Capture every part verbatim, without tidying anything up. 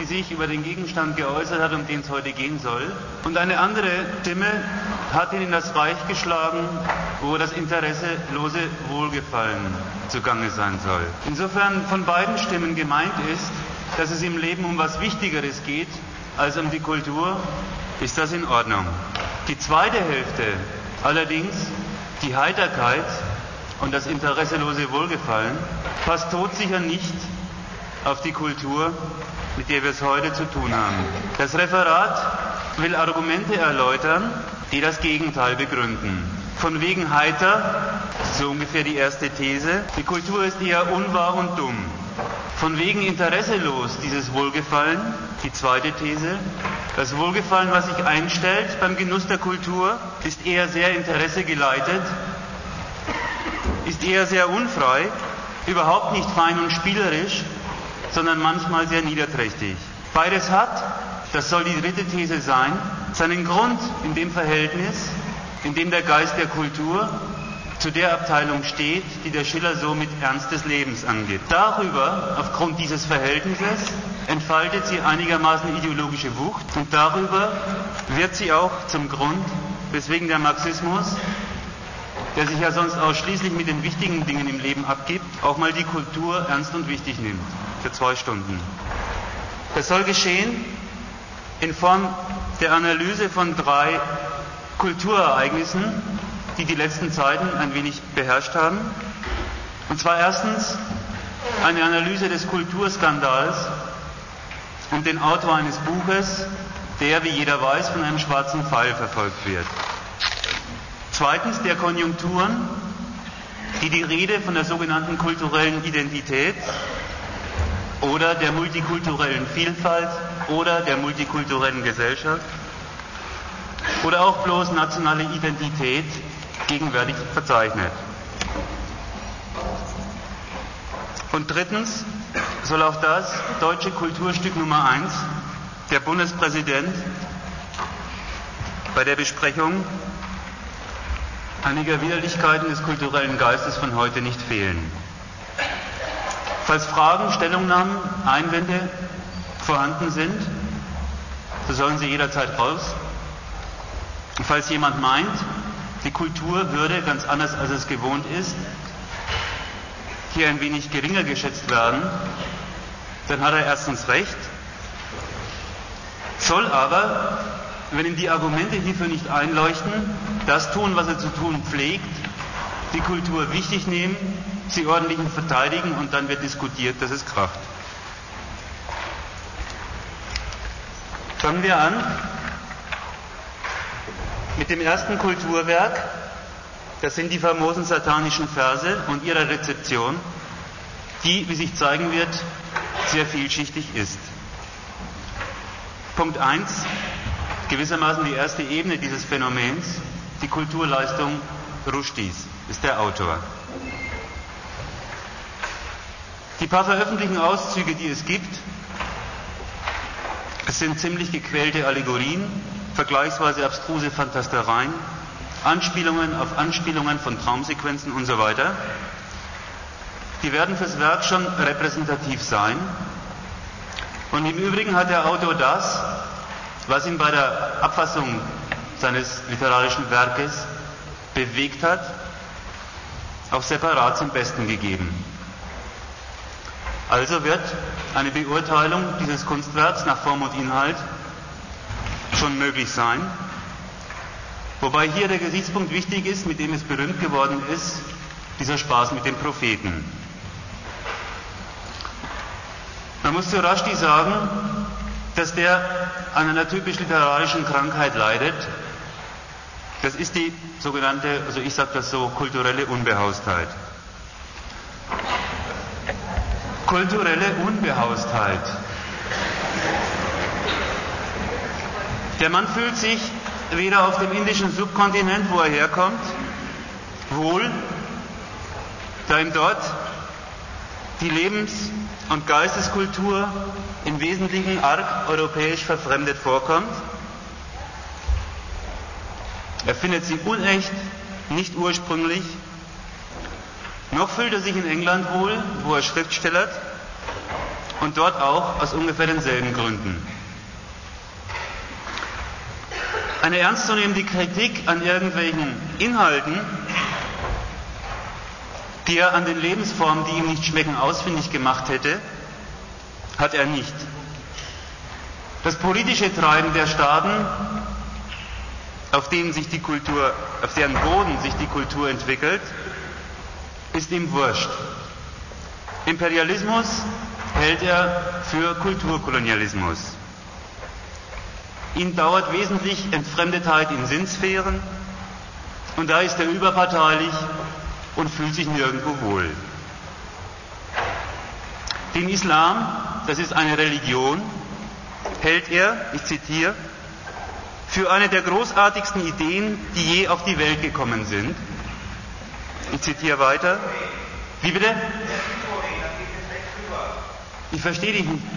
die sich über den Gegenstand geäußert hat, um den es heute gehen soll. Und eine andere Stimme hat ihn in das Reich geschlagen, wo das interesselose Wohlgefallen zugange sein soll. Insofern von beiden Stimmen gemeint ist, dass es im Leben um was Wichtigeres geht als um die Kultur, ist das in Ordnung. Die zweite Hälfte allerdings, die Heiterkeit und das interesselose Wohlgefallen, passt todsicher nicht auf die Kultur, mit der wir es heute zu tun haben. Das Referat will Argumente erläutern, die das Gegenteil begründen. Von wegen heiter, so ungefähr die erste These, die Kultur ist eher unwahr und dumm. Von wegen interesselos dieses Wohlgefallen, die zweite These, das Wohlgefallen, was sich einstellt beim Genuss der Kultur, ist eher sehr interessegeleitet, ist eher sehr unfrei, überhaupt nicht fein und spielerisch, sondern manchmal sehr niederträchtig. Beides hat, das soll die dritte These sein, seinen Grund in dem Verhältnis, in dem der Geist der Kultur zu der Abteilung steht, die der Schiller so mit Ernst des Lebens angibt. Darüber, aufgrund dieses Verhältnisses, entfaltet sie einigermaßen ideologische Wucht und darüber wird sie auch zum Grund, weswegen der Marxismus, der sich ja sonst ausschließlich mit den wichtigen Dingen im Leben abgibt, auch mal die Kultur ernst und wichtig nimmt, für zwei Stunden. Das soll geschehen in Form der Analyse von drei Kulturereignissen, die die letzten Zeiten ein wenig beherrscht haben. Und zwar erstens eine Analyse des Kulturskandals und den Autor eines Buches, der, wie jeder weiß, von einem schwarzen Pfeil verfolgt wird. Zweitens der Konjunkturen, die die Rede von der sogenannten kulturellen Identität oder der multikulturellen Vielfalt oder der multikulturellen Gesellschaft oder auch bloß nationale Identität gegenwärtig verzeichnet. Und drittens soll auch das deutsche Kulturstück Nummer eins, der Bundespräsident, bei der Besprechung einiger Widerlichkeiten des kulturellen Geistes von heute nicht fehlen. Falls Fragen, Stellungnahmen, Einwände vorhanden sind, so sollen sie jederzeit raus. Und falls jemand meint, die Kultur würde, ganz anders als es gewohnt ist, hier ein wenig geringer geschätzt werden, dann hat er erstens recht, soll aber, wenn ihm die Argumente hierfür nicht einleuchten, das tun, was er zu tun pflegt, die Kultur wichtig nehmen, sie ordentlich verteidigen und dann wird diskutiert, dass es kracht. Fangen wir an mit dem ersten Kulturwerk, das sind die famosen satanischen Verse und ihrer Rezeption, die, wie sich zeigen wird, sehr vielschichtig ist. Punkt eins, gewissermaßen die erste Ebene dieses Phänomens, die Kulturleistung Rushdies, ist der Autor. Die paar veröffentlichten Auszüge, die es gibt, es sind ziemlich gequälte Allegorien, vergleichsweise abstruse Fantastereien, Anspielungen auf Anspielungen von Traumsequenzen und so weiter. Die werden fürs Werk schon repräsentativ sein. Und im Übrigen hat der Autor das, was ihn bei der Abfassung seines literarischen Werkes bewegt hat, auch separat zum Besten gegeben. Also wird eine Beurteilung dieses Kunstwerks nach Form und Inhalt schon möglich sein, wobei hier der Gesichtspunkt wichtig ist, mit dem es berühmt geworden ist, dieser Spaß mit dem Propheten. Man muss zu Rushdie sagen, dass der an einer typisch literarischen Krankheit leidet. Das ist die sogenannte, also ich sage das so, kulturelle Unbehaustheit. Kulturelle Unbehaustheit. Der Mann fühlt sich weder auf dem indischen Subkontinent, wo er herkommt, wohl, da ihm dort die Lebens- und Geisteskultur im Wesentlichen arg europäisch verfremdet vorkommt. Er findet sie unecht, nicht ursprünglich. Noch fühlt er sich in England wohl, wo er schriftstellert, und dort auch aus ungefähr denselben Gründen. Eine ernstzunehmende Kritik an irgendwelchen Inhalten, die er an den Lebensformen, die ihm nicht schmecken, ausfindig gemacht hätte, hat er nicht. Das politische Treiben der Staaten, auf denen sich die Kultur, auf deren Boden sich die Kultur entwickelt, ist ihm wurscht. Imperialismus hält er für Kulturkolonialismus. Ihn dauert wesentlich Entfremdetheit in Sinnsphären und da ist er überparteilich und fühlt sich nirgendwo wohl. Den Islam, das ist eine Religion, hält er, ich zitiere, für eine der großartigsten Ideen, die je auf die Welt gekommen sind. Ich zitiere weiter. Wie bitte? Ich verstehe dich nicht.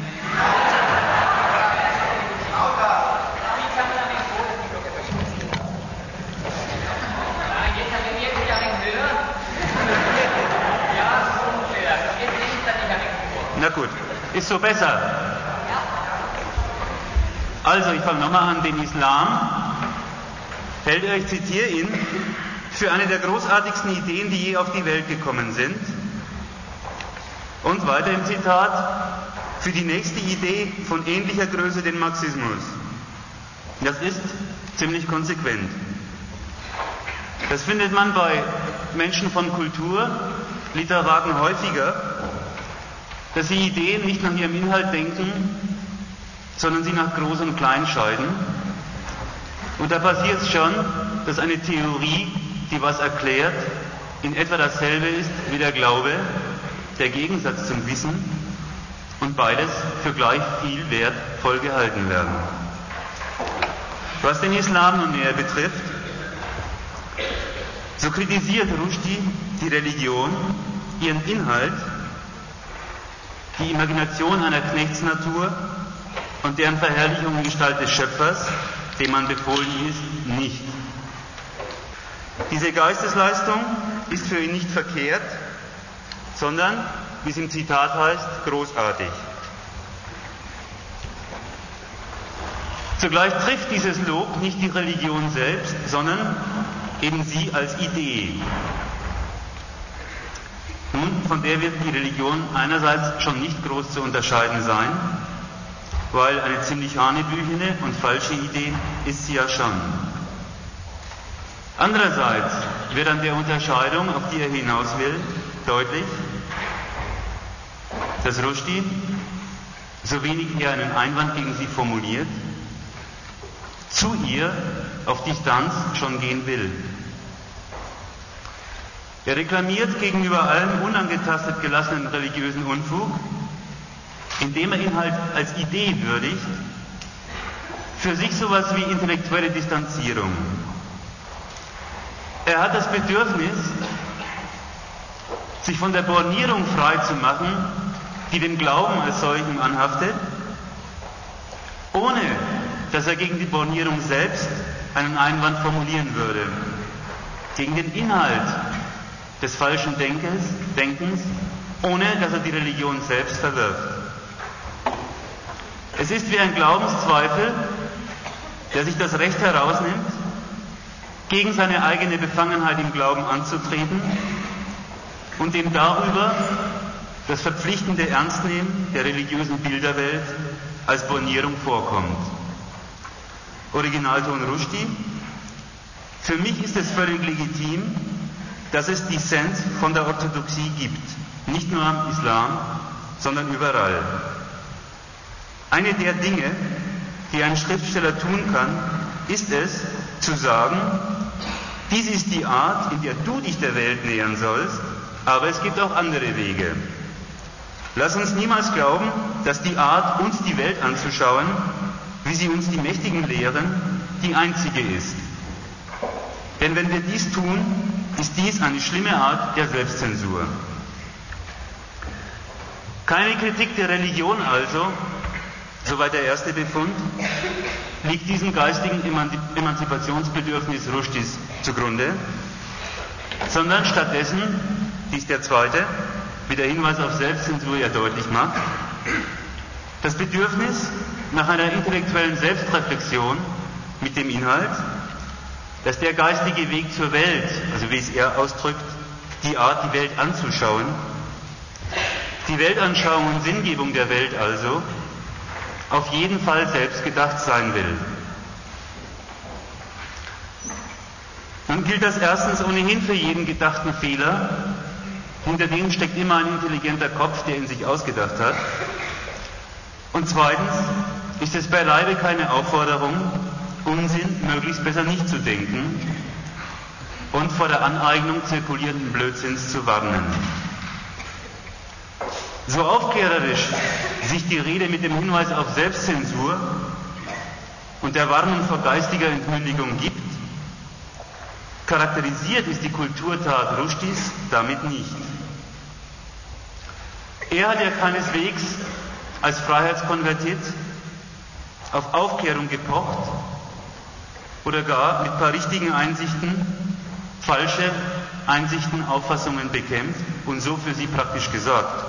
Na gut, ist so besser. Also, ich fange nochmal an. Den Islam hält er, ich zitiere ihn, für eine der großartigsten Ideen, die je auf die Welt gekommen sind. Und weiter im Zitat, für die nächste Idee von ähnlicher Größe den Marxismus. Das ist ziemlich konsequent. Das findet man bei Menschen von Kultur, Literaten häufiger, dass sie Ideen nicht nach ihrem Inhalt denken, sondern sie nach Groß und Klein scheiden. Und da passiert es schon, dass eine Theorie, die was erklärt, in etwa dasselbe ist wie der Glaube, der Gegensatz zum Wissen, und beides für gleich viel wertvoll gehalten werden. Was den Islam nun näher betrifft, so kritisiert Rushdie die Religion, ihren Inhalt, die Imagination einer Knechtsnatur und deren Verherrlichung in Gestalt des Schöpfers, dem man befohlen ist, nicht. Diese Geistesleistung ist für ihn nicht verkehrt, sondern, wie es im Zitat heißt, großartig. Zugleich trifft dieses Lob nicht die Religion selbst, sondern eben sie als Idee. Nun, von der wird die Religion einerseits schon nicht groß zu unterscheiden sein, weil eine ziemlich hanebüchene und falsche Idee ist sie ja schon. Andererseits wird an der Unterscheidung, auf die er hinaus will, deutlich, dass Rushdie, so wenig er einen Einwand gegen sie formuliert, zu ihr auf Distanz schon gehen will. Er reklamiert gegenüber allem unangetastet gelassenen religiösen Unfug, indem er ihn halt als Idee würdigt, für sich sowas wie intellektuelle Distanzierung. Er hat das Bedürfnis, sich von der Bornierung frei zu machen, die dem Glauben als solchen anhaftet, ohne dass er gegen die Bornierung selbst einen Einwand formulieren würde. Gegen den Inhalt des falschen Denkens, Denkens, ohne dass er die Religion selbst verwirft. Es ist wie ein Glaubenszweifel, der sich das Recht herausnimmt, gegen seine eigene Befangenheit im Glauben anzutreten und dem darüber das verpflichtende Ernstnehmen der religiösen Bilderwelt als Bornierung vorkommt. Originalton Rushdie: Für mich ist es völlig legitim, dass es Dissens von der Orthodoxie gibt, nicht nur am Islam, sondern überall. Eine der Dinge, die ein Schriftsteller tun kann, ist es, zu sagen, dies ist die Art, in der du dich der Welt nähern sollst, aber es gibt auch andere Wege. Lass uns niemals glauben, dass die Art, uns die Welt anzuschauen, wie sie uns die Mächtigen lehren, die einzige ist. Denn wenn wir dies tun, ist dies eine schlimme Art der Selbstzensur. Keine Kritik der Religion also, soweit der erste Befund, liegt diesem geistigen Emanzipationsbedürfnis Rushdies zugrunde, sondern stattdessen, dies der zweite, wie der Hinweis auf Selbstzensur ja deutlich macht, Das Bedürfnis nach einer intellektuellen Selbstreflexion mit dem Inhalt, dass der geistige Weg zur Welt, also wie es er ausdrückt, die Art, die Welt anzuschauen, die Weltanschauung und Sinngebung der Welt also, auf jeden Fall selbst gedacht sein will. Nun gilt das erstens ohnehin für jeden gedachten Fehler, hinter dem steckt immer ein intelligenter Kopf, der ihn sich ausgedacht hat. Und zweitens ist es beileibe keine Aufforderung, Unsinn möglichst besser nicht zu denken und vor der Aneignung zirkulierenden Blödsinns zu warnen. So aufklärerisch sich die Rede mit dem Hinweis auf Selbstzensur und der Warnung vor geistiger Entmündigung gibt, charakterisiert ist die Kulturtat Rushdies damit nicht. Er hat ja keineswegs als Freiheitskonvertit auf Aufklärung gepocht oder gar mit ein paar richtigen Einsichten falsche Einsichten, Auffassungen bekämpft und so für sie praktisch gesorgt.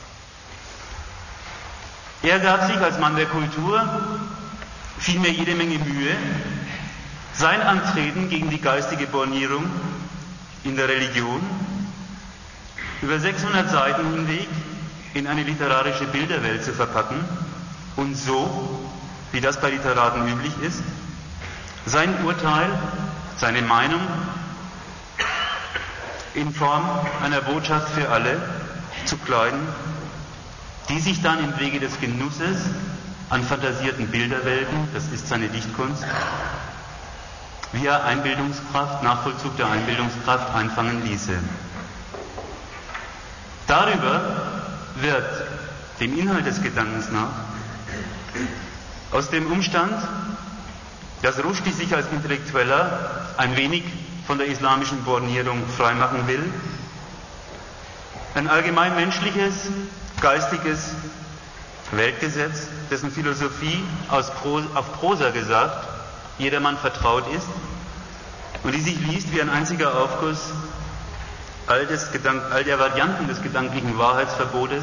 Er gab sich als Mann der Kultur vielmehr jede Menge Mühe, sein Antreten gegen die geistige Bornierung in der Religion über sechshundert Seiten hinweg in eine literarische Bilderwelt zu verpacken und so, wie das bei Literaten üblich ist, sein Urteil, seine Meinung in Form einer Botschaft für alle zu kleiden, die sich dann im Wege des Genusses an fantasierten Bilderwelten, das ist seine Dichtkunst, via Einbildungskraft, Nachvollzug der Einbildungskraft einfangen ließe. Darüber wird dem Inhalt des Gedankens nach aus dem Umstand, dass Rushdie sich als Intellektueller ein wenig von der islamischen Bornierung freimachen will, ein allgemein menschliches, geistiges Weltgesetz, dessen Philosophie aus Pro, auf Prosa gesagt jedermann vertraut ist und die sich liest wie ein einziger Aufguss all, des Gedank, all der Varianten des gedanklichen Wahrheitsverbotes,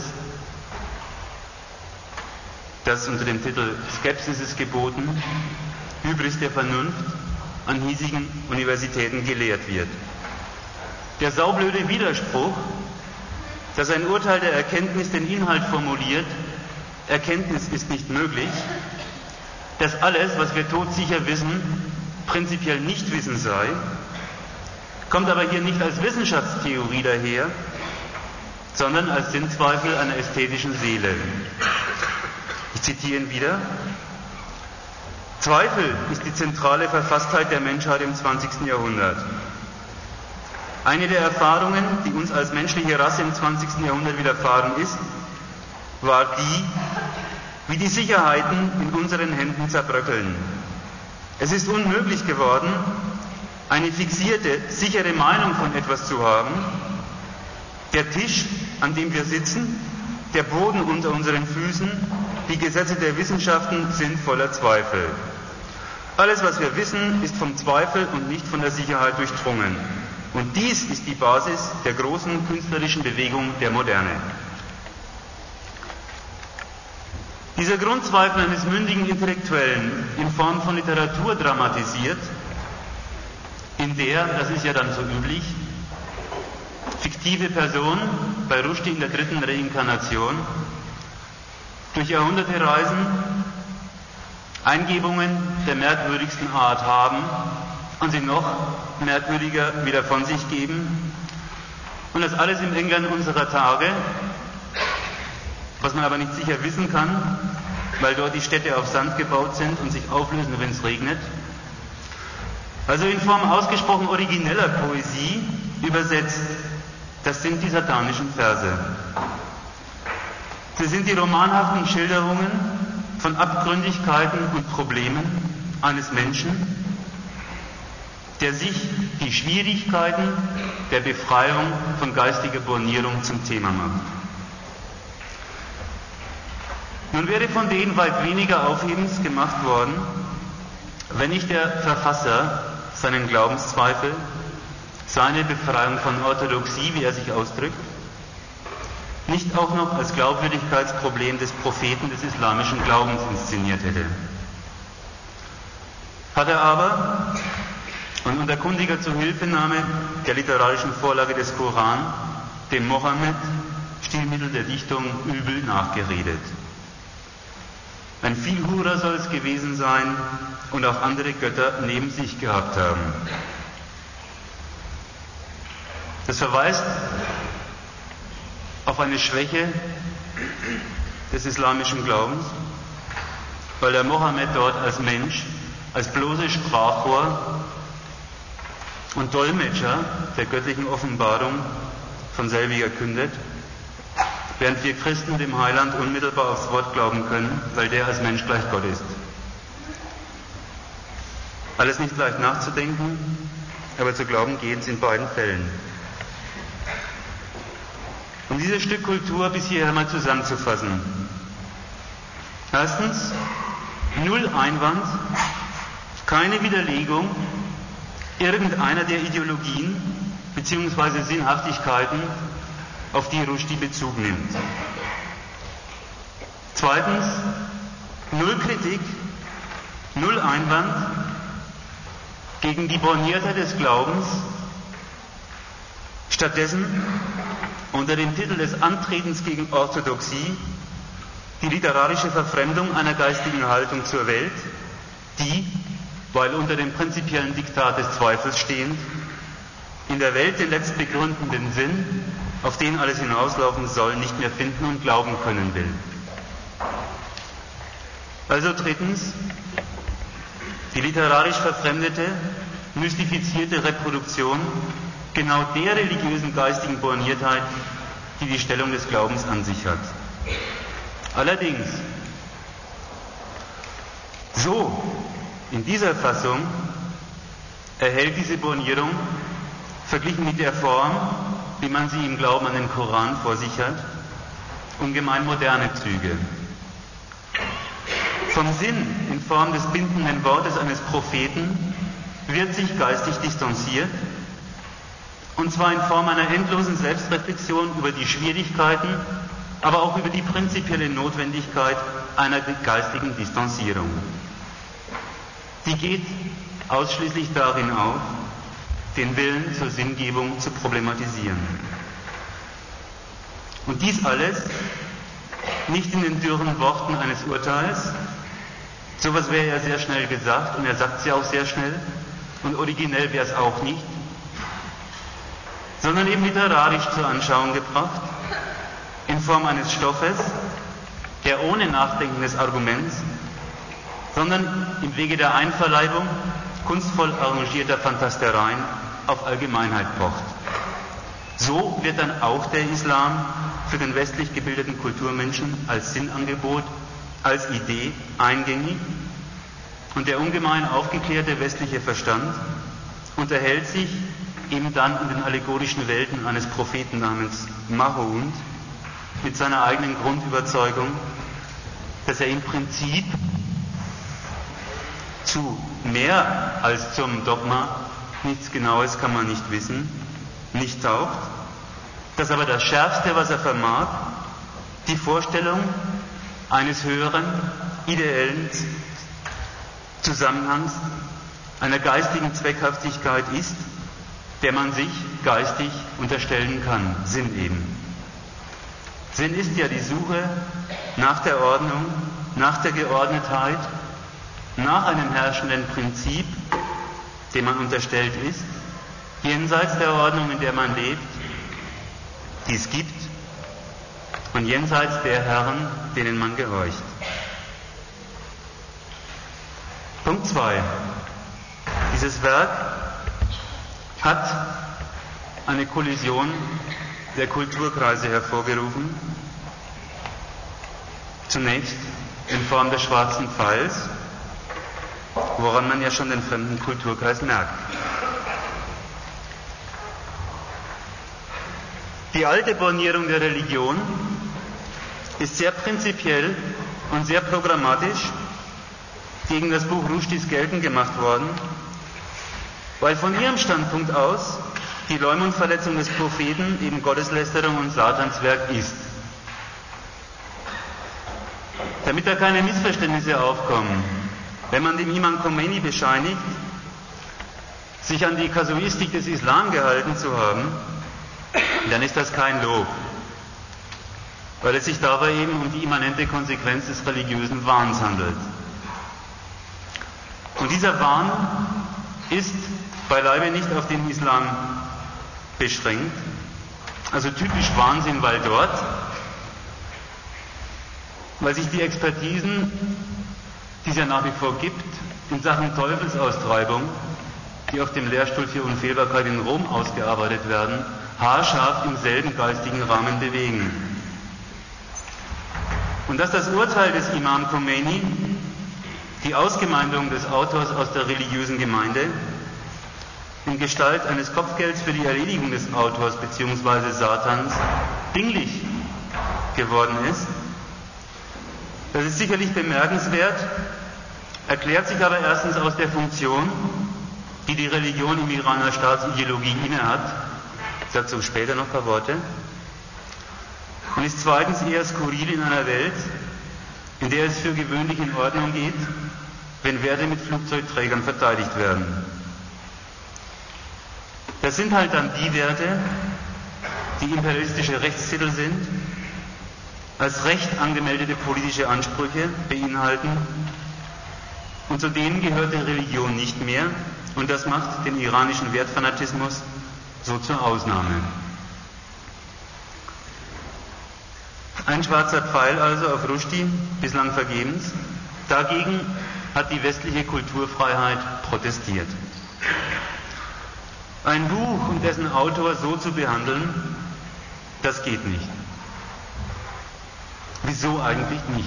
das unter dem Titel Skepsis ist geboten, Hybris der Vernunft an hiesigen Universitäten gelehrt wird. Der saublöde Widerspruch, dass ein Urteil der Erkenntnis den Inhalt formuliert, Erkenntnis ist nicht möglich, dass alles, was wir todsicher wissen, prinzipiell nicht Wissen sei, kommt aber hier nicht als Wissenschaftstheorie daher, sondern als Sinnzweifel einer ästhetischen Seele. Ich zitiere ihn wieder. Zweifel ist die zentrale Verfasstheit der Menschheit im zwanzigsten Jahrhundert. Eine der Erfahrungen, die uns als menschliche Rasse im zwanzigsten Jahrhundert widerfahren ist, war die, wie die Sicherheiten in unseren Händen zerbröckeln. Es ist unmöglich geworden, eine fixierte, sichere Meinung von etwas zu haben. Der Tisch, an dem wir sitzen, der Boden unter unseren Füßen, die Gesetze der Wissenschaften sind voller Zweifel. Alles, was wir wissen, ist vom Zweifel und nicht von der Sicherheit durchdrungen. Und dies ist die Basis der großen künstlerischen Bewegung der Moderne. Dieser Grundzweifel eines mündigen Intellektuellen in Form von Literatur dramatisiert, in der, das ist ja dann so üblich, fiktive Personen, bei Rushdie in der dritten Reinkarnation, durch Jahrhunderte reisen, Eingebungen der merkwürdigsten Art haben und sie noch merkwürdiger wieder von sich geben. Und das alles im England unserer Tage, was man aber nicht sicher wissen kann, weil dort die Städte auf Sand gebaut sind und sich auflösen, wenn es regnet. Also in Form ausgesprochen origineller Poesie übersetzt, das sind die satanischen Verse. Sie sind die romanhaften Schilderungen von Abgründigkeiten und Problemen eines Menschen, der sich die Schwierigkeiten der Befreiung von geistiger Bornierung zum Thema macht. Nun wäre von denen weit weniger Aufhebens gemacht worden, wenn nicht der Verfasser seinen Glaubenszweifel, seine Befreiung von Orthodoxie, wie er sich ausdrückt, nicht auch noch als Glaubwürdigkeitsproblem des Propheten des islamischen Glaubens inszeniert hätte. Hat er aber, und unter kundiger Zuhilfenahme der literarischen Vorlage des Koran, dem Mohammed, Stilmittel der Dichtung, übel nachgeredet. Ein Vielhurer soll es gewesen sein und auch andere Götter neben sich gehabt haben. Das verweist auf eine Schwäche des islamischen Glaubens, weil der Mohammed dort als Mensch, als bloßes Sprachrohr und Dolmetscher der göttlichen Offenbarung von selbiger kündet, während wir Christen dem Heiland unmittelbar aufs Wort glauben können, weil der als Mensch gleich Gott ist. Alles nicht leicht nachzudenken, aber zu glauben geht es in beiden Fällen. Um dieses Stück Kultur bis hierher mal zusammenzufassen. Erstens, null Einwand, keine Widerlegung irgendeiner der Ideologien bzw. Sinnhaftigkeiten, auf die Rushdie Bezug nimmt. Zweitens, null Kritik, null Einwand gegen die Borniertheit des Glaubens, stattdessen unter dem Titel des Antretens gegen Orthodoxie die literarische Verfremdung einer geistigen Haltung zur Welt, die, weil unter dem prinzipiellen Diktat des Zweifels stehend, in der Welt den letztbegründenden Sinn, auf den alles hinauslaufen soll, nicht mehr finden und glauben können will. Also drittens, die literarisch verfremdete, mystifizierte Reproduktion genau der religiösen geistigen Borniertheit, die die Stellung des Glaubens an sich hat. Allerdings, so in dieser Fassung erhält diese Bornierung, verglichen mit der Form, wie man sie im Glauben an den Koran vor sich hat, ungemein moderne Züge. Vom Sinn in Form des bindenden Wortes eines Propheten wird sich geistig distanziert, und zwar in Form einer endlosen Selbstreflexion über die Schwierigkeiten, aber auch über die prinzipielle Notwendigkeit einer geistigen Distanzierung. Die geht ausschließlich darin auf, den Willen zur Sinngebung zu problematisieren. Und dies alles nicht in den dürren Worten eines Urteils, sowas wäre ja sehr schnell gesagt und er sagt es ja auch sehr schnell und originell wäre es auch nicht, sondern eben literarisch zur Anschauung gebracht, in Form eines Stoffes, der ohne Nachdenken des Arguments, sondern im Wege der Einverleibung kunstvoll arrangierter Fantastereien auf Allgemeinheit pocht. So wird dann auch der Islam für den westlich gebildeten Kulturmenschen als Sinnangebot, als Idee eingängig und der ungemein aufgeklärte westliche Verstand unterhält sich eben dann in den allegorischen Welten eines Propheten namens Mahound mit seiner eigenen Grundüberzeugung, dass er im Prinzip zu mehr als zum Dogma, nichts Genaues kann man nicht wissen, nicht taugt, dass aber das Schärfste, was er vermag, die Vorstellung eines höheren, ideellen Zusammenhangs, einer geistigen Zweckhaftigkeit ist, der man sich geistig unterstellen kann, Sinn eben. Sinn ist ja die Suche nach der Ordnung, nach der Geordnetheit, nach einem herrschenden Prinzip, dem man unterstellt ist, jenseits der Ordnung, in der man lebt, die es gibt, und jenseits der Herren, denen man gehorcht. Punkt zwei. Dieses Werk hat eine Kollision der Kulturkreise hervorgerufen. Zunächst in Form des schwarzen Pfeils, woran man ja schon den fremden Kulturkreis merkt. Die alte Bornierung der Religion ist sehr prinzipiell und sehr programmatisch gegen das Buch Rushdies geltend gemacht worden, weil von ihrem Standpunkt aus die Leumundverletzung des Propheten eben Gotteslästerung und Satanswerk ist. Damit da keine Missverständnisse aufkommen, wenn man dem Imam Khomeini bescheinigt, sich an die Kasuistik des Islam gehalten zu haben, dann ist das kein Lob, weil es sich dabei eben um die immanente Konsequenz des religiösen Wahns handelt. Und dieser Wahn ist beileibe nicht auf den Islam beschränkt, also typisch Wahnsinn, weil dort, weil sich die Expertisen, die es ja nach wie vor gibt, in Sachen Teufelsaustreibung, die auf dem Lehrstuhl für Unfehlbarkeit in Rom ausgearbeitet werden, haarscharf im selben geistigen Rahmen bewegen. Und dass das Urteil des Imam Khomeini die Ausgemeinderung des Autors aus der religiösen Gemeinde in Gestalt eines Kopfgelds für die Erledigung des Autors bzw. Satans dinglich geworden ist, das ist sicherlich bemerkenswert, erklärt sich aber erstens aus der Funktion, die die Religion im Iraner Staatsideologie innehat, ich sage dazu später noch ein paar Worte, und ist zweitens eher skurril in einer Welt, in der es für gewöhnlich in Ordnung geht, wenn Werte mit Flugzeugträgern verteidigt werden. Das sind halt dann die Werte, die imperialistische Rechtstitel sind, als Recht angemeldete politische Ansprüche beinhalten, und zu denen gehört die Religion nicht mehr, und das macht den iranischen Wertfanatismus so zur Ausnahme. Ein schwarzer Pfeil also auf Rushdie, bislang vergebens. Dagegen hat die westliche Kulturfreiheit protestiert. Ein Buch und dessen Autor so zu behandeln, das geht nicht. Wieso eigentlich nicht?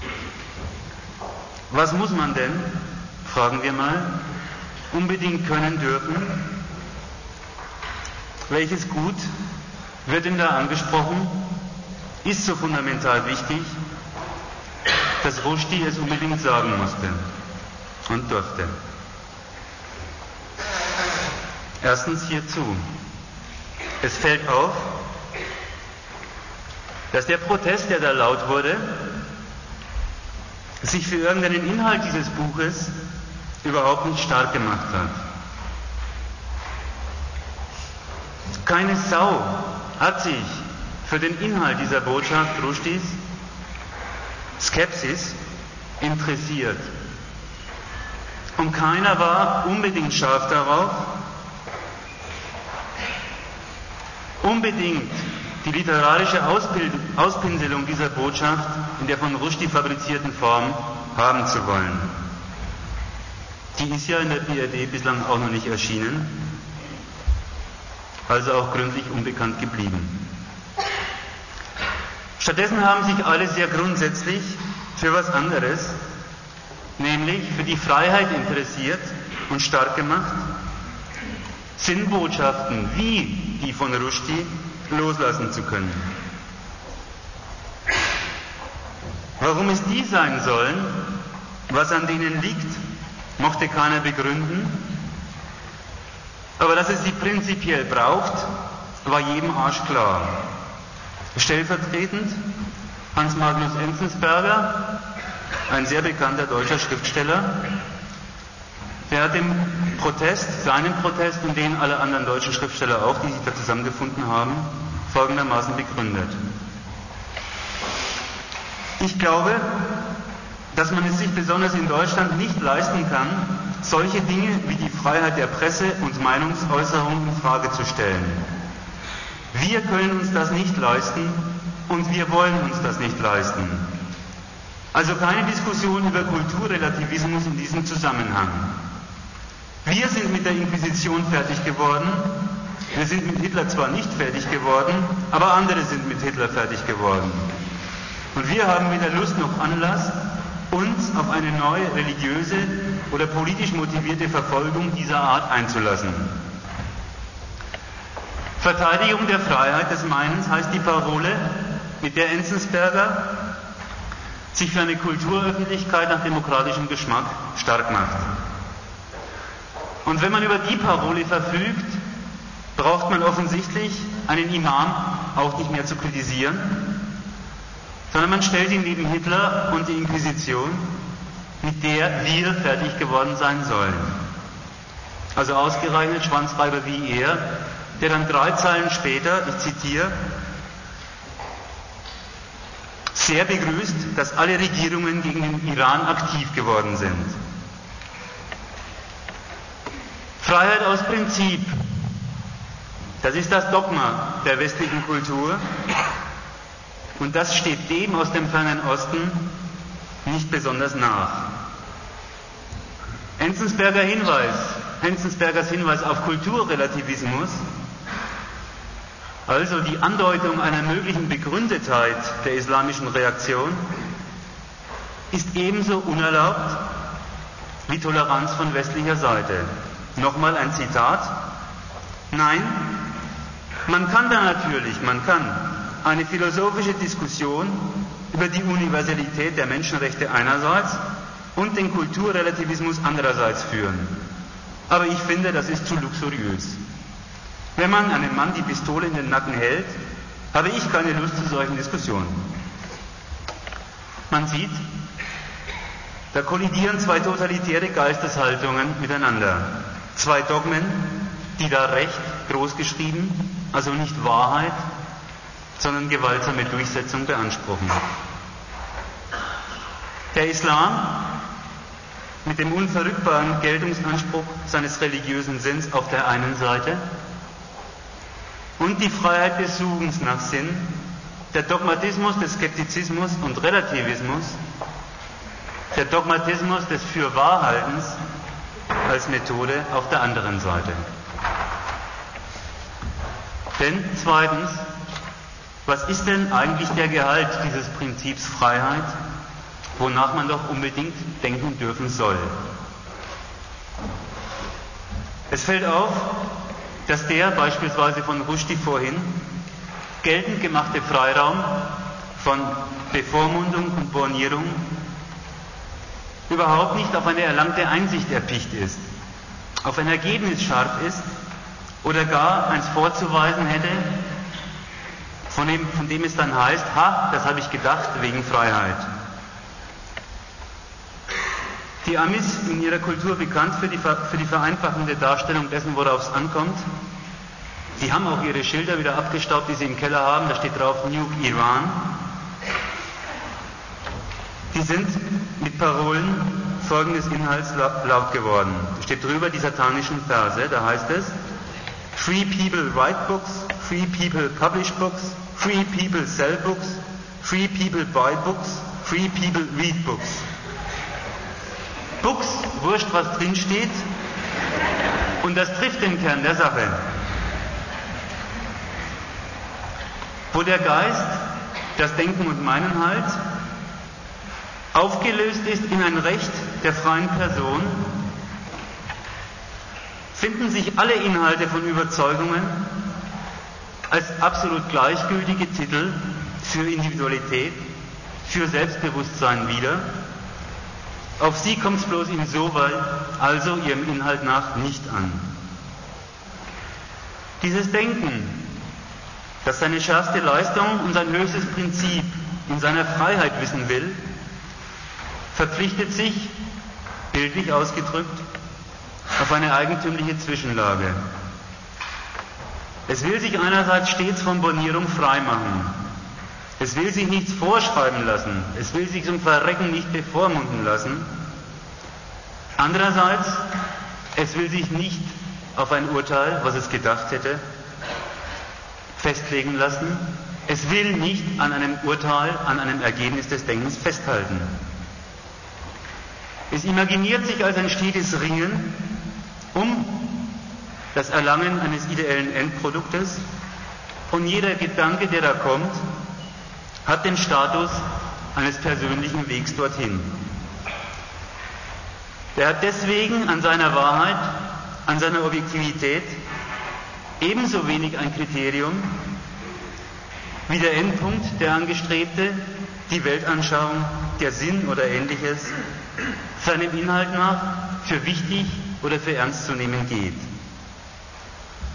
Was muss man denn, fragen wir mal, unbedingt können dürfen? Welches Gut wird denn da angesprochen? Ist so fundamental wichtig, dass Rushdie es unbedingt sagen musste und durfte. Erstens hierzu. Es fällt auf, dass der Protest, der da laut wurde, sich für irgendeinen Inhalt dieses Buches überhaupt nicht stark gemacht hat. Keine Sau hat sich für den Inhalt dieser Botschaft Rushdies, Skepsis, interessiert. Und keiner war unbedingt scharf darauf, unbedingt die literarische Ausbild- Auspinselung dieser Botschaft in der von Rushdie fabrizierten Form haben zu wollen. Die ist ja in der B R D bislang auch noch nicht erschienen, also auch gründlich unbekannt geblieben. Stattdessen haben sich alle sehr grundsätzlich für was anderes, nämlich für die Freiheit interessiert und stark gemacht, Sinnbotschaften wie die von Rushdie loslassen zu können. Warum es die sein sollen, was an denen liegt, mochte keiner begründen, aber dass es sie prinzipiell braucht, war jedem Arsch klar. Stellvertretend Hans Magnus Enzensberger, ein sehr bekannter deutscher Schriftsteller, der hat den Protest, seinen Protest und den aller anderen deutschen Schriftsteller auch, die sich da zusammengefunden haben, folgendermaßen begründet. Ich glaube, dass man es sich besonders in Deutschland nicht leisten kann, solche Dinge wie die Freiheit der Presse und Meinungsäußerung in Frage zu stellen. Wir können uns das nicht leisten und wir wollen uns das nicht leisten. Also keine Diskussion über Kulturrelativismus in diesem Zusammenhang. Wir sind mit der Inquisition fertig geworden, wir sind mit Hitler zwar nicht fertig geworden, aber andere sind mit Hitler fertig geworden. Und wir haben weder Lust noch Anlass, uns auf eine neue religiöse oder politisch motivierte Verfolgung dieser Art einzulassen. Verteidigung der Freiheit des Meinens heißt die Parole, mit der Enzensberger sich für eine Kulturöffentlichkeit nach demokratischem Geschmack stark macht. Und wenn man über die Parole verfügt, braucht man offensichtlich einen Imam auch nicht mehr zu kritisieren, sondern man stellt ihn neben Hitler und die Inquisition, mit der wir fertig geworden sein sollen. Also ausgerechnet Schwanzreiber wie er, der dann drei Zeilen später, ich zitiere, sehr begrüßt, dass alle Regierungen gegen den Iran aktiv geworden sind. Freiheit aus Prinzip, das ist das Dogma der westlichen Kultur und das steht dem aus dem fernen Osten nicht besonders nach. Enzensberger Hinweis, Enzensbergers Hinweis auf Kulturrelativismus, also die Andeutung einer möglichen Begründetheit der islamischen Reaktion, ist ebenso unerlaubt wie Toleranz von westlicher Seite. Nochmal ein Zitat. Nein, man kann da natürlich, man kann eine philosophische Diskussion über die Universalität der Menschenrechte einerseits und den Kulturrelativismus andererseits führen. Aber ich finde, das ist zu luxuriös. Wenn man einem Mann die Pistole in den Nacken hält, habe ich keine Lust zu solchen Diskussionen. Man sieht, da kollidieren zwei totalitäre Geisteshaltungen miteinander. Zwei Dogmen, die da Recht großgeschrieben, also nicht Wahrheit, sondern gewaltsame Durchsetzung beanspruchen. Der Islam mit dem unverrückbaren Geltungsanspruch seines religiösen Sinns auf der einen Seite und die Freiheit des Suchens nach Sinn, der Dogmatismus des Skeptizismus und Relativismus, der Dogmatismus des Fürwahrhaltens als Methode auf der anderen Seite. Denn zweitens, was ist denn eigentlich der Gehalt dieses Prinzips Freiheit, wonach man doch unbedingt denken dürfen soll? Es fällt auf, dass der beispielsweise von Rushdie vorhin geltend gemachte Freiraum von Bevormundung und Bornierung überhaupt nicht auf eine erlangte Einsicht erpicht ist, auf ein Ergebnis scharf ist oder gar eins vorzuweisen hätte, von dem, von dem es dann heißt, ha, das habe ich gedacht, wegen Freiheit. Die Amis, in ihrer Kultur bekannt für die, für die vereinfachende Darstellung dessen, worauf es ankommt, die haben auch ihre Schilder wieder abgestaubt, die sie im Keller haben, da steht drauf Nuke Iran. Die sind mit Parolen folgendes Inhalts laut geworden. Da steht drüber die satanischen Verse, da heißt es: Free people write books, free people publish books, free people sell books, free people buy books, free people read books. Books, wurscht was drin steht, und das trifft den Kern der Sache. Wo der Geist, das Denken und Meinen halt, aufgelöst ist in ein Recht der freien Person, finden sich alle Inhalte von Überzeugungen als absolut gleichgültige Titel für Individualität, für Selbstbewusstsein wieder. Auf sie kommt es bloß insoweit, also ihrem Inhalt nach, nicht an. Dieses Denken, das seine schärfste Leistung und sein höchstes Prinzip in seiner Freiheit wissen will, verpflichtet sich, bildlich ausgedrückt, auf eine eigentümliche Zwischenlage. Es will sich einerseits stets von Bornierung freimachen. Es will sich nichts vorschreiben lassen. Es will sich zum Verrecken nicht bevormunden lassen. Andererseits, es will sich nicht auf ein Urteil, was es gedacht hätte, festlegen lassen. Es will nicht an einem Urteil, an einem Ergebnis des Denkens festhalten. Es imaginiert sich als ein stetes Ringen um das Erlangen eines ideellen Endproduktes, und jeder Gedanke, der da kommt, hat den Status eines persönlichen Wegs dorthin. Der hat deswegen an seiner Wahrheit, an seiner Objektivität ebenso wenig ein Kriterium wie der Endpunkt, der angestrebte, die Weltanschauung, der Sinn oder Ähnliches, seinem Inhalt nach für wichtig oder für ernst zu nehmen geht.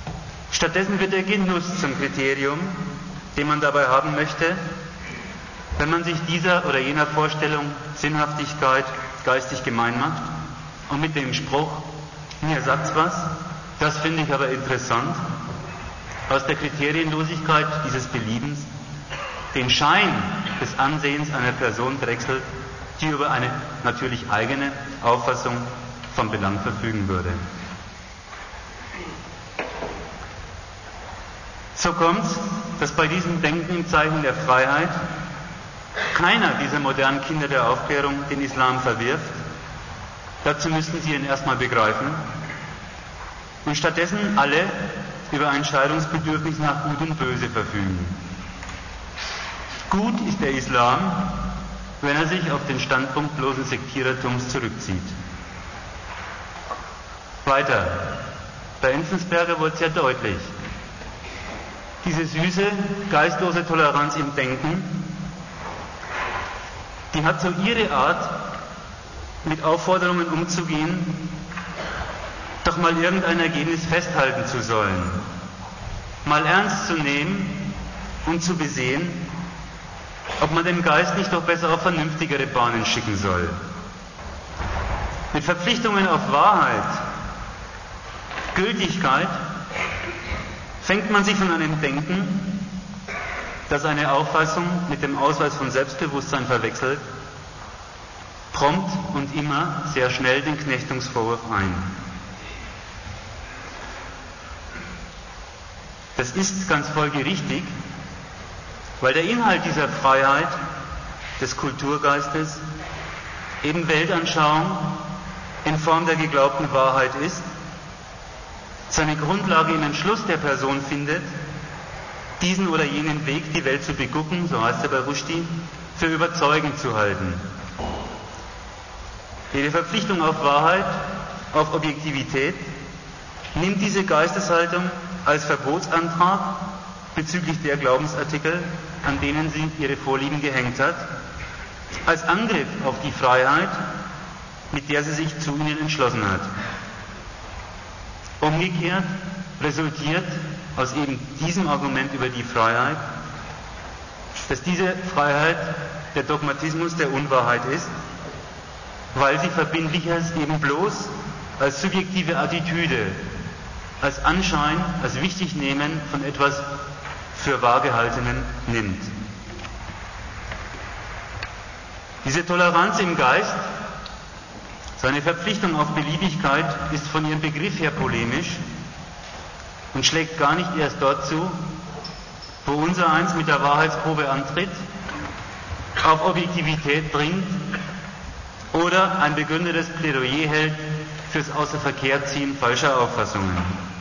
Stattdessen wird der Genuss zum Kriterium, den man dabei haben möchte, wenn man sich dieser oder jener Vorstellung Sinnhaftigkeit geistig gemein macht und mit dem Spruch, mir sagt's was, das finde ich aber interessant, aus der Kriterienlosigkeit dieses Beliebens den Schein des Ansehens einer Person drechselt, die über eine natürlich eigene Auffassung von Belang verfügen würde. So kommt es, dass bei diesem Denken im Zeichen der Freiheit keiner dieser modernen Kinder der Aufklärung den Islam verwirft. Dazu müssten sie ihn erstmal begreifen. Und stattdessen alle über ein Scheidungsbedürfnis nach Gut und Böse verfügen. Gut ist der Islam, wenn er sich auf den Standpunkt bloßen Sektierertums zurückzieht. Weiter. Bei Enzensberger wurde es ja deutlich. Diese süße, geistlose Toleranz im Denken, die hat so ihre Art, mit Aufforderungen umzugehen, doch mal irgendein Ergebnis festhalten zu sollen, mal ernst zu nehmen und zu besehen, ob man den Geist nicht doch besser auf vernünftigere Bahnen schicken soll. Mit Verpflichtungen auf Wahrheit, Gültigkeit fängt man sich von einem Denken, das eine Auffassung mit dem Ausweis von Selbstbewusstsein verwechselt, prompt und immer sehr schnell den Knechtungsvorwurf ein. Das ist ganz folgerichtig, weil der Inhalt dieser Freiheit, des Kulturgeistes, eben Weltanschauung in Form der geglaubten Wahrheit ist, seine Grundlage im Entschluss der Person findet, diesen oder jenen Weg, die Welt zu begucken, so heißt er bei Rushdie, für überzeugend zu halten. Jede Verpflichtung auf Wahrheit, auf Objektivität, nimmt diese Geisteshaltung als Verbotsantrag bezüglich der Glaubensartikel, an denen sie ihre Vorlieben gehängt hat, als Angriff auf die Freiheit, mit der sie sich zu ihnen entschlossen hat. Umgekehrt resultiert aus eben diesem Argument über die Freiheit, dass diese Freiheit der Dogmatismus der Unwahrheit ist, weil sie Verbindliches eben bloß als subjektive Attitüde, als Anschein, als Wichtignehmen von etwas für wahr gehaltenen nimmt. Diese Toleranz im Geist, seine Verpflichtung auf Beliebigkeit ist von ihrem Begriff her polemisch und schlägt gar nicht erst dort zu, wo unser Eins mit der Wahrheitsprobe antritt, auf Objektivität dringt oder ein begründetes Plädoyer hält fürs Außerverkehrziehen falscher Auffassungen.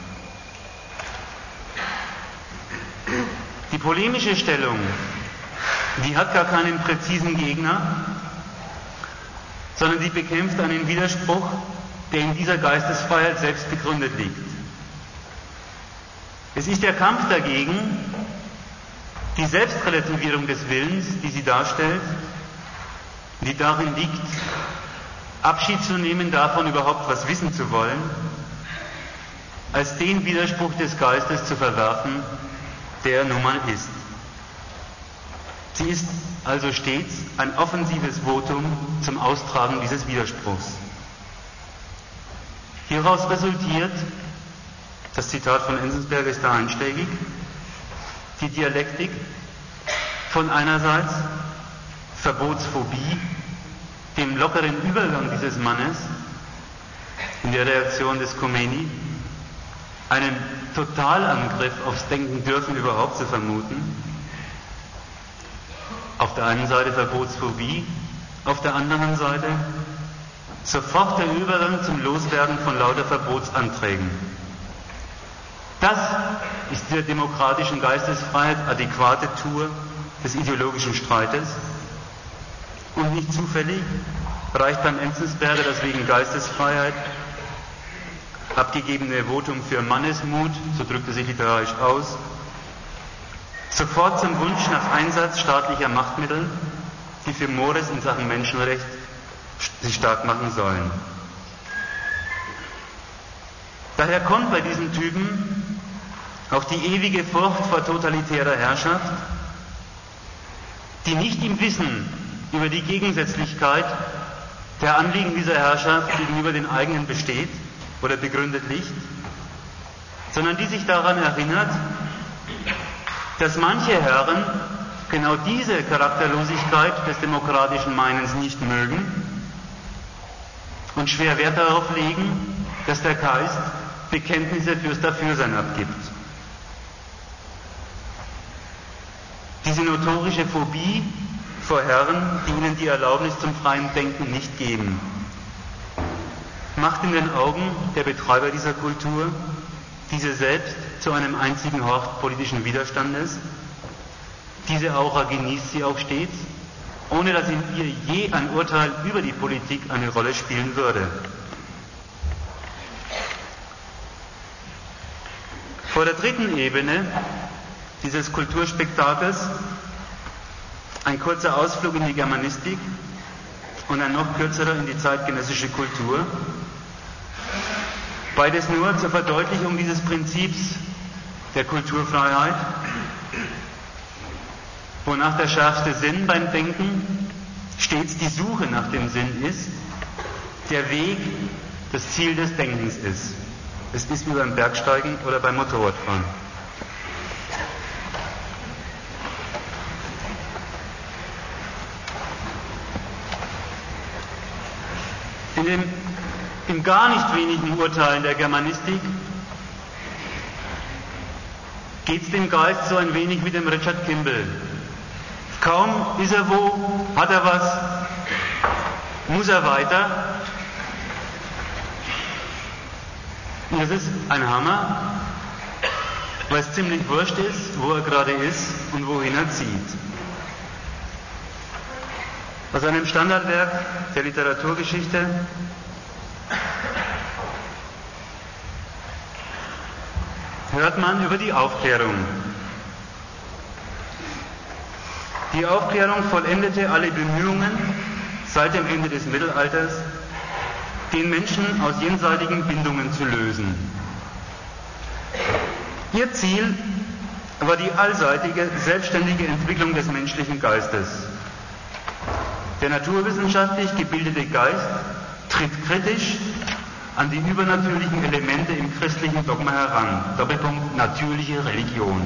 Die polemische Stellung, die hat gar keinen präzisen Gegner, sondern sie bekämpft einen Widerspruch, der in dieser Geistesfreiheit selbst begründet liegt. Es ist der Kampf dagegen, die Selbstrelativierung des Willens, die sie darstellt, die darin liegt, Abschied zu nehmen davon, überhaupt was wissen zu wollen, als den Widerspruch des Geistes zu verwerfen, der nun mal ist. Sie ist also stets ein offensives Votum zum Austragen dieses Widerspruchs. Hieraus resultiert, das Zitat von Enzensberger ist da einschlägig, die Dialektik von einerseits Verbotsphobie, dem lockeren Übergang dieses Mannes in der Reaktion des Khomeini, einen Totalangriff aufs Denken dürfen überhaupt zu vermuten. Auf der einen Seite Verbotsphobie, auf der anderen Seite sofort der Übergang zum Loswerden von lauter Verbotsanträgen. Das ist der demokratischen Geistesfreiheit adäquate Tour des ideologischen Streites. Und nicht zufällig reicht beim Enzensberger das wegen Geistesfreiheit abgegebene Votum für Mannesmut, so drückt er sich literarisch aus, sofort zum Wunsch nach Einsatz staatlicher Machtmittel, die für Mores in Sachen Menschenrecht sich stark machen sollen. Daher kommt bei diesen Typen auch die ewige Furcht vor totalitärer Herrschaft, die nicht im Wissen über die Gegensätzlichkeit der Anliegen dieser Herrschaft gegenüber den eigenen besteht oder begründet liegt, sondern die sich daran erinnert, dass manche Herren genau diese Charakterlosigkeit des demokratischen Meinens nicht mögen und schwer Wert darauf legen, dass der Geist Bekenntnisse fürs Dafürsein abgibt. Diese notorische Phobie vor Herren, die ihnen die Erlaubnis zum freien Denken nicht geben, macht in den Augen der Betreiber dieser Kultur diese selbst zu einem einzigen Hort politischen Widerstandes. Diese Aura genießt sie auch stets, ohne dass in ihr je ein Urteil über die Politik eine Rolle spielen würde. Vor der dritten Ebene dieses Kulturspektakels ein kurzer Ausflug in die Germanistik und ein noch kürzerer in die zeitgenössische Kultur. Beides nur zur Verdeutlichung dieses Prinzips der Kulturfreiheit, wonach der schärfste Sinn beim Denken stets die Suche nach dem Sinn ist, der Weg das Ziel des Denkens ist. Es ist wie beim Bergsteigen oder beim Motorradfahren. In dem in gar nicht wenigen Urteilen der Germanistik geht es dem Geist so ein wenig wie dem Richard Kimball. Kaum ist er wo, hat er was, muss er weiter. Und das ist ein Hammer, weil es ziemlich wurscht ist, wo er gerade ist und wohin er zieht. Aus einem Standardwerk der Literaturgeschichte hört man über die Aufklärung. Die Aufklärung vollendete alle Bemühungen seit dem Ende des Mittelalters, den Menschen aus jenseitigen Bindungen zu lösen. Ihr Ziel war die allseitige, selbstständige Entwicklung des menschlichen Geistes. Der naturwissenschaftlich gebildete Geist tritt kritisch an die übernatürlichen Elemente im christlichen Dogma heran. Doppelpunkt natürliche Religion.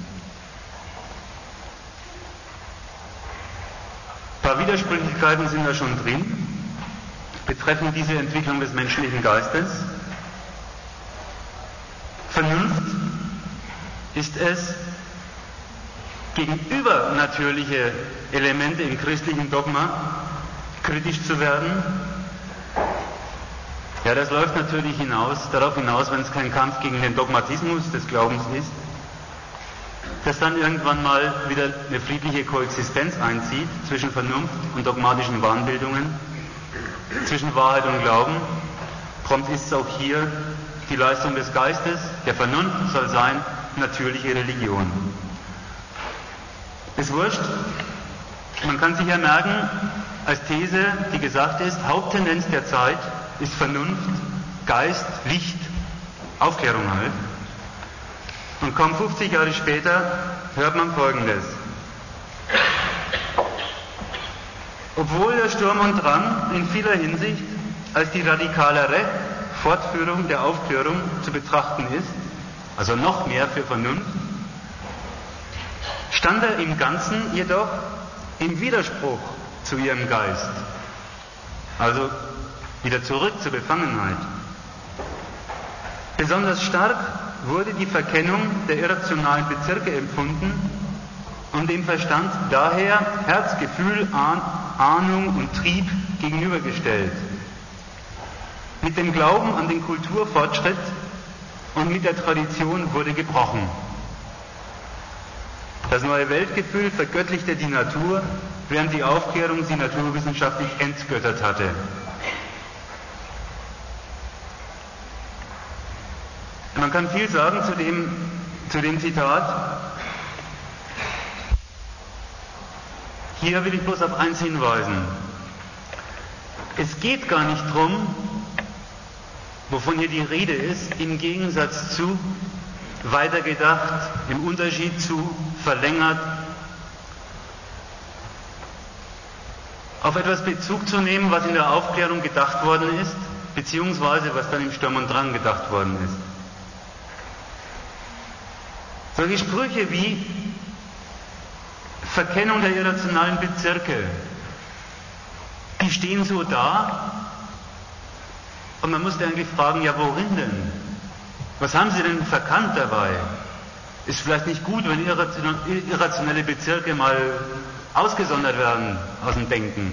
Ein paar Widersprüchlichkeiten sind da schon drin, betreffend diese Entwicklung des menschlichen Geistes. Vernunft ist es, gegen übernatürliche Elemente im christlichen Dogma kritisch zu werden. Ja, das läuft natürlich hinaus, darauf hinaus, wenn es kein Kampf gegen den Dogmatismus des Glaubens ist, dass dann irgendwann mal wieder eine friedliche Koexistenz einzieht zwischen Vernunft und dogmatischen Wahnbildungen, zwischen Wahrheit und Glauben. Prompt ist es auch hier die Leistung des Geistes, der Vernunft soll sein natürliche Religion. Ist wurscht, man kann sich ja merken, als These, die gesagt ist, Haupttendenz der Zeit ist Vernunft, Geist, Licht, Aufklärung halt. Und kaum fünfzig Jahre später hört man Folgendes. Obwohl der Sturm und Drang in vieler Hinsicht als die radikalere Fortführung der Aufklärung zu betrachten ist, also noch mehr für Vernunft, stand er im Ganzen jedoch im Widerspruch zu ihrem Geist. Also wieder zurück zur Befangenheit. Besonders stark wurde die Verkennung der irrationalen Bezirke empfunden und dem Verstand daher Herz, Gefühl, Ahn, Ahnung und Trieb gegenübergestellt. Mit dem Glauben an den Kulturfortschritt und mit der Tradition wurde gebrochen. Das neue Weltgefühl vergöttlichte die Natur, während die Aufklärung sie naturwissenschaftlich entgöttert hatte. Man kann viel sagen zu dem, zu dem Zitat. Hier will ich bloß auf eins hinweisen. Es geht gar nicht darum, wovon hier die Rede ist, im Gegensatz zu, weitergedacht, im Unterschied zu, verlängert, auf etwas Bezug zu nehmen, was in der Aufklärung gedacht worden ist, beziehungsweise was dann im Sturm und Drang gedacht worden ist. Solche Sprüche wie Verkennung der irrationalen Bezirke, die stehen so da und man musste eigentlich fragen, ja worin denn? Was haben sie denn verkannt dabei? Ist vielleicht nicht gut, wenn irrationelle Bezirke mal ausgesondert werden aus dem Denken.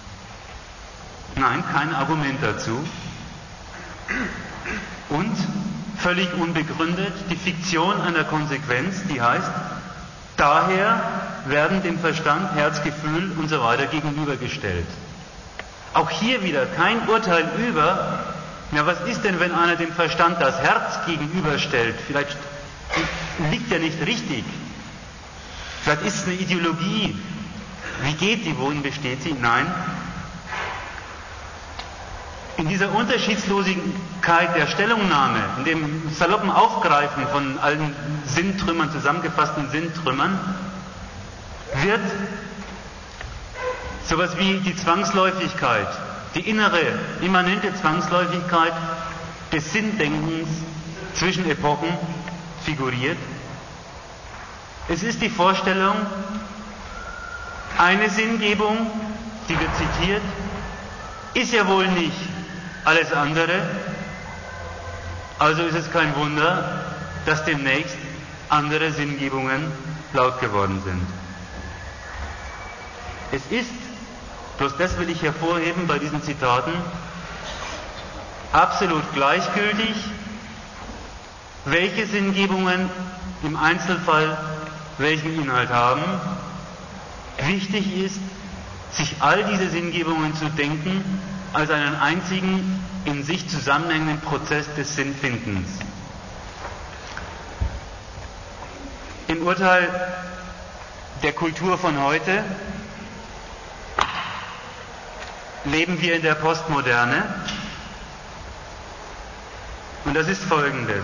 Nein, kein Argument dazu. Und völlig unbegründet die Fiktion einer Konsequenz, die heißt, daher werden dem Verstand, Herz, Gefühl und so weiter gegenübergestellt. Auch hier wieder kein Urteil über, ja was ist denn, wenn einer dem Verstand das Herz gegenüberstellt? Vielleicht liegt er nicht richtig. Vielleicht ist es eine Ideologie. Wie geht die? Worin besteht sie? Nein. In dieser Unterschiedslosigkeit der Stellungnahme, in dem saloppen Aufgreifen von allen Sinntrümmern, zusammengefassten Sinntrümmern, wird sowas wie die Zwangsläufigkeit, die innere, immanente Zwangsläufigkeit des Sinndenkens zwischen Epochen figuriert. Es ist die Vorstellung, eine Sinngebung, die wird zitiert, ist ja wohl nicht alles andere, also ist es kein Wunder, dass demnächst andere Sinngebungen laut geworden sind. Es ist, bloß das will ich hervorheben bei diesen Zitaten, absolut gleichgültig, welche Sinngebungen im Einzelfall welchen Inhalt haben. Wichtig ist, sich all diese Sinngebungen zu denken als einen einzigen, in sich zusammenhängenden Prozess des Sinnfindens. Im Urteil der Kultur von heute leben wir in der Postmoderne und das ist Folgendes.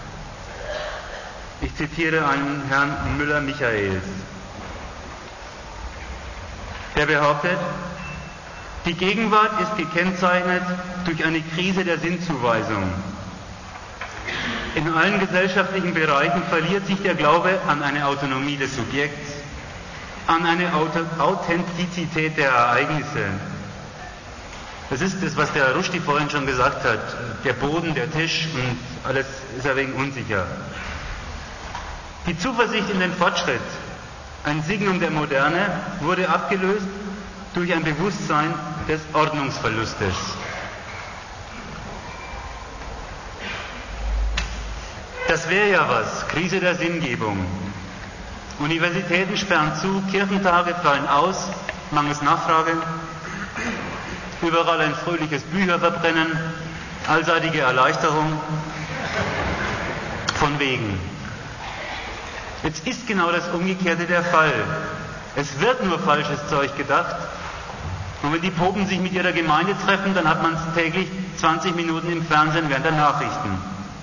Ich zitiere einen Herrn Müller-Michaels. Der behauptet, die Gegenwart ist gekennzeichnet durch eine Krise der Sinnzuweisung. In allen gesellschaftlichen Bereichen verliert sich der Glaube an eine Autonomie des Subjekts, an eine Authentizität der Ereignisse. Das ist das, was der Rushdie vorhin schon gesagt hat. Der Boden, der Tisch und alles ist ein wenig unsicher. Die Zuversicht in den Fortschritt, ein Signum der Moderne, wurde abgelöst durch ein Bewusstsein des Ordnungsverlustes. Das wäre ja was, Krise der Sinngebung. Universitäten sperren zu, Kirchentage fallen aus, mangels Nachfrage, überall ein fröhliches Bücherverbrennen, allseitige Erleichterung, von wegen. Jetzt ist genau das Umgekehrte der Fall. Es wird nur falsches Zeug gedacht. Und wenn die Popen sich mit ihrer Gemeinde treffen, dann hat man es täglich zwanzig Minuten im Fernsehen während der Nachrichten.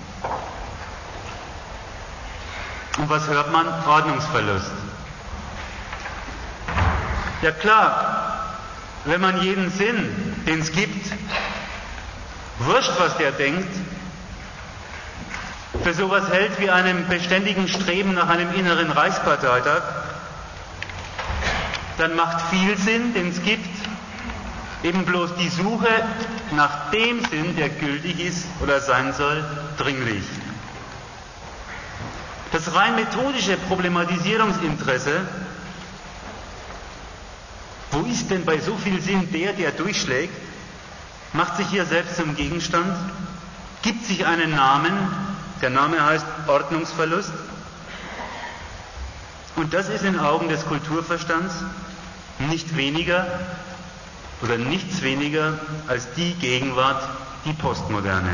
Und was hört man? Ordnungsverlust. Ja klar, wenn man jeden Sinn, den es gibt, wurscht, was der denkt, für sowas hält wie einem beständigen Streben nach einem inneren Reichsparteitag, dann macht viel Sinn, den es gibt, eben bloß die Suche nach dem Sinn, der gültig ist oder sein soll, dringlich. Das rein methodische Problematisierungsinteresse, wo ist denn bei so viel Sinn der, der durchschlägt, macht sich hier selbst zum Gegenstand, gibt sich einen Namen, der Name heißt Ordnungsverlust, und das ist in Augen des Kulturverstands nicht weniger oder nichts weniger als die Gegenwart, die Postmoderne.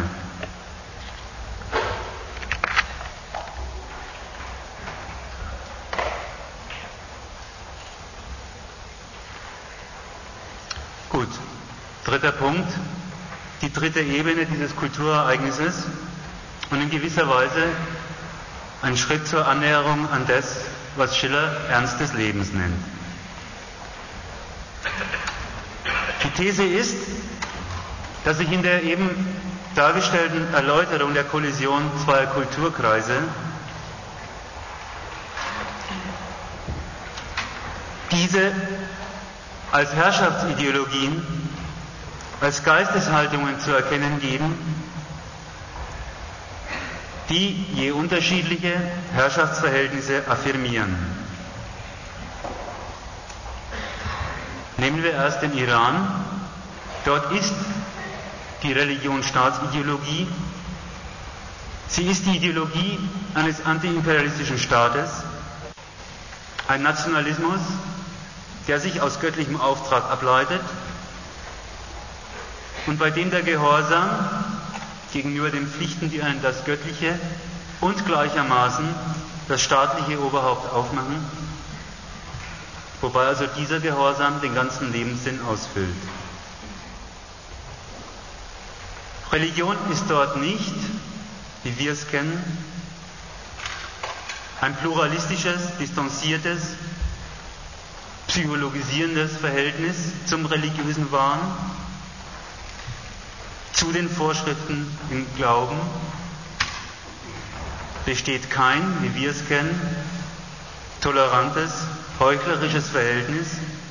Gut, dritter Punkt, die dritte Ebene dieses Kulturereignisses und in gewisser Weise ein Schritt zur Annäherung an das, was Schiller Ernst des Lebens nennt. Die These ist, dass sich in der eben dargestellten Erläuterung der Kollision zweier Kulturkreise diese als Herrschaftsideologien, als Geisteshaltungen zu erkennen geben, die je unterschiedliche Herrschaftsverhältnisse affirmieren. Nehmen wir erst den Iran. Dort ist die Religion Staatsideologie. Sie ist die Ideologie eines antiimperialistischen Staates, ein Nationalismus, der sich aus göttlichem Auftrag ableitet und bei dem der Gehorsam gegenüber den Pflichten, die einen das Göttliche und gleichermaßen das staatliche Oberhaupt aufmachen, wobei also dieser Gehorsam den ganzen Lebenssinn ausfüllt. Religion ist dort nicht, wie wir es kennen, ein pluralistisches, distanziertes, psychologisierendes Verhältnis zum religiösen Wahn, zu den Vorschriften im Glauben besteht kein, wie wir es kennen, tolerantes, heuchlerisches Verhältnis.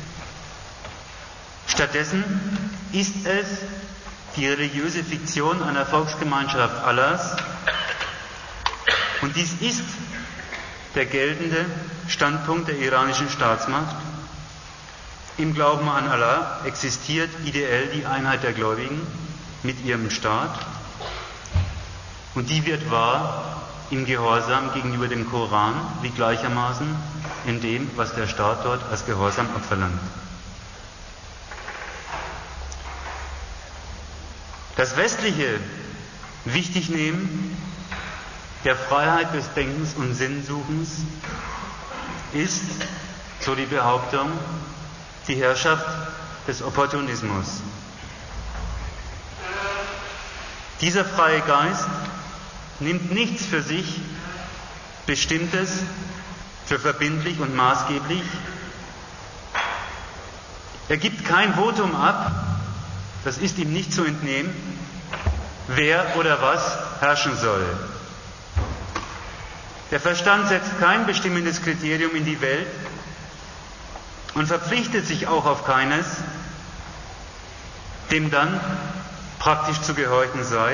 Stattdessen ist es die religiöse Fiktion einer Volksgemeinschaft Allahs, und dies ist der geltende Standpunkt der iranischen Staatsmacht. Im Glauben an Allah existiert ideell die Einheit der Gläubigen mit ihrem Staat, und die wird wahr im Gehorsam gegenüber dem Koran, wie gleichermaßen in dem, was der Staat dort als Gehorsam abverlangt. Das westliche Wichtignehmen der Freiheit des Denkens und Sinnsuchens ist, so die Behauptung, die Herrschaft des Opportunismus. Dieser freie Geist nimmt nichts für sich Bestimmtes für verbindlich und maßgeblich. Er gibt kein Votum ab, das ist ihm nicht zu entnehmen, wer oder was herrschen soll. Der Verstand setzt kein bestimmendes Kriterium in die Welt und verpflichtet sich auch auf keines, dem dann praktisch zu gehorchen sei.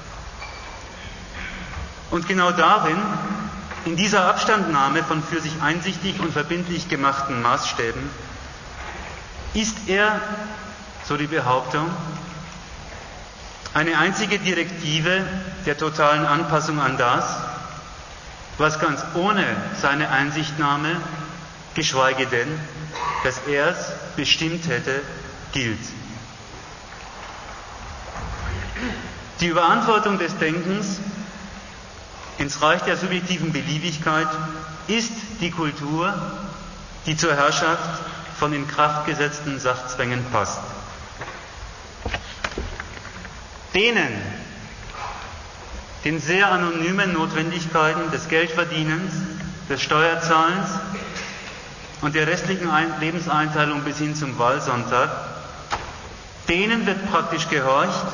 Und genau darin, in dieser Abstandnahme von für sich einsichtig und verbindlich gemachten Maßstäben, ist er, so die Behauptung, eine einzige Direktive der totalen Anpassung an das, was ganz ohne seine Einsichtnahme, geschweige denn, dass er es bestimmt hätte, gilt. Die Überantwortung des Denkens ins Reich der subjektiven Beliebigkeit ist die Kultur, die zur Herrschaft von in Kraft gesetzten Sachzwängen passt. Denen, den sehr anonymen Notwendigkeiten des Geldverdienens, des Steuerzahlens und der restlichen Lebenseinteilung bis hin zum Wahlsonntag, denen wird praktisch gehorcht,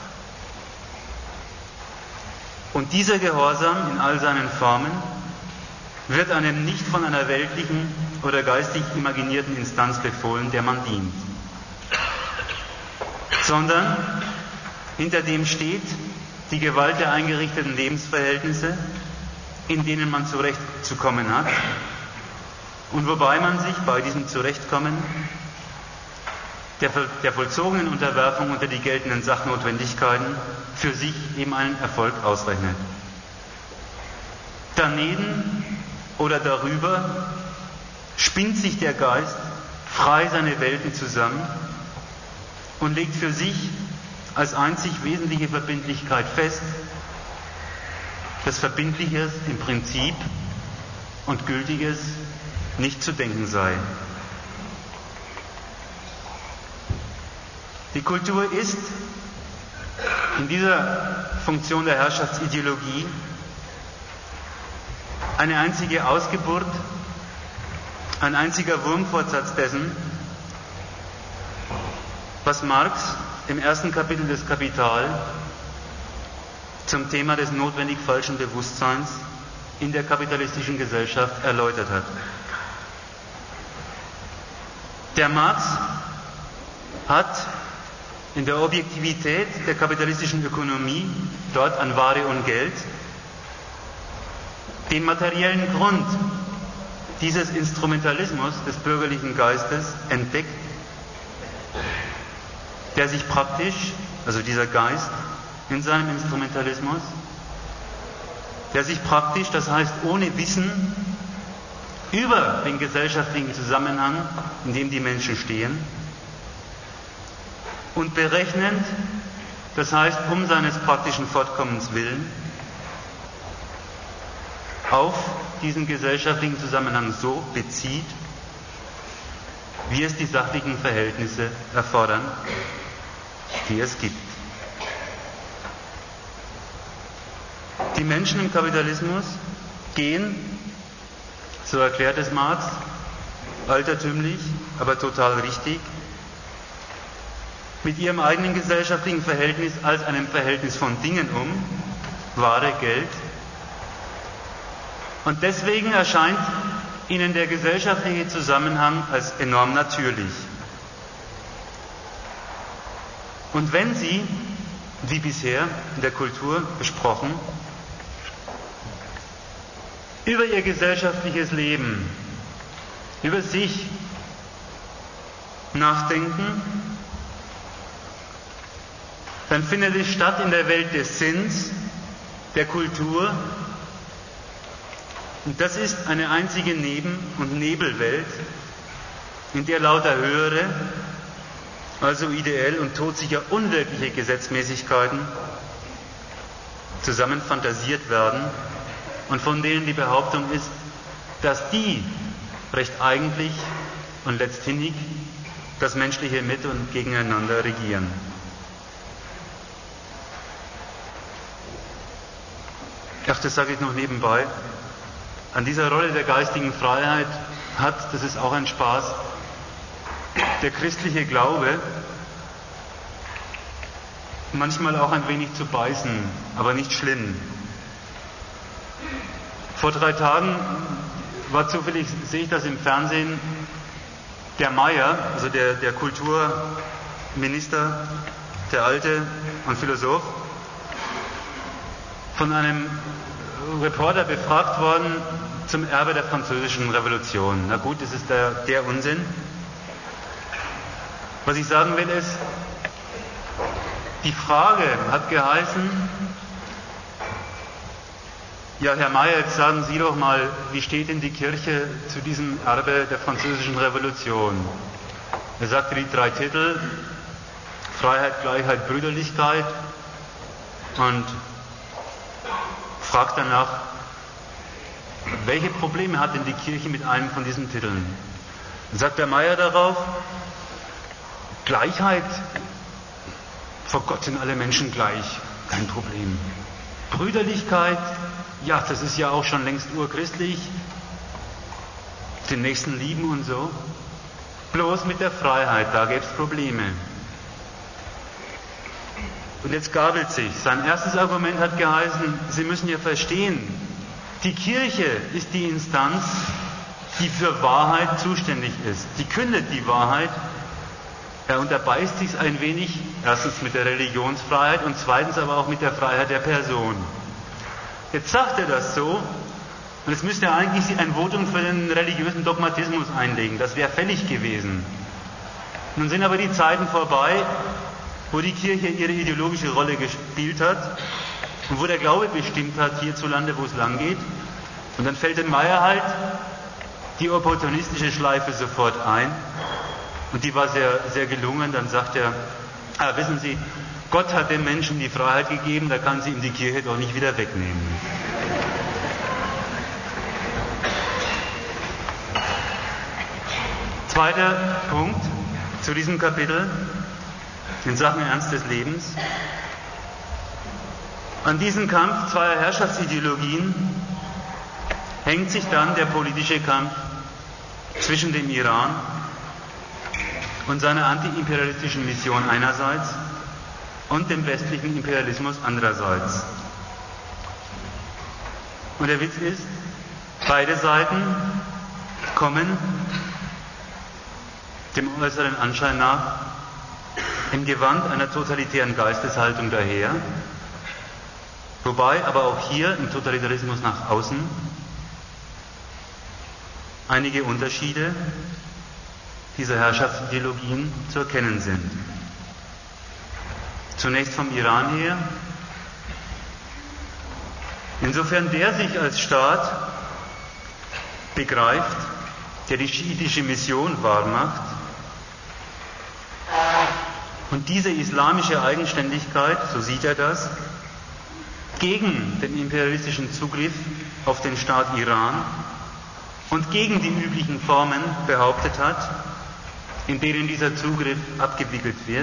und dieser Gehorsam in all seinen Formen wird einem nicht von einer weltlichen oder geistig imaginierten Instanz befohlen, der man dient, sondern hinter dem steht die Gewalt der eingerichteten Lebensverhältnisse, in denen man zurechtzukommen hat, und wobei man sich bei diesem Zurechtkommen der, der vollzogenen Unterwerfung unter die geltenden Sachnotwendigkeiten für sich eben einen Erfolg ausrechnet. Daneben oder darüber spinnt sich der Geist frei seine Welten zusammen und legt für sich als einzig wesentliche Verbindlichkeit fest, dass Verbindliches im Prinzip und Gültiges nicht zu denken sei. Die Kultur ist in dieser Funktion der Herrschaftsideologie eine einzige Ausgeburt, ein einziger Wurmfortsatz dessen, was Marx im ersten Kapitel des Kapital zum Thema des notwendig falschen Bewusstseins in der kapitalistischen Gesellschaft erläutert hat. Der Marx hat in der Objektivität der kapitalistischen Ökonomie, dort an Ware und Geld, den materiellen Grund dieses Instrumentalismus des bürgerlichen Geistes entdeckt, der sich praktisch, also dieser Geist in seinem Instrumentalismus, der sich praktisch, das heißt ohne Wissen, über den gesellschaftlichen Zusammenhang, in dem die Menschen stehen, und berechnend, das heißt um seines praktischen Fortkommens willen, auf diesen gesellschaftlichen Zusammenhang so bezieht, wie es die sachlichen Verhältnisse erfordern, die es gibt. Die Menschen im Kapitalismus gehen, so erklärt es Marx, altertümlich, aber total richtig, mit ihrem eigenen gesellschaftlichen Verhältnis als einem Verhältnis von Dingen um, Ware, Geld. Und deswegen erscheint ihnen der gesellschaftliche Zusammenhang als enorm natürlich. Und wenn sie, wie bisher in der Kultur besprochen, über ihr gesellschaftliches Leben, über sich nachdenken, dann findet es statt in der Welt des Sinns, der Kultur. Und das ist eine einzige Neben- und Nebelwelt, in der lauter höhere, also ideell und todsicher unwirkliche Gesetzmäßigkeiten zusammen fantasiert werden und von denen die Behauptung ist, dass die recht eigentlich und letzthinnig das menschliche Mit- und Gegeneinander regieren. Ach, das sage ich noch nebenbei. An dieser Rolle der geistigen Freiheit hat, das ist auch ein Spaß, der christliche Glaube manchmal auch ein wenig zu beißen, aber nicht schlimm. Vor drei Tagen war zufällig, sehe ich das im Fernsehen, der Mayer, also der, der Kulturminister, der Alte und Philosoph, von einem Reporter befragt worden zum Erbe der Französischen Revolution. Na gut, das ist der, der Unsinn. Was ich sagen will ist, die Frage hat geheißen, ja Herr Mayer, jetzt sagen Sie doch mal, wie steht denn die Kirche zu diesem Erbe der Französischen Revolution? Er sagte die drei Titel, Freiheit, Gleichheit, Brüderlichkeit, und fragt danach, welche Probleme hat denn die Kirche mit einem von diesen Titeln? Dann sagt der Mayer darauf, Gleichheit, vor Gott sind alle Menschen gleich, kein Problem. Brüderlichkeit, ja, das ist ja auch schon längst urchristlich, den Nächsten lieben und so. Bloß mit der Freiheit, da gäbe es Probleme. Und jetzt gabelt sich. Sein erstes Argument hat geheißen, Sie müssen ja verstehen, die Kirche ist die Instanz, die für Wahrheit zuständig ist. Die kündet die Wahrheit. Er unterbeißt sich ein wenig, erstens mit der Religionsfreiheit und zweitens aber auch mit der Freiheit der Person. Jetzt sagt er das so, und jetzt müsste er eigentlich ein Votum für den religiösen Dogmatismus einlegen. Das wäre fällig gewesen. Nun sind aber die Zeiten vorbei, wo die Kirche ihre ideologische Rolle gespielt hat und wo der Glaube bestimmt hat hierzulande, wo es lang geht. Und dann fällt dem Mayer halt die opportunistische Schleife sofort ein. Und die war sehr, sehr gelungen. Dann sagt er, ah, wissen Sie, Gott hat dem Menschen die Freiheit gegeben, da kann sie ihm die Kirche doch nicht wieder wegnehmen. Zweiter Punkt zu diesem Kapitel in Sachen Ernst des Lebens. An diesem Kampf zweier Herrschaftsideologien hängt sich dann der politische Kampf zwischen dem Iran und seiner antiimperialistischen Mission einerseits und dem westlichen Imperialismus andererseits. Und der Witz ist, beide Seiten kommen dem äußeren Anschein nach im Gewand einer totalitären Geisteshaltung daher, wobei aber auch hier im Totalitarismus nach außen einige Unterschiede dieser Herrschaftsideologien zu erkennen sind. Zunächst vom Iran her. Insofern der sich als Staat begreift, der die schiitische Mission wahrmacht und diese islamische Eigenständigkeit, so sieht er das, gegen den imperialistischen Zugriff auf den Staat Iran und gegen die üblichen Formen behauptet hat, in denen dieser Zugriff abgewickelt wird,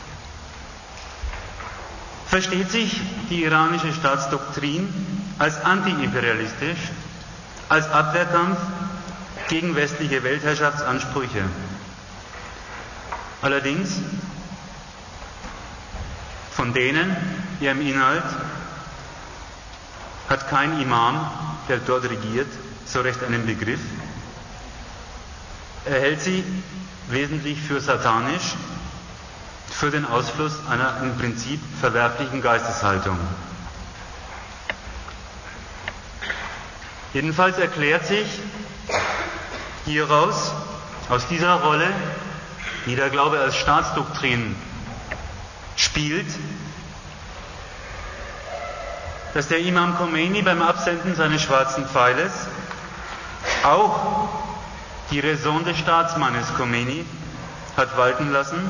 versteht sich die iranische Staatsdoktrin als antiimperialistisch, als Abwehrkampf gegen westliche Weltherrschaftsansprüche. Allerdings von denen, ihrem Inhalt, hat kein Imam, der dort regiert, so recht einen Begriff. Er hält sie wesentlich für satanisch, für den Ausfluss einer im Prinzip verwerflichen Geisteshaltung. Jedenfalls erklärt sich hieraus, aus dieser Rolle, die der Glaube als Staatsdoktrin spielt, dass der Imam Khomeini beim Absenden seines schwarzen Pfeiles auch die Raison des Staatsmannes Khomeini hat walten lassen,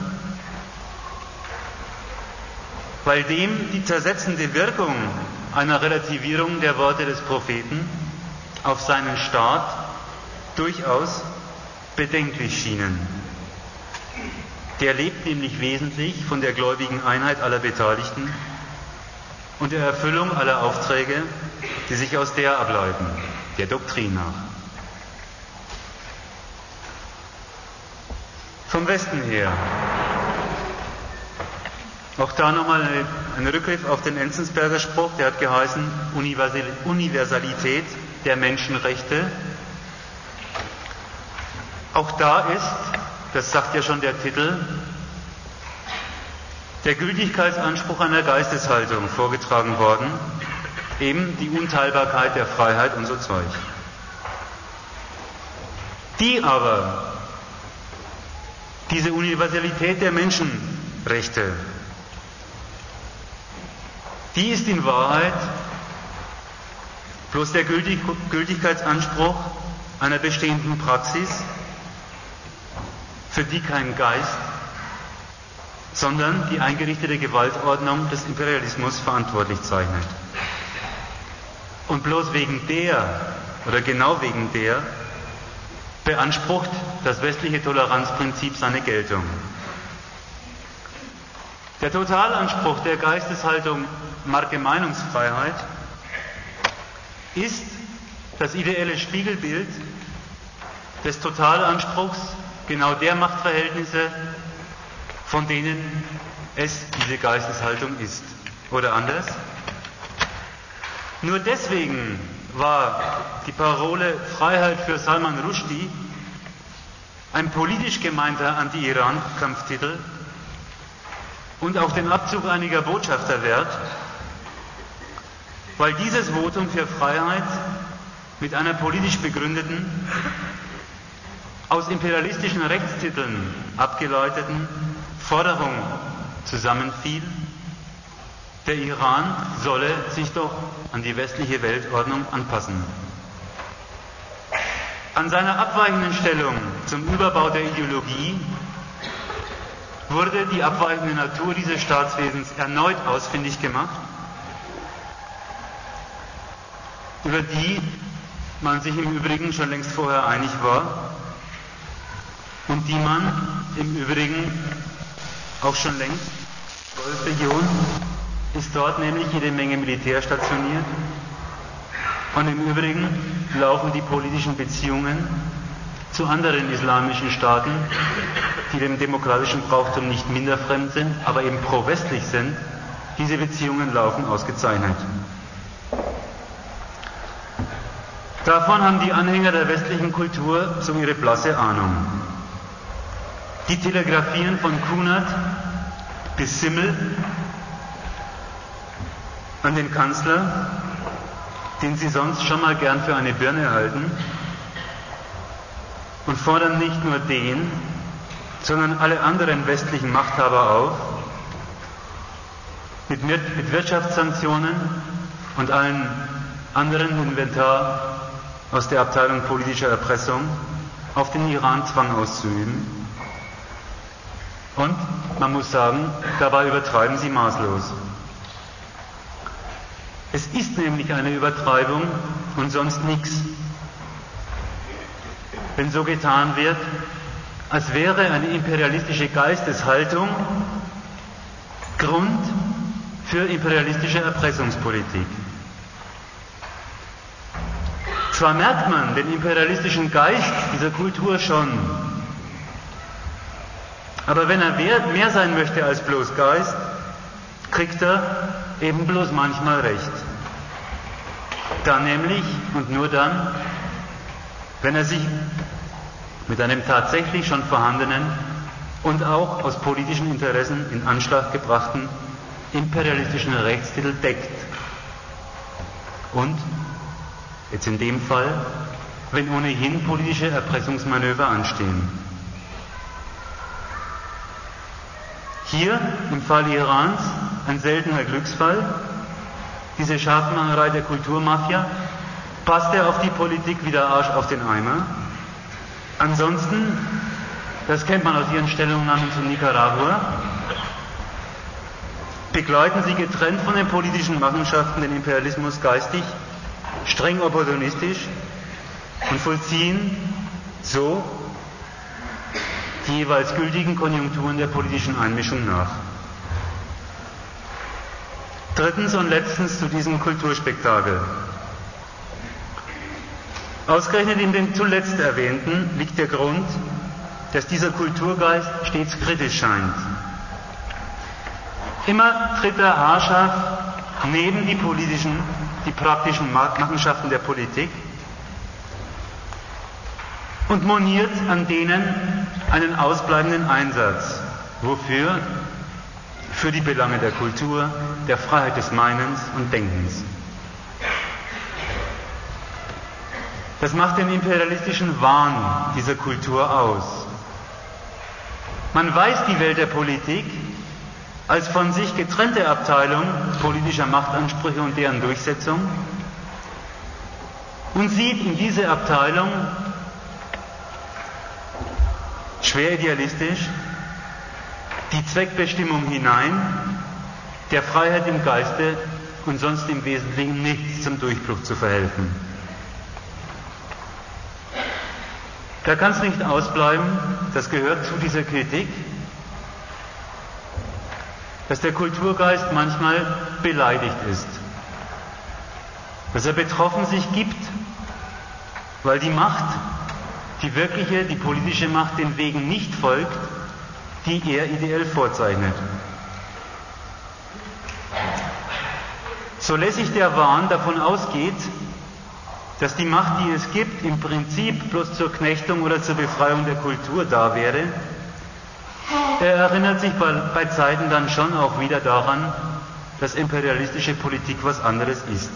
weil dem die zersetzende Wirkung einer Relativierung der Worte des Propheten auf seinen Staat durchaus bedenklich schienen. Der lebt nämlich wesentlich von der gläubigen Einheit aller Beteiligten und der Erfüllung aller Aufträge, die sich aus der ableiten, der Doktrin nach. Vom Westen her. Auch da nochmal ein Rückgriff auf den Enzensberger Spruch, der hat geheißen, Universalität der Menschenrechte. Auch da ist, das sagt ja schon der Titel, der Gültigkeitsanspruch einer Geisteshaltung vorgetragen worden, eben die Unteilbarkeit der Freiheit und so Zeug. Die aber, diese Universalität der Menschenrechte, die ist in Wahrheit bloß der Gültig- Gültigkeitsanspruch einer bestehenden Praxis, für die kein Geist, sondern die eingerichtete Gewaltordnung des Imperialismus verantwortlich zeichnet. Und bloß wegen der, oder genau wegen der, beansprucht das westliche Toleranzprinzip seine Geltung. Der Totalanspruch der Geisteshaltung Marke Meinungsfreiheit ist das ideelle Spiegelbild des Totalanspruchs genau der Machtverhältnisse, von denen es diese Geisteshaltung ist. Oder anders? Nur deswegen war die Parole Freiheit für Salman Rushdie ein politisch gemeinter Anti-Iran-Kampftitel und auch den Abzug einiger Botschafter wert, weil dieses Votum für Freiheit mit einer politisch begründeten, aus imperialistischen Rechtstiteln abgeleiteten Forderung zusammenfiel, der Iran solle sich doch an die westliche Weltordnung anpassen. An seiner abweichenden Stellung zum Überbau der Ideologie wurde die abweichende Natur dieses Staatswesens erneut ausfindig gemacht, über die man sich im Übrigen schon längst vorher einig war und die man im Übrigen auch schon längst, Golfregion, ist dort nämlich jede Menge Militär stationiert und im Übrigen laufen die politischen Beziehungen zu anderen islamischen Staaten, die dem demokratischen Brauchtum nicht minder fremd sind, aber eben pro-westlich sind. Diese Beziehungen laufen ausgezeichnet. Davon haben die Anhänger der westlichen Kultur so ihre blasse Ahnung. Die Telegrafien von Kunert bis Simmel an den Kanzler, den sie sonst schon mal gern für eine Birne halten, und fordern nicht nur den, sondern alle anderen westlichen Machthaber auf, mit, mit Wirtschaftssanktionen und allen anderen Inventar aus der Abteilung politischer Erpressung auf den Iran Zwang auszuüben. Und man muss sagen, dabei übertreiben sie maßlos. Es ist nämlich eine Übertreibung und sonst nichts, wenn so getan wird, als wäre eine imperialistische Geisteshaltung Grund für imperialistische Erpressungspolitik. Zwar merkt man den imperialistischen Geist dieser Kultur schon, aber wenn er mehr sein möchte als bloß Geist, kriegt er eben bloß manchmal recht. Dann nämlich, und nur dann, wenn er sich mit einem tatsächlich schon vorhandenen und auch aus politischen Interessen in Anschlag gebrachten imperialistischen Rechtstitel deckt. Und, jetzt in dem Fall, wenn ohnehin politische Erpressungsmanöver anstehen. Hier, im Fall Irans, ein seltener Glücksfall, diese Scharfmacherei der Kulturmafia, passt er auf die Politik wie der Arsch auf den Eimer. Ansonsten, das kennt man aus ihren Stellungnahmen zu Nicaragua, begleiten sie getrennt von den politischen Machenschaften den Imperialismus geistig, streng opportunistisch und vollziehen so die jeweils gültigen Konjunkturen der politischen Einmischung nach. Drittens und letztens zu diesem Kulturspektakel. Ausgerechnet in den zuletzt erwähnten liegt der Grund, dass dieser Kulturgeist stets kritisch scheint. Immer tritt er haarscharf neben die politischen, die praktischen Machenschaften der Politik und moniert an denen einen ausbleibenden Einsatz. Wofür? Für die Belange der Kultur, der Freiheit des Meinens und Denkens. Das macht den imperialistischen Wahn dieser Kultur aus. Man weiß die Welt der Politik als von sich getrennte Abteilung politischer Machtansprüche und deren Durchsetzung und sieht in diese Abteilung schwer idealistisch die Zweckbestimmung hinein, der Freiheit im Geiste und sonst im Wesentlichen nichts zum Durchbruch zu verhelfen. Da kann es nicht ausbleiben, das gehört zu dieser Kritik, dass der Kulturgeist manchmal beleidigt ist, dass er betroffen sich gibt, weil die Macht, die wirkliche, die politische Macht den Wegen nicht folgt, die er ideell vorzeichnet. So lässig der Wahn davon ausgeht, dass die Macht, die es gibt, im Prinzip bloß zur Knechtung oder zur Befreiung der Kultur da wäre, er erinnert sich bei, bei Zeiten dann schon auch wieder daran, dass imperialistische Politik was anderes ist.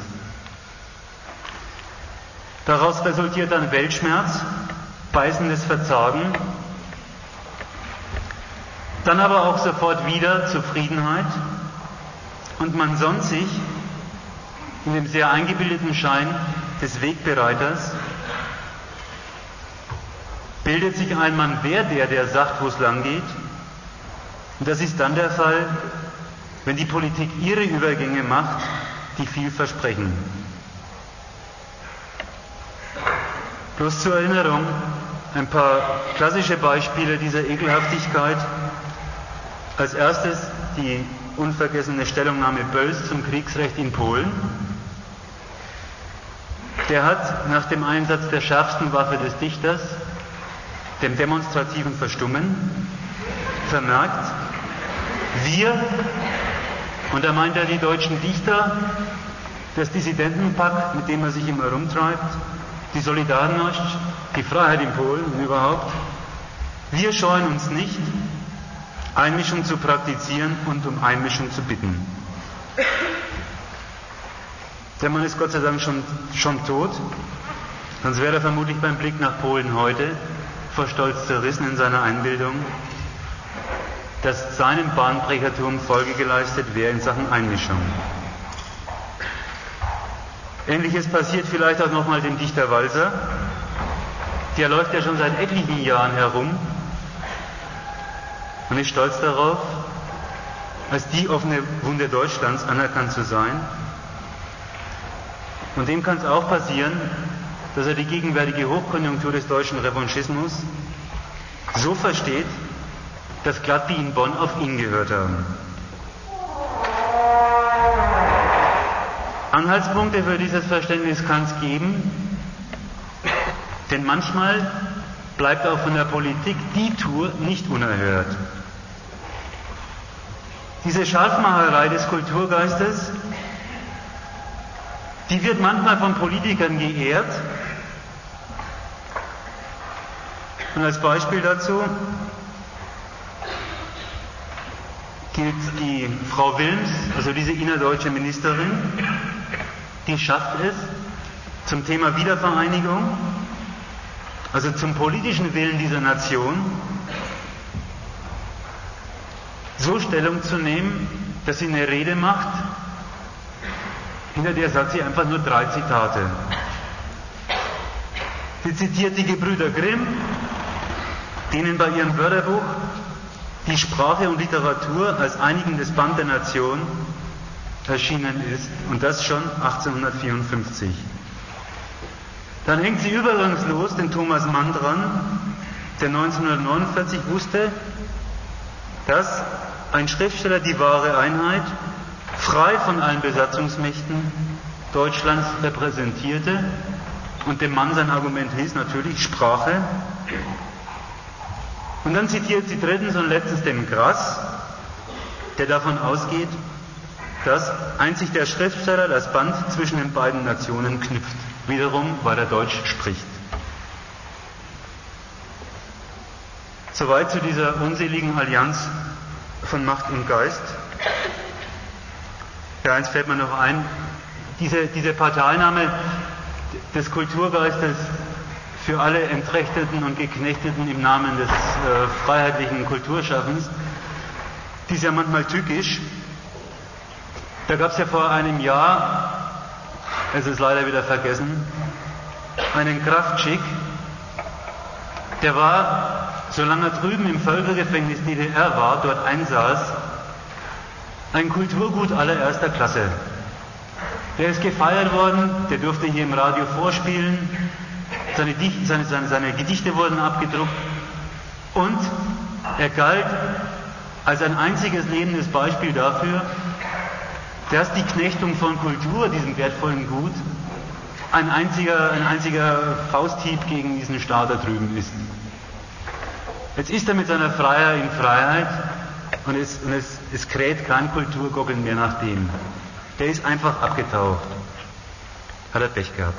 Daraus resultiert dann Weltschmerz, beißendes Verzagen, dann aber auch sofort wieder Zufriedenheit und man sonnt sich in dem sehr eingebildeten Schein des Wegbereiters, bildet sich ein, man wäre der, der sagt, wo es lang geht. Und das ist dann der Fall, wenn die Politik ihre Übergänge macht, die viel versprechen. Bloß zur Erinnerung ein paar klassische Beispiele dieser Ekelhaftigkeit. Als erstes die unvergessene Stellungnahme Bölls zum Kriegsrecht in Polen. Der hat nach dem Einsatz der schärfsten Waffe des Dichters dem demonstrativen Verstummen, vermerkt, wir, und da meint er die deutschen Dichter, das Dissidentenpack, mit dem er sich immer rumtreibt, die Solidarność, die Freiheit in Polen und überhaupt, wir scheuen uns nicht, Einmischung zu praktizieren und um Einmischung zu bitten. Der Mann ist Gott sei Dank schon, schon tot, sonst wäre er vermutlich beim Blick nach Polen heute vor Stolz zerrissen in seiner Einbildung, dass seinem Bahnbrechertum Folge geleistet wäre in Sachen Einmischung. Ähnliches passiert vielleicht auch nochmal dem Dichter Walser. Der läuft ja schon seit etlichen Jahren herum und ist stolz darauf, als die offene Wunde Deutschlands anerkannt zu sein. Und dem kann es auch passieren, dass er die gegenwärtige Hochkonjunktur des deutschen Revanchismus so versteht, dass glatt die in Bonn auf ihn gehört haben. Anhaltspunkte für dieses Verständnis kann es geben, denn manchmal bleibt auch von der Politik die Tour nicht unerhört. Diese Scharfmacherei des Kulturgeistes, die wird manchmal von Politikern geehrt. Und als Beispiel dazu gilt die Frau Wilms, also diese innerdeutsche Ministerin, die schafft es, zum Thema Wiedervereinigung, also zum politischen Willen dieser Nation, so Stellung zu nehmen, dass sie eine Rede macht, hinter der sagt sie einfach nur drei Zitate. Sie zitiert die Gebrüder Grimm, denen bei ihrem Wörterbuch die Sprache und Literatur als einigendes Band der Nation erschienen ist, und das schon achtzehnhundertvierundfünfzig. Dann hängt sie übergangslos den Thomas Mann dran, der neunzehnhundertneunundvierzig wusste, dass ein Schriftsteller die wahre Einheit, frei von allen Besatzungsmächten Deutschlands repräsentierte, und dem Mann sein Argument hieß natürlich Sprache. Und dann zitiert sie drittens und letztens den Grass, der davon ausgeht, dass einzig der Schriftsteller das Band zwischen den beiden Nationen knüpft, wiederum, weil er Deutsch spricht. Soweit zu dieser unseligen Allianz von Macht und Geist. Ja, eins fällt mir noch ein, diese, diese Parteinahme des Kulturgeistes für alle Entrechteten und Geknechteten im Namen des äh, freiheitlichen Kulturschaffens, die ist ja manchmal tückisch. Da gab es ja vor einem Jahr, es ist leider wieder vergessen, einen Kraftschick, der war, solange er drüben im Völkergefängnis D D R war, dort einsaß, ein Kulturgut allererster Klasse. Der ist gefeiert worden, der durfte hier im Radio vorspielen, seine, Dicht, seine, seine, seine Gedichte wurden abgedruckt und er galt als ein einziges lebendes Beispiel dafür, dass die Knechtung von Kultur, diesem wertvollen Gut, ein einziger, ein einziger Fausthieb gegen diesen Staat da drüben ist. Jetzt ist er mit seiner Freiheit in Freiheit und es, und es, es kräht kein Kulturgockeln mehr nach dem. Der ist einfach abgetaucht. Hat er Pech gehabt.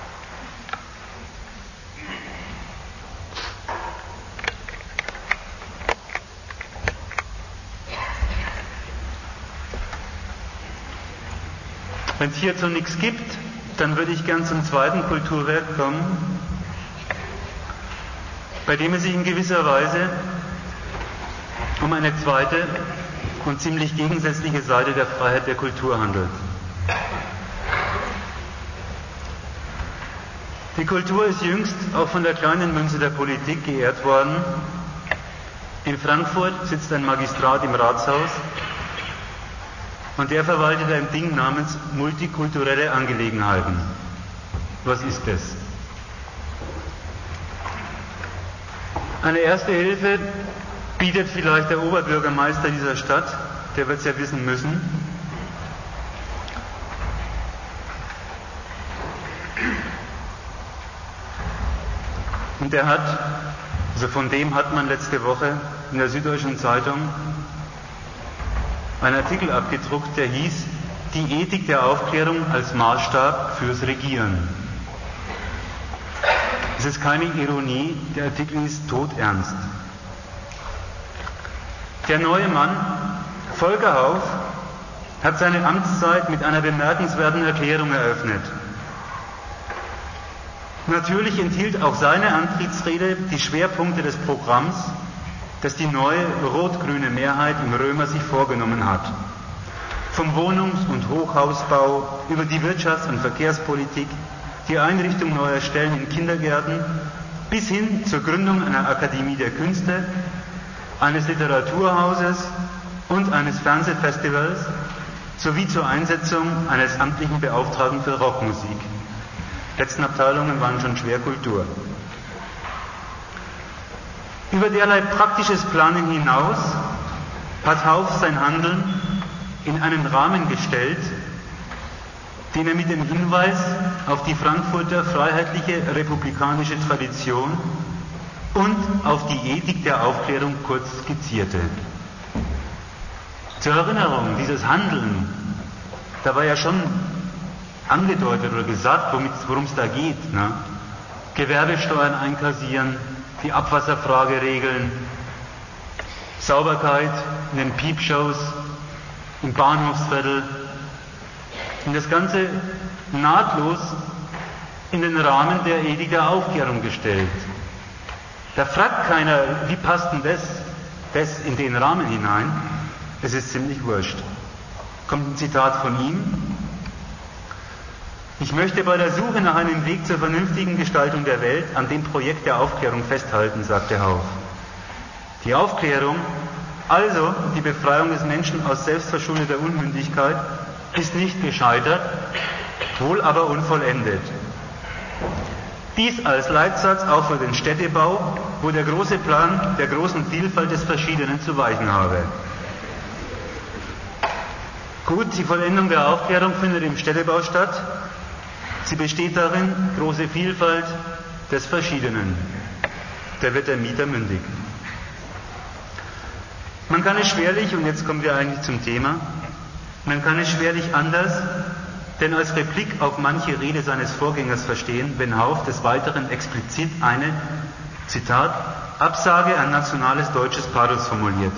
Wenn es hierzu nichts gibt, dann würde ich gern zum zweiten Kulturwerk kommen, bei dem es sich in gewisser Weise um eine zweite und ziemlich gegensätzliche Seite der Freiheit der Kultur handelt. Die Kultur ist jüngst auch von der kleinen Münze der Politik geehrt worden. In Frankfurt sitzt ein Magistrat im Ratshaus und der verwaltet ein Ding namens multikulturelle Angelegenheiten. Was ist das? Eine erste Hilfe bietet vielleicht der Oberbürgermeister dieser Stadt, der wird es ja wissen müssen. Und er hat Also von dem hat man letzte Woche in der Süddeutschen Zeitung einen Artikel abgedruckt, der hieß Die Ethik der Aufklärung als Maßstab fürs Regieren. Es ist keine Ironie, der Artikel ist todernst. Der neue Mann, Volker Hauff, hat seine Amtszeit mit einer bemerkenswerten Erklärung eröffnet. Natürlich enthielt auch seine Antrittsrede die Schwerpunkte des Programms, das die neue rot-grüne Mehrheit im Römer sich vorgenommen hat. Vom Wohnungs- und Hochhausbau über die Wirtschafts- und Verkehrspolitik, die Einrichtung neuer Stellen in Kindergärten bis hin zur Gründung einer Akademie der Künste, eines Literaturhauses und eines Fernsehfestivals sowie zur Einsetzung eines amtlichen Beauftragten für Rockmusik. Die letzten Abteilungen waren schon schwer Kultur. Über derlei praktisches Planen hinaus hat Hauff sein Handeln in einen Rahmen gestellt, den er mit dem Hinweis auf die Frankfurter freiheitliche republikanische Tradition und auf die Ethik der Aufklärung kurz skizzierte. Zur Erinnerung, dieses Handeln, da war ja schon angedeutet oder gesagt, worum es da geht. Ne? Gewerbesteuern einkassieren, die Abwasserfrage regeln, Sauberkeit in den Piepshows, im Bahnhofsviertel. Und das Ganze nahtlos in den Rahmen der Ethik der Aufklärung gestellt. Da fragt keiner, wie passt denn das, das in den Rahmen hinein? Es ist ziemlich wurscht. Kommt ein Zitat von ihm. Ich möchte bei der Suche nach einem Weg zur vernünftigen Gestaltung der Welt an dem Projekt der Aufklärung festhalten, sagte Hauff. Die Aufklärung, also die Befreiung des Menschen aus selbstverschuldeter Unmündigkeit, ist nicht gescheitert, wohl aber unvollendet. Dies als Leitsatz auch für den Städtebau, wo der große Plan der großen Vielfalt des Verschiedenen zu weichen habe. Gut, die Vollendung der Aufklärung findet im Städtebau statt. Sie besteht darin, große Vielfalt des Verschiedenen. Da wird der Mieter mündig. Man kann es schwerlich, und jetzt kommen wir eigentlich zum Thema, man kann es schwerlich anders, denn als Replik auf manche Rede seines Vorgängers verstehen, wenn Hauff des Weiteren explizit eine, Zitat, Absage an nationales deutsches Pathos formulierte.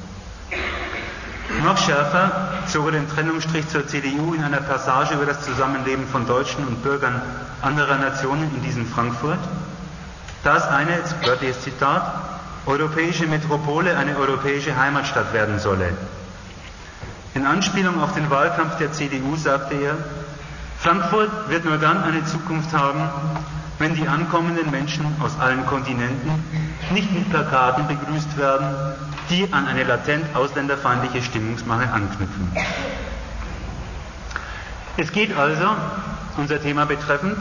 Noch schärfer zog er den Trennungsstrich zur C D U in einer Passage über das Zusammenleben von Deutschen und Bürgern anderer Nationen in diesem Frankfurt, dass eine, jetzt wörtliches Zitat, europäische Metropole eine europäische Heimatstadt werden solle. In Anspielung auf den Wahlkampf der C D U sagte er, Frankfurt wird nur dann eine Zukunft haben, wenn die ankommenden Menschen aus allen Kontinenten nicht mit Plakaten begrüßt werden, die an eine latent ausländerfeindliche Stimmungsmache anknüpfen. Es geht also, unser Thema betreffend,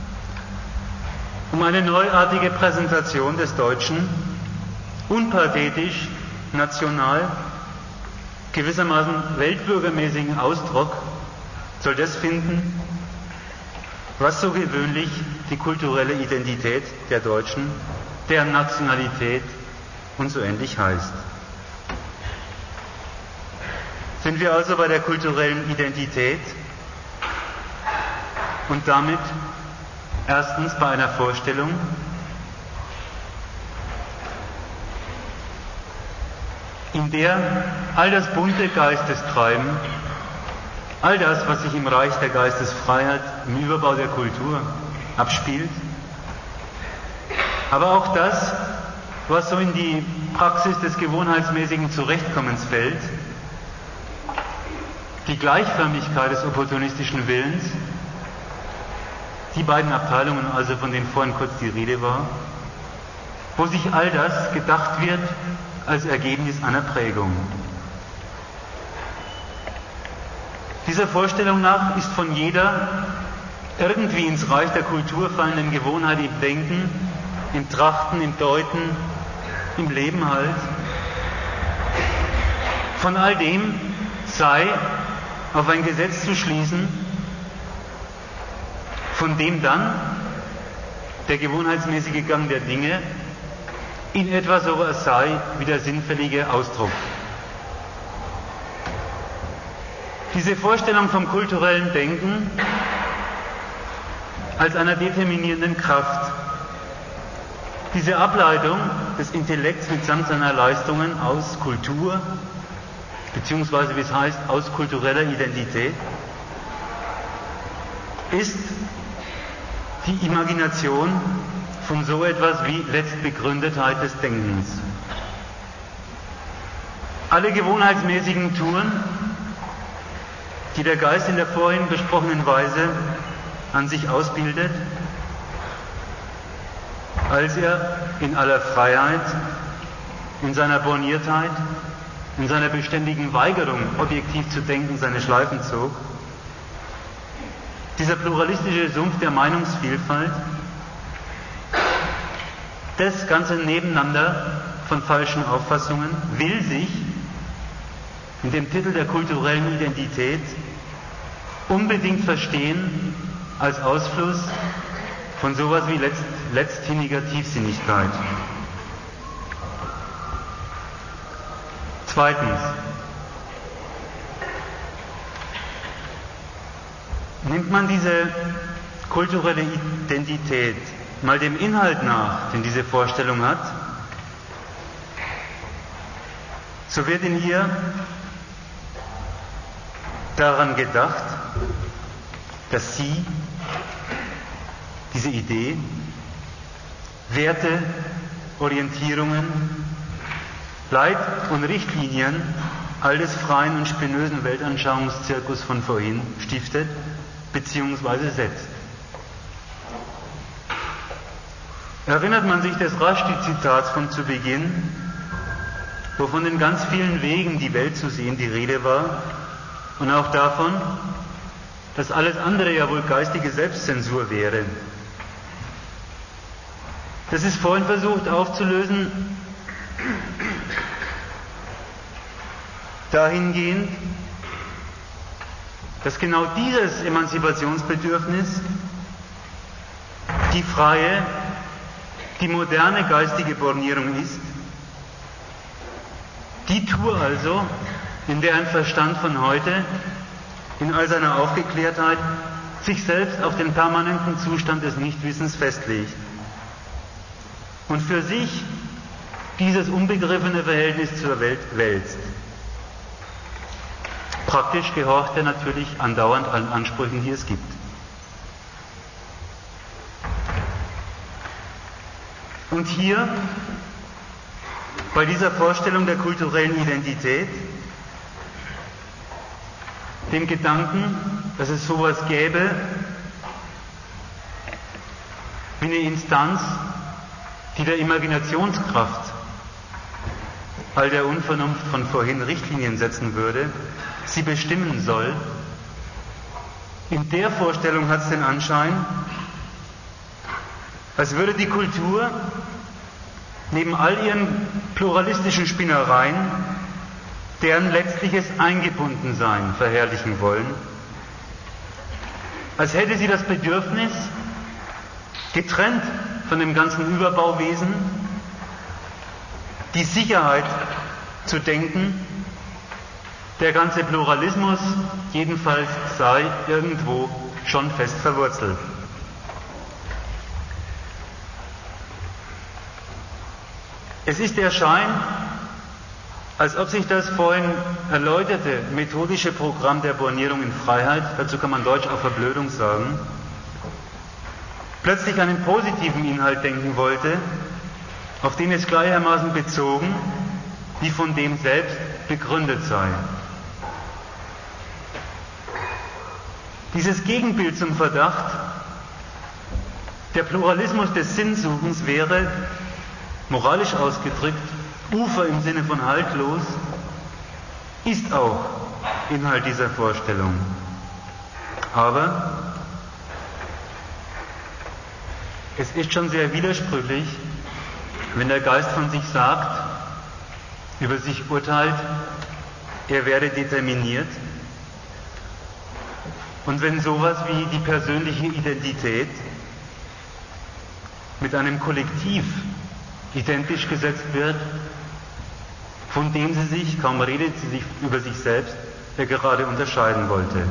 um eine neuartige Präsentation des Deutschen, unpathetisch, national, gewissermaßen weltbürgermäßigen Ausdruck soll das finden, was so gewöhnlich die kulturelle Identität der Deutschen, deren Nationalität und so ähnlich heißt. Sind wir also bei der kulturellen Identität und damit erstens bei einer Vorstellung, in der all das bunte Geistestreiben, all das, was sich im Reich der Geistesfreiheit, im Überbau der Kultur abspielt, aber auch das, was so in die Praxis des gewohnheitsmäßigen Zurechtkommens fällt, die Gleichförmigkeit des opportunistischen Willens, die beiden Abteilungen, also von denen vorhin kurz die Rede war, wo sich all das gedacht wird als Ergebnis einer Prägung. Dieser Vorstellung nach ist von jeder irgendwie ins Reich der Kultur fallenden Gewohnheit im Denken, im Trachten, im Deuten, im Leben halt, von all dem sei auf ein Gesetz zu schließen, von dem dann der gewohnheitsmäßige Gang der Dinge in etwa sowas sei wie der sinnfällige Ausdruck. Diese Vorstellung vom kulturellen Denken als einer determinierenden Kraft, diese Ableitung des Intellekts mitsamt seiner Leistungen aus Kultur, beziehungsweise wie es heißt, aus kultureller Identität, ist die Imagination von so etwas wie Letztbegründetheit des Denkens. Alle gewohnheitsmäßigen Touren, die der Geist in der vorhin besprochenen Weise an sich ausbildet, als er in aller Freiheit, in seiner Borniertheit, in seiner beständigen Weigerung, objektiv zu denken, seine Schleifen zog, dieser pluralistische Sumpf der Meinungsvielfalt, das ganze Nebeneinander von falschen Auffassungen will sich in dem Titel der kulturellen Identität unbedingt verstehen als Ausfluss von sowas wie letzt, letzthinniger Tiefsinnigkeit. Zweitens. Nimmt man diese kulturelle Identität mal dem Inhalt nach, den diese Vorstellung hat, so wird in ihr daran gedacht, dass sie, diese Idee, Werte, Orientierungen, Leit- und Richtlinien all des freien und spinösen Weltanschauungszirkus von vorhin stiftet bzw. setzt. Erinnert man sich des Rushdie-Zitats von zu Beginn, wo von den ganz vielen Wegen, die Welt zu sehen, die Rede war, und auch davon, dass alles andere ja wohl geistige Selbstzensur wäre. Das ist vorhin versucht aufzulösen, dahingehend, dass genau dieses Emanzipationsbedürfnis die freie, die moderne geistige Bornierung ist, die Tour also, in der ein Verstand von heute in all seiner Aufgeklärtheit sich selbst auf den permanenten Zustand des Nichtwissens festlegt und für sich dieses unbegriffene Verhältnis zur Welt wälzt. Praktisch gehorcht er natürlich andauernd allen Ansprüchen, die es gibt. Und hier, bei dieser Vorstellung der kulturellen Identität, dem Gedanken, dass es sowas gäbe wie eine Instanz, die der Imaginationskraft all der Unvernunft von vorhin Richtlinien setzen würde, sie bestimmen soll. In der Vorstellung hat es den Anschein, als würde die Kultur neben all ihren pluralistischen Spinnereien deren letztliches Eingebundensein verherrlichen wollen, als hätte sie das Bedürfnis, getrennt von dem ganzen Überbauwesen, die Sicherheit zu denken, der ganze Pluralismus jedenfalls sei irgendwo schon fest verwurzelt. Es ist der Schein, als ob sich das vorhin erläuterte methodische Programm der Bornierung in Freiheit, dazu kann man deutsch auch Verblödung sagen, plötzlich einen positiven Inhalt denken wollte, auf den es gleichermaßen bezogen wie von dem selbst begründet sei. Dieses Gegenbild zum Verdacht, der Pluralismus des Sinnsuchens wäre, moralisch ausgedrückt, Ufer im Sinne von haltlos, ist auch Inhalt dieser Vorstellung. Aber es ist schon sehr widersprüchlich, wenn der Geist von sich sagt, über sich urteilt, er werde determiniert, und wenn sowas wie die persönliche Identität mit einem Kollektiv identisch gesetzt wird, von dem sie sich, kaum redet sie sich über sich selbst, ja gerade unterscheiden wollte.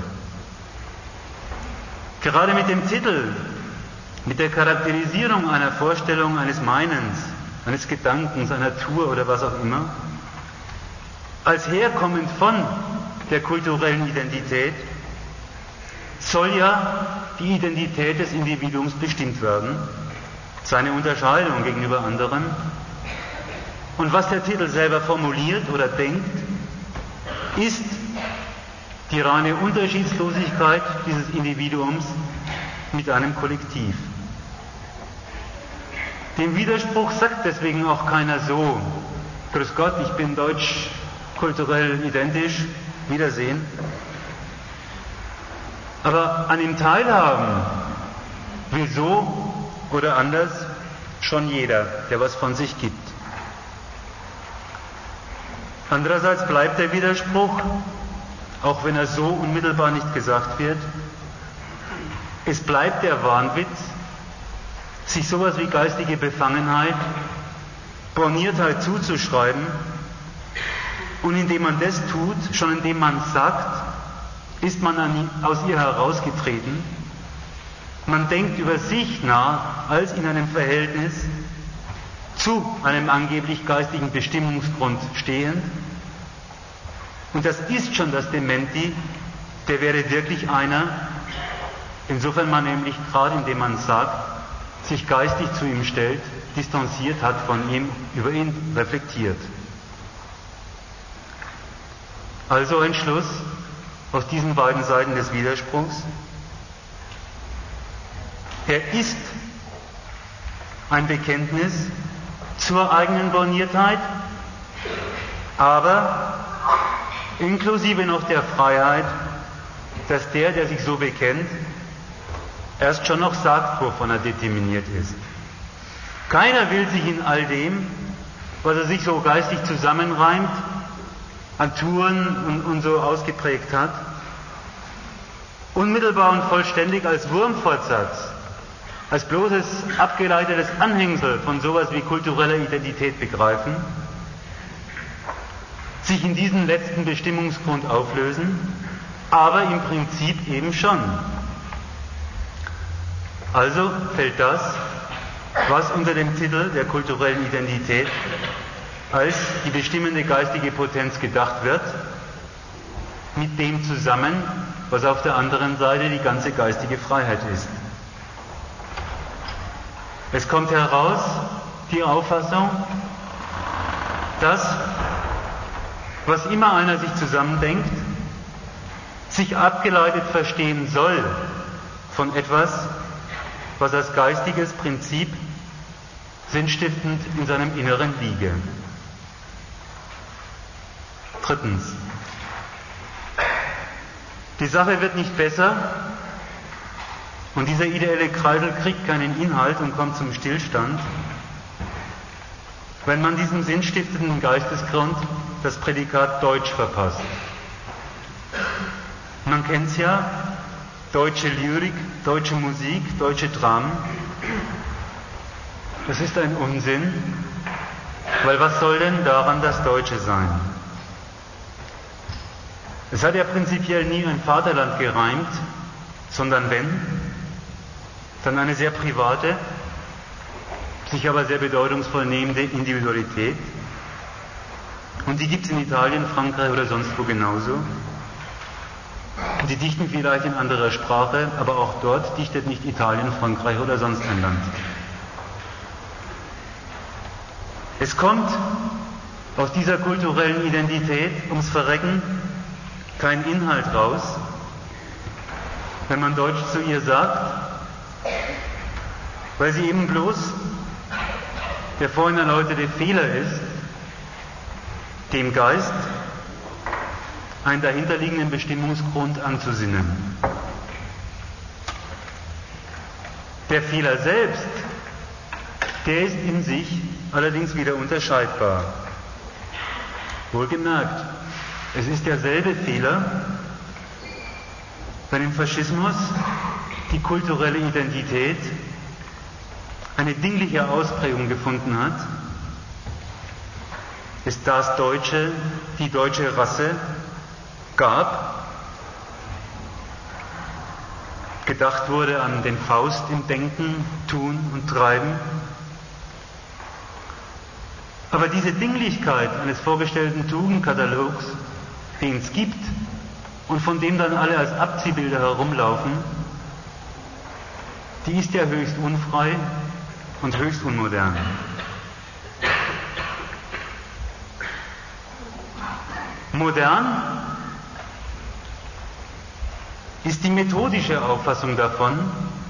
Gerade mit dem Titel, mit der Charakterisierung einer Vorstellung, eines Meinens, eines Gedankens, einer Tour oder was auch immer, als herkommend von der kulturellen Identität, soll ja die Identität des Individuums bestimmt werden, seine Unterscheidung gegenüber anderen. Und was der Titel selber formuliert oder denkt, ist die reine Unterschiedslosigkeit dieses Individuums mit einem Kollektiv. Dem Widerspruch sagt deswegen auch keiner so: Grüß Gott, ich bin deutsch kulturell identisch, Wiedersehen. Aber an ihm teilhaben will so oder anders schon jeder, der was von sich gibt. Andererseits bleibt der Widerspruch, auch wenn er so unmittelbar nicht gesagt wird, es bleibt der Wahnwitz, sich sowas wie geistige Befangenheit, Borniertheit zuzuschreiben, und indem man das tut, schon indem man sagt, ist man an, aus ihr herausgetreten. Man denkt über sich nach, als in einem Verhältnis zu einem angeblich geistigen Bestimmungsgrund stehend. Und das ist schon das Dementi, der wäre wirklich einer, insofern man nämlich gerade indem man sagt, sich geistig zu ihm stellt, distanziert hat von ihm, über ihn reflektiert. Also ein Schluss aus diesen beiden Seiten des Widerspruchs. Er ist ein Bekenntnis zur eigenen Borniertheit, aber inklusive noch der Freiheit, dass der, der sich so bekennt, erst schon noch sagt, wovon er determiniert ist. Keiner will sich in all dem, was er sich so geistig zusammenreimt, an Touren und, und so ausgeprägt hat, unmittelbar und vollständig als Wurmfortsatz, als bloßes abgeleitetes Anhängsel von sowas wie kultureller Identität begreifen, sich in diesen letzten Bestimmungsgrund auflösen, aber im Prinzip eben schon. Also fällt das, was unter dem Titel der kulturellen Identität als die bestimmende geistige Potenz gedacht wird, mit dem zusammen, was auf der anderen Seite die ganze geistige Freiheit ist. Es kommt heraus die Auffassung, dass, was immer einer sich zusammendenkt, sich abgeleitet verstehen soll von etwas, was als geistiges Prinzip sinnstiftend in seinem Inneren liege. Drittens. Die Sache wird nicht besser und dieser ideelle Kreisel kriegt keinen Inhalt und kommt zum Stillstand, wenn man diesem sinnstiftenden Geistesgrund das Prädikat Deutsch verpasst. Man kennt es ja, deutsche Lyrik, deutsche Musik, deutsche Dramen. Das ist ein Unsinn, weil was soll denn daran das Deutsche sein? Es hat ja prinzipiell nie ein Vaterland gereimt, sondern wenn, dann eine sehr private, sich aber sehr bedeutungsvoll nehmende Individualität. Und die gibt es in Italien, Frankreich oder sonst wo genauso. Die dichten vielleicht in anderer Sprache, aber auch dort dichtet nicht Italien, Frankreich oder sonst ein Land. Es kommt aus dieser kulturellen Identität ums Verrecken kein Inhalt raus, wenn man Deutsch zu ihr sagt, weil sie eben bloß der vorhin erläuterte Fehler ist, dem Geist einen dahinterliegenden Bestimmungsgrund anzusinnen. Der Fehler selbst, der ist in sich allerdings wieder unterscheidbar. Wohlgemerkt, es ist derselbe Fehler, wenn im Faschismus die kulturelle Identität eine dingliche Ausprägung gefunden hat es das Deutsche, die deutsche Rasse gab. Gedacht wurde an den Faust im Denken, Tun und Treiben. Aber diese Dinglichkeit eines vorgestellten Tugendkatalogs, den es gibt und von dem dann alle als Abziehbilder herumlaufen, die ist ja höchst unfrei und höchst unmodern. Modern ist die methodische Auffassung davon,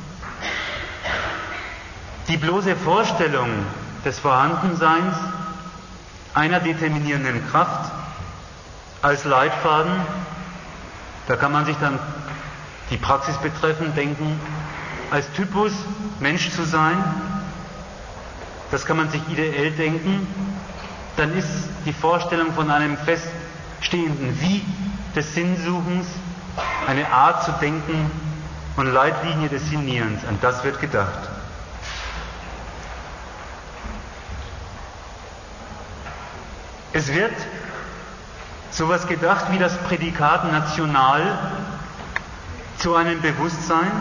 die bloße Vorstellung des Vorhandenseins einer determinierenden Kraft als Leitfaden, da kann man sich dann die Praxis betreffend denken, als Typus Mensch zu sein, das kann man sich ideell denken, dann ist die Vorstellung von einem feststehenden Wie des Sinnsuchens eine Art zu denken und Leitlinie des Sinnierens, an das wird gedacht. Es wird sowas gedacht wie das Prädikat national zu einem Bewusstsein,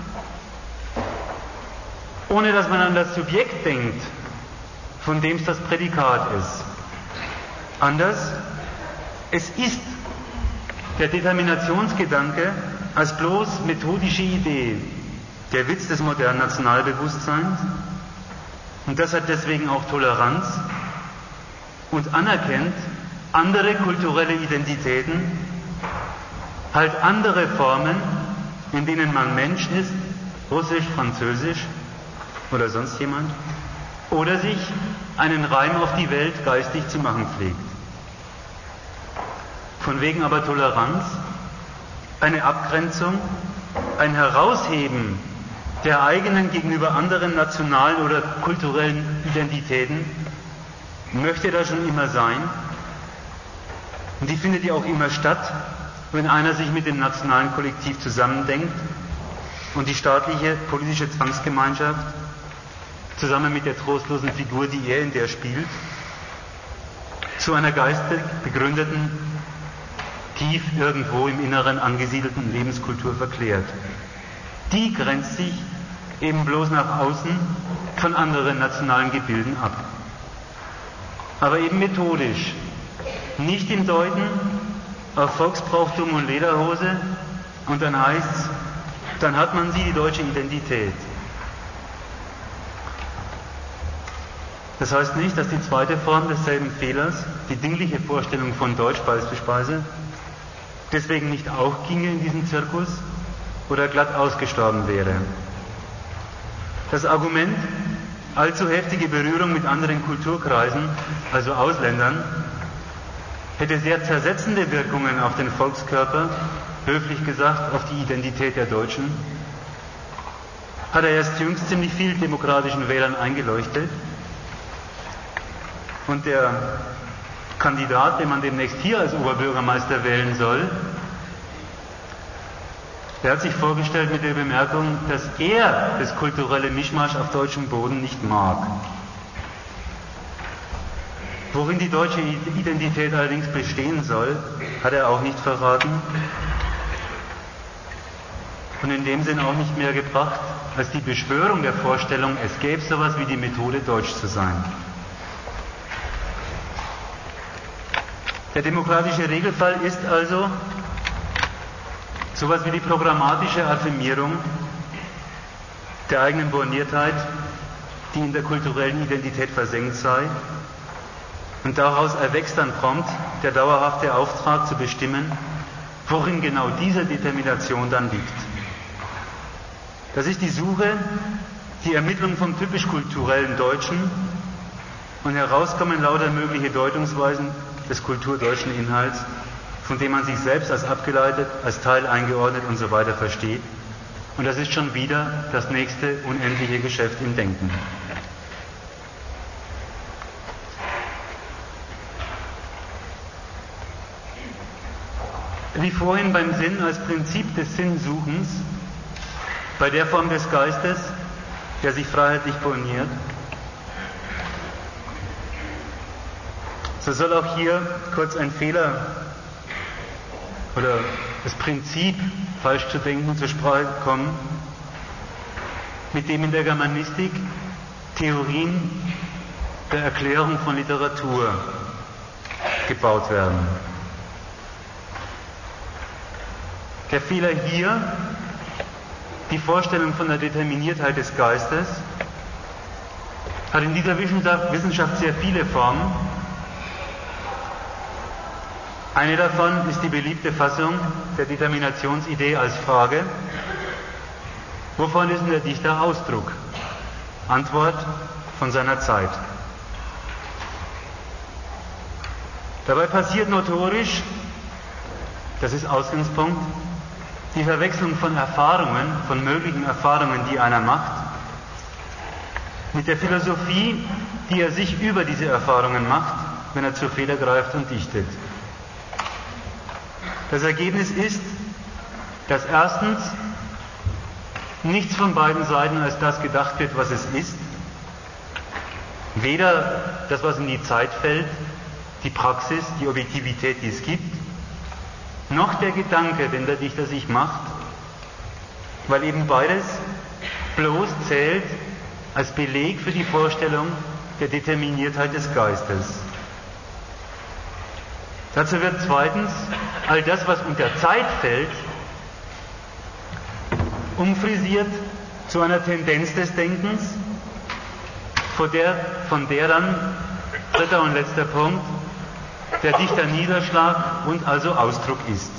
ohne dass man an das Subjekt denkt, von dem es das Prädikat ist. Anders, es ist der Determinationsgedanke als bloß methodische Idee, der Witz des modernen Nationalbewusstseins, und das hat deswegen auch Toleranz und anerkennt andere kulturelle Identitäten, halt andere Formen, in denen man Mensch ist, Russisch, Französisch oder sonst jemand, oder sich einen Reim auf die Welt geistig zu machen pflegt. Von wegen aber Toleranz, eine Abgrenzung, ein Herausheben der eigenen gegenüber anderen nationalen oder kulturellen Identitäten möchte da schon immer sein. Und die findet ja auch immer statt, wenn einer sich mit dem nationalen Kollektiv zusammendenkt und die staatliche politische Zwangsgemeinschaft zusammen mit der trostlosen Figur, die er in der spielt, zu einer geistig begründeten, tief irgendwo im Inneren angesiedelten Lebenskultur verklärt. Die grenzt sich eben bloß nach außen von anderen nationalen Gebilden ab. Aber eben methodisch. Nicht im Deuten auf Volksbrauchtum und Lederhose und dann heißt's, dann hat man sie, die deutsche Identität. Das heißt nicht, dass die zweite Form desselben Fehlers, die dingliche Vorstellung von Deutsch beispielsweise, deswegen nicht auch ginge in diesem Zirkus oder glatt ausgestorben wäre. Das Argument, allzu heftige Berührung mit anderen Kulturkreisen, also Ausländern, hätte sehr zersetzende Wirkungen auf den Volkskörper, höflich gesagt auf die Identität der Deutschen, hat er erst jüngst ziemlich viel demokratischen Wählern eingeleuchtet. Und der Kandidat, den man demnächst hier als Oberbürgermeister wählen soll, der hat sich vorgestellt mit der Bemerkung, dass er das kulturelle Mischmasch auf deutschem Boden nicht mag. Worin die deutsche Identität allerdings bestehen soll, hat er auch nicht verraten und in dem Sinn auch nicht mehr gebracht, als die Beschwörung der Vorstellung, es gäbe sowas wie die Methode, deutsch zu sein. Der demokratische Regelfall ist also sowas wie die programmatische Affirmierung der eigenen Borniertheit, die in der kulturellen Identität versenkt sei. Und daraus erwächst dann prompt der dauerhafte Auftrag zu bestimmen, worin genau diese Determination dann liegt. Das ist die Suche, die Ermittlung vom typisch kulturellen Deutschen und herauskommen lauter mögliche Deutungsweisen des kulturdeutschen Inhalts, von dem man sich selbst als abgeleitet, als Teil eingeordnet und so weiter versteht. Und das ist schon wieder das nächste unendliche Geschäft im Denken. Wie vorhin beim Sinn als Prinzip des Sinnsuchens, bei der Form des Geistes, der sich freiheitlich borniert, So soll auch hier kurz ein Fehler oder das Prinzip, falsch zu denken, zur Sprache kommen, mit dem in der Germanistik Theorien der Erklärung von Literatur gebaut werden. Der Fehler hier, die Vorstellung von der Determiniertheit des Geistes, hat in dieser Wissenschaft sehr viele Formen. Eine davon ist die beliebte Fassung der Determinationsidee als Frage: Wovon ist denn der Dichter Ausdruck? Antwort: von seiner Zeit. Dabei passiert notorisch, das ist Ausgangspunkt, die Verwechslung von Erfahrungen, von möglichen Erfahrungen, die einer macht, mit der Philosophie, die er sich über diese Erfahrungen macht, wenn er zu Feder greift und dichtet. Das Ergebnis ist, dass erstens nichts von beiden Seiten als das gedacht wird, was es ist. Weder das, was in die Zeit fällt, die Praxis, die Objektivität, die es gibt, noch der Gedanke, den der Dichter sich macht, weil eben beides bloß zählt als Beleg für die Vorstellung der Determiniertheit des Geistes. Dazu wird zweitens all das, was unter Zeit fällt, umfrisiert zu einer Tendenz des Denkens, von der, von der dann, dritter und letzter Punkt, der Dichter Niederschlag und also Ausdruck ist.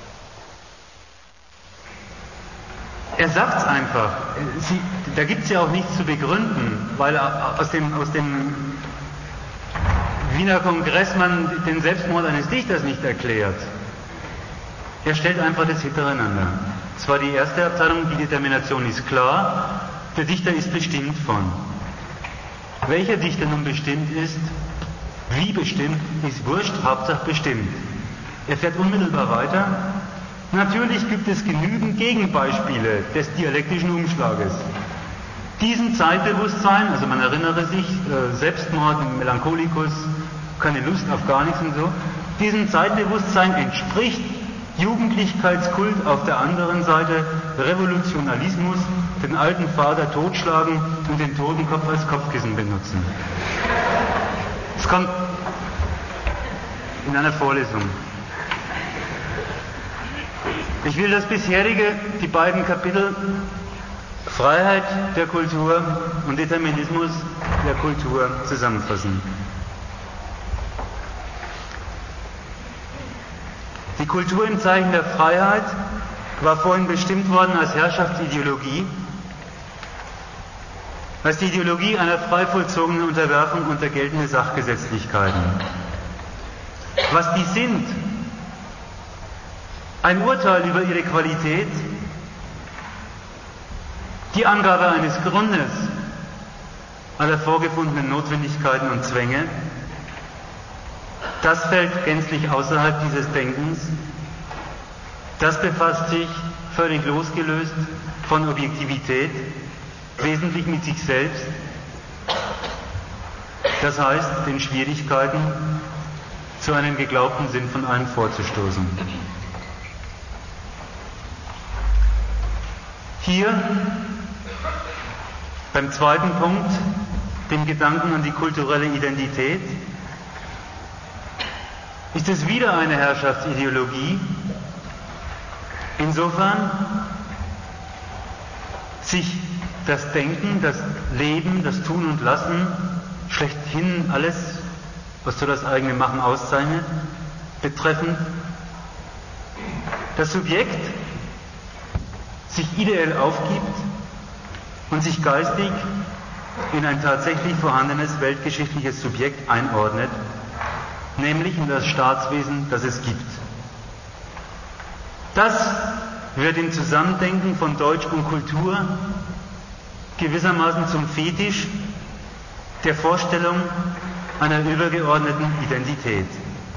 Er sagt es einfach. Sie, da gibt es ja auch nichts zu begründen, weil aus dem, aus dem Wiener Kongress man den Selbstmord eines Dichters nicht erklärt. Er stellt einfach das hintereinander. Das war die erste Abteilung, die Determination ist klar, der Dichter ist bestimmt von. Welcher Dichter nun bestimmt ist, wie bestimmt, ist wurscht, Hauptsache bestimmt. Er fährt unmittelbar weiter. Natürlich gibt es genügend Gegenbeispiele des dialektischen Umschlages. Diesem Zeitbewusstsein, also man erinnere sich, äh, Selbstmord, Melancholikus, keine Lust auf gar nichts und so, diesem Zeitbewusstsein entspricht Jugendlichkeitskult auf der anderen Seite, Revolutionalismus, den alten Vater totschlagen und den Totenkopf als Kopfkissen benutzen. Es kommt in einer Vorlesung. Ich will das bisherige, die beiden Kapitel Freiheit der Kultur und Determinismus der Kultur zusammenfassen. Die Kultur im Zeichen der Freiheit war vorhin bestimmt worden als Herrschaftsideologie, als die Ideologie einer frei vollzogenen Unterwerfung unter geltende Sachgesetzlichkeiten. Was die sind, ein Urteil über ihre Qualität, die Angabe eines Grundes aller vorgefundenen Notwendigkeiten und Zwänge, das fällt gänzlich außerhalb dieses Denkens. Das befasst sich völlig losgelöst von Objektivität, wesentlich mit sich selbst, das heißt den Schwierigkeiten, zu einem geglaubten Sinn von allen vorzustoßen. Hier, beim zweiten Punkt, dem Gedanken an die kulturelle Identität, ist es wieder eine Herrschaftsideologie, insofern sich das Denken, das Leben, das Tun und Lassen, schlechthin alles, was so das eigene Machen auszeichnet, betreffend das Subjekt sich ideell aufgibt und sich geistig in ein tatsächlich vorhandenes weltgeschichtliches Subjekt einordnet, nämlich in das Staatswesen, das es gibt. Das wird im Zusammendenken von Deutsch und Kultur gewissermaßen zum Fetisch der Vorstellung einer übergeordneten Identität.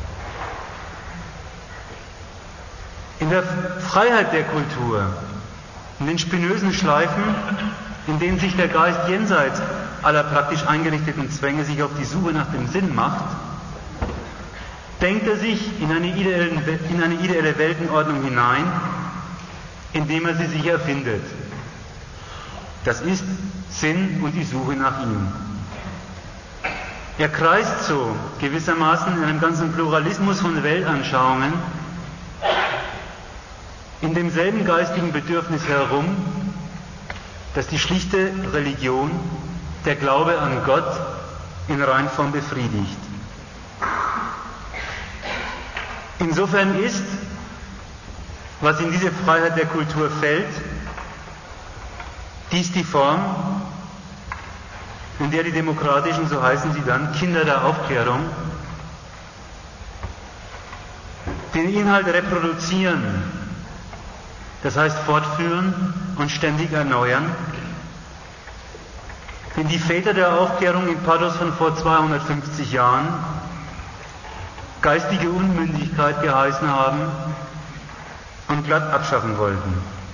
In der Freiheit der Kultur, in den spinösen Schleifen, in denen sich der Geist jenseits aller praktisch eingerichteten Zwänge sich auf die Suche nach dem Sinn macht, denkt er sich in eine ideelle, in eine ideelle Weltenordnung hinein, indem er sie sich erfindet. Das ist Sinn und die Suche nach ihm. Er kreist so gewissermaßen in einem ganzen Pluralismus von Weltanschauungen in demselben geistigen Bedürfnis herum, das die schlichte Religion, der Glaube an Gott in Reinform befriedigt. Insofern ist, was in diese Freiheit der Kultur fällt, dies die Form, in der die demokratischen, so heißen sie dann, Kinder der Aufklärung, den Inhalt reproduzieren, das heißt fortführen und ständig erneuern, den die Väter der Aufklärung im Pathos von vor zweihundertfünfzig Jahren geistige Unmündigkeit geheißen haben und glatt abschaffen wollten.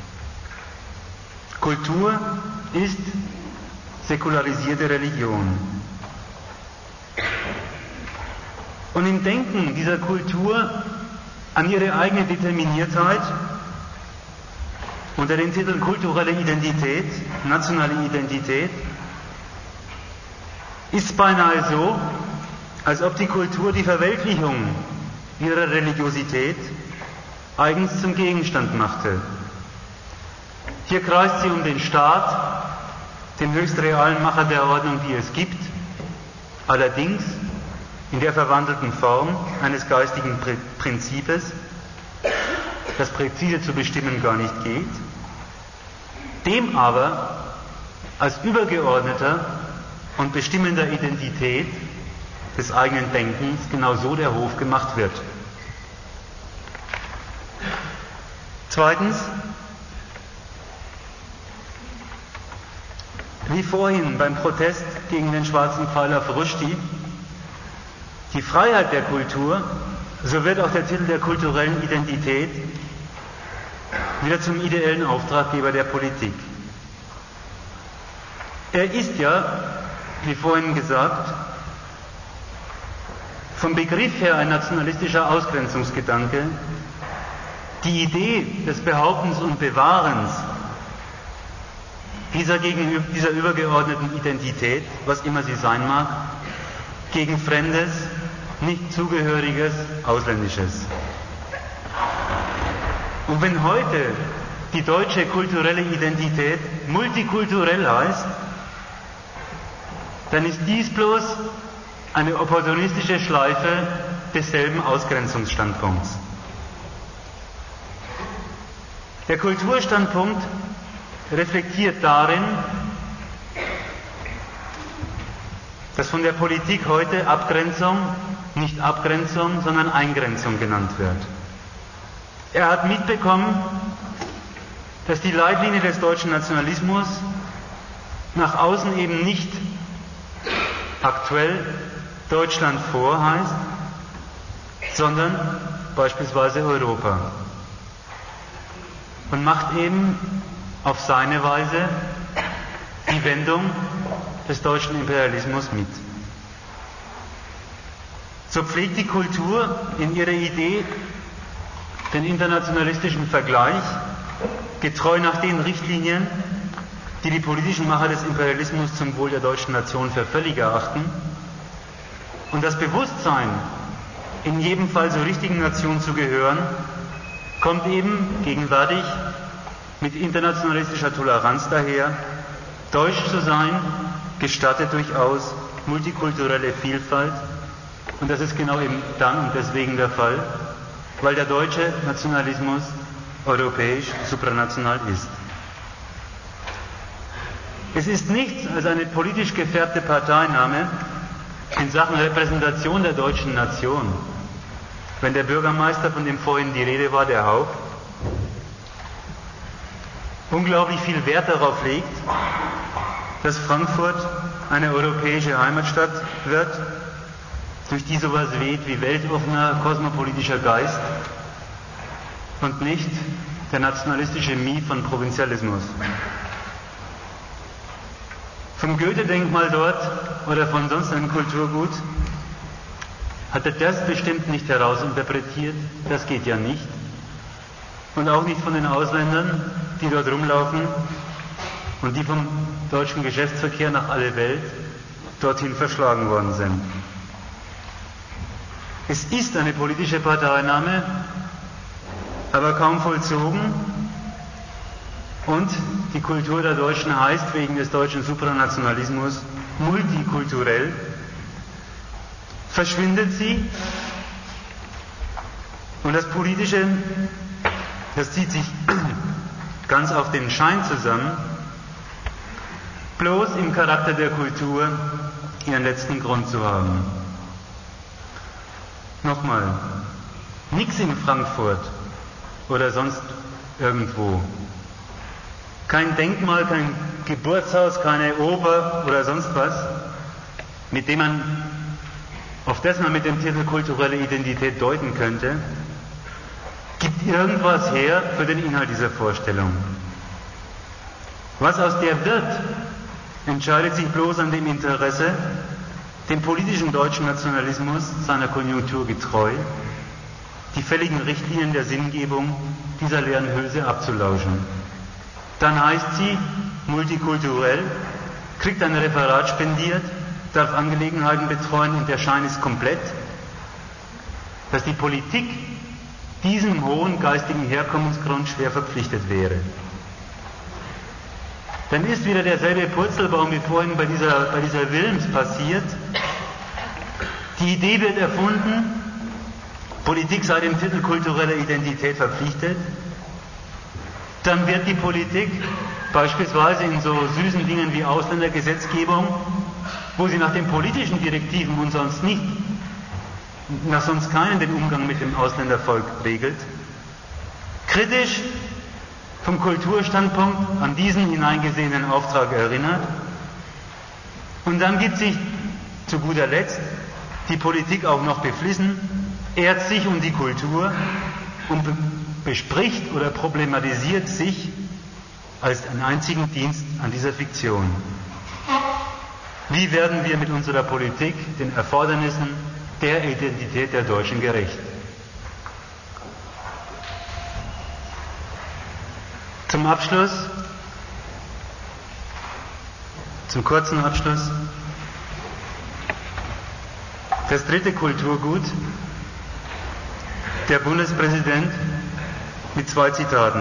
Kultur ist säkularisierte Religion. Und im Denken dieser Kultur an ihre eigene Determiniertheit unter den Titeln kulturelle Identität, nationale Identität, ist es beinahe so, als ob die Kultur die Verweltlichung ihrer Religiosität eigens zum Gegenstand machte. Hier kreist sie um den Staat, den höchst realen Macher der Ordnung, die es gibt, allerdings in der verwandelten Form eines geistigen Prinzips, das präzise zu bestimmen gar nicht geht, dem aber als übergeordneter und bestimmender Identität des eigenen Denkens genau so der Hof gemacht wird. Zweitens, wie vorhin beim Protest gegen den schwarzen Pfeil auf Rushdie, die Freiheit der Kultur, so wird auch der Titel der kulturellen Identität wieder zum ideellen Auftraggeber der Politik. Er ist ja, wie vorhin gesagt, vom Begriff her ein nationalistischer Ausgrenzungsgedanke. Die Idee des Behauptens und Bewahrens dieser, gegenüber, dieser übergeordneten Identität, was immer sie sein mag, gegen Fremdes, nicht Zugehöriges, Ausländisches. Und wenn heute die deutsche kulturelle Identität multikulturell heißt, dann ist dies bloß eine opportunistische Schleife desselben Ausgrenzungsstandpunkts. Der Kulturstandpunkt reflektiert darin, dass von der Politik heute Abgrenzung, nicht Abgrenzung, sondern Eingrenzung genannt wird. Er hat mitbekommen, dass die Leitlinie des deutschen Nationalismus nach außen eben nicht aktuell Deutschland vor heißt, sondern beispielsweise Europa. Und macht eben auf seine Weise die Wendung des deutschen Imperialismus mit. So pflegt die Kultur in ihrer Idee den internationalistischen Vergleich, getreu nach den Richtlinien, die die politischen Macher des Imperialismus zum Wohl der deutschen Nation für völlig erachten, und das Bewusstsein, in jedem Fall zur richtigen Nation zu gehören, kommt eben gegenwärtig mit internationalistischer Toleranz daher. Deutsch zu sein gestattet durchaus multikulturelle Vielfalt, und das ist genau eben dann und deswegen der Fall, weil der deutsche Nationalismus europäisch supranational ist. Es ist nichts als eine politisch gefärbte Parteinahme in Sachen Repräsentation der deutschen Nation, wenn der Bürgermeister, von dem vorhin die Rede war, der Haupt, unglaublich viel Wert darauf legt, dass Frankfurt eine europäische Heimatstadt wird, durch die sowas weht wie weltoffener, kosmopolitischer Geist und nicht der nationalistische Mief von Provinzialismus. Vom Goethe-Denkmal dort oder von sonst einem Kulturgut hat er das bestimmt nicht herausinterpretiert, das geht ja nicht. Und auch nicht von den Ausländern, die dort rumlaufen und die vom deutschen Geschäftsverkehr nach aller Welt dorthin verschlagen worden sind. Es ist eine politische Parteinahme, aber kaum vollzogen, und die Kultur der Deutschen heißt wegen des deutschen Supranationalismus multikulturell. Verschwindet sie, und das Politische, das zieht sich ganz auf den Schein zusammen, bloß im Charakter der Kultur ihren letzten Grund zu haben. Nochmal, nichts in Frankfurt oder sonst irgendwo. Kein Denkmal, kein Geburtshaus, keine Oper oder sonst was, mit dem man, auf das man mit dem Titel kulturelle Identität deuten könnte, gibt irgendwas her für den Inhalt dieser Vorstellung. Was aus der wird, entscheidet sich bloß an dem Interesse, dem politischen deutschen Nationalismus seiner Konjunktur getreu, die fälligen Richtlinien der Sinngebung dieser leeren Hülse abzulauschen. Dann heißt sie multikulturell, kriegt ein Referat spendiert, darf Angelegenheiten betreuen und der Schein ist komplett, dass die Politik diesem hohen geistigen Herkommensgrund schwer verpflichtet wäre. Dann ist wieder derselbe Purzelbaum wie vorhin bei dieser, bei dieser Wilms passiert. Die Idee wird erfunden, Politik sei dem Titel kulturelle Identität verpflichtet. Dann wird die Politik beispielsweise in so süßen Dingen wie Ausländergesetzgebung, wo sie nach den politischen Direktiven und sonst nicht, nach sonst keinen den Umgang mit dem Ausländervolk regelt, kritisch vom Kulturstandpunkt an diesen hineingesehenen Auftrag erinnert. Und dann gibt sich zu guter Letzt die Politik auch noch beflissen, ehrt sich um die Kultur und be bespricht oder problematisiert sich als einen einzigen Dienst an dieser Fiktion. Wie werden wir mit unserer Politik den Erfordernissen der Identität der Deutschen gerecht? Zum Abschluss, zum kurzen Abschluss, das dritte Kulturgut, der Bundespräsident mit zwei Zitaten.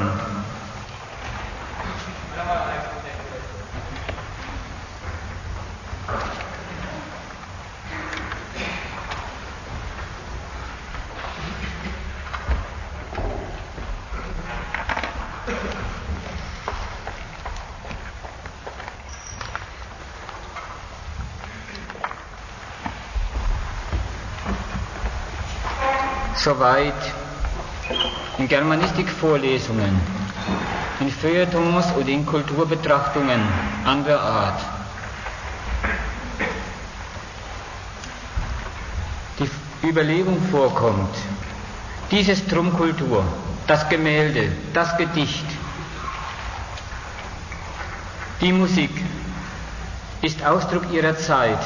Soweit in Germanistikvorlesungen, in Feuilletons oder in Kulturbetrachtungen anderer Art die Überlegung vorkommt, diese Strumkultur, das Gemälde, das Gedicht, die Musik ist Ausdruck ihrer Zeit,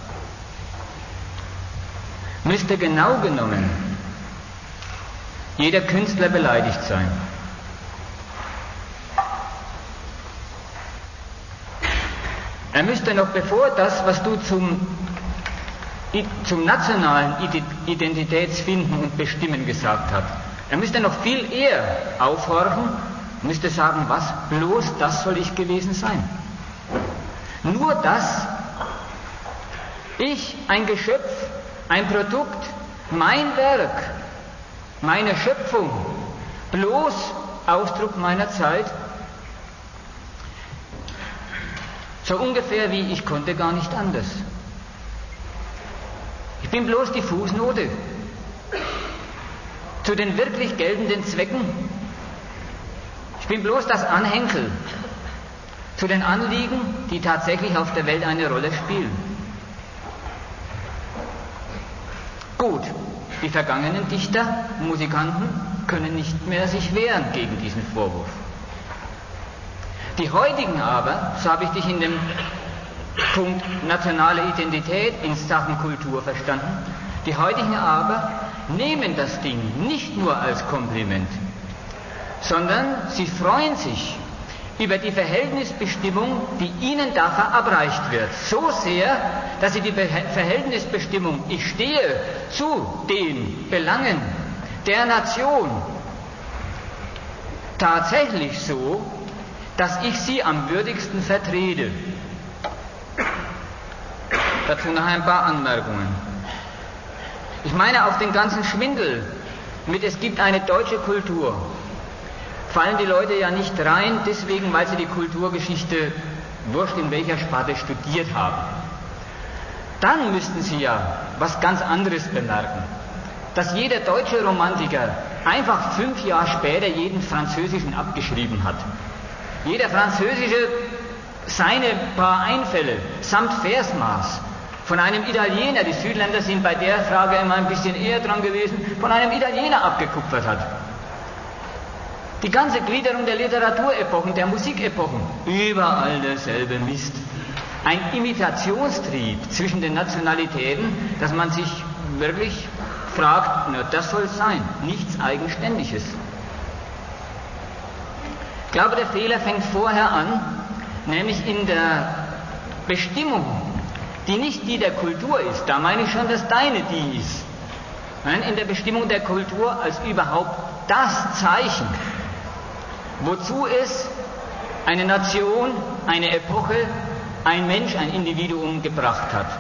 müsste genau genommen jeder Künstler beleidigt sein. Er müsste noch, bevor das, was du zum, zum nationalen Identitätsfinden und Bestimmen gesagt hast, er müsste noch viel eher aufhorchen, müsste sagen, was, bloß das soll ich gewesen sein. Nur das, ich, ein Geschöpf, ein Produkt, mein Werk, meine Schöpfung, bloß Ausdruck meiner Zeit, so ungefähr wie ich konnte gar nicht anders. Ich bin bloß die Fußnote zu den wirklich geltenden Zwecken. Ich bin bloß das Anhängsel zu den Anliegen, die tatsächlich auf der Welt eine Rolle spielen. Gut. Die vergangenen Dichter, Musikanten können nicht mehr sich wehren gegen diesen Vorwurf. Die heutigen aber, so habe ich dich in dem Punkt nationale Identität in Sachen Kultur verstanden, Die heutigen aber nehmen das Ding nicht nur als Kompliment, sondern sie freuen sich über die Verhältnisbestimmung, die ihnen da verabreicht wird. So sehr, dass sie die Be- Verhältnisbestimmung, ich stehe zu den Belangen der Nation, tatsächlich so, dass ich sie am würdigsten vertrete. Dazu noch ein paar Anmerkungen. Ich meine, auf den ganzen Schwindel mit es gibt eine deutsche Kultur, fallen die Leute ja nicht rein, deswegen, weil sie die Kulturgeschichte, wurscht in welcher Sparte, studiert haben. Dann müssten sie ja was ganz anderes bemerken, dass jeder deutsche Romantiker einfach fünf Jahre später jeden Französischen abgeschrieben hat. Jeder Französische seine paar Einfälle samt Versmaß von einem Italiener, die Südländer sind bei der Frage immer ein bisschen eher dran gewesen, von einem Italiener abgekupfert hat. Die ganze Gliederung der Literaturepochen, der Musikepochen, überall derselbe Mist. Ein Imitationstrieb zwischen den Nationalitäten, dass man sich wirklich fragt, na, das soll es sein, nichts Eigenständiges. Ich glaube, der Fehler fängt vorher an, nämlich in der Bestimmung, die nicht die der Kultur ist, da meine ich schon, dass deine die ist. Nein, in der Bestimmung der Kultur als überhaupt das Zeichen, wozu es eine Nation, eine Epoche, ein Mensch, ein Individuum gebracht hat.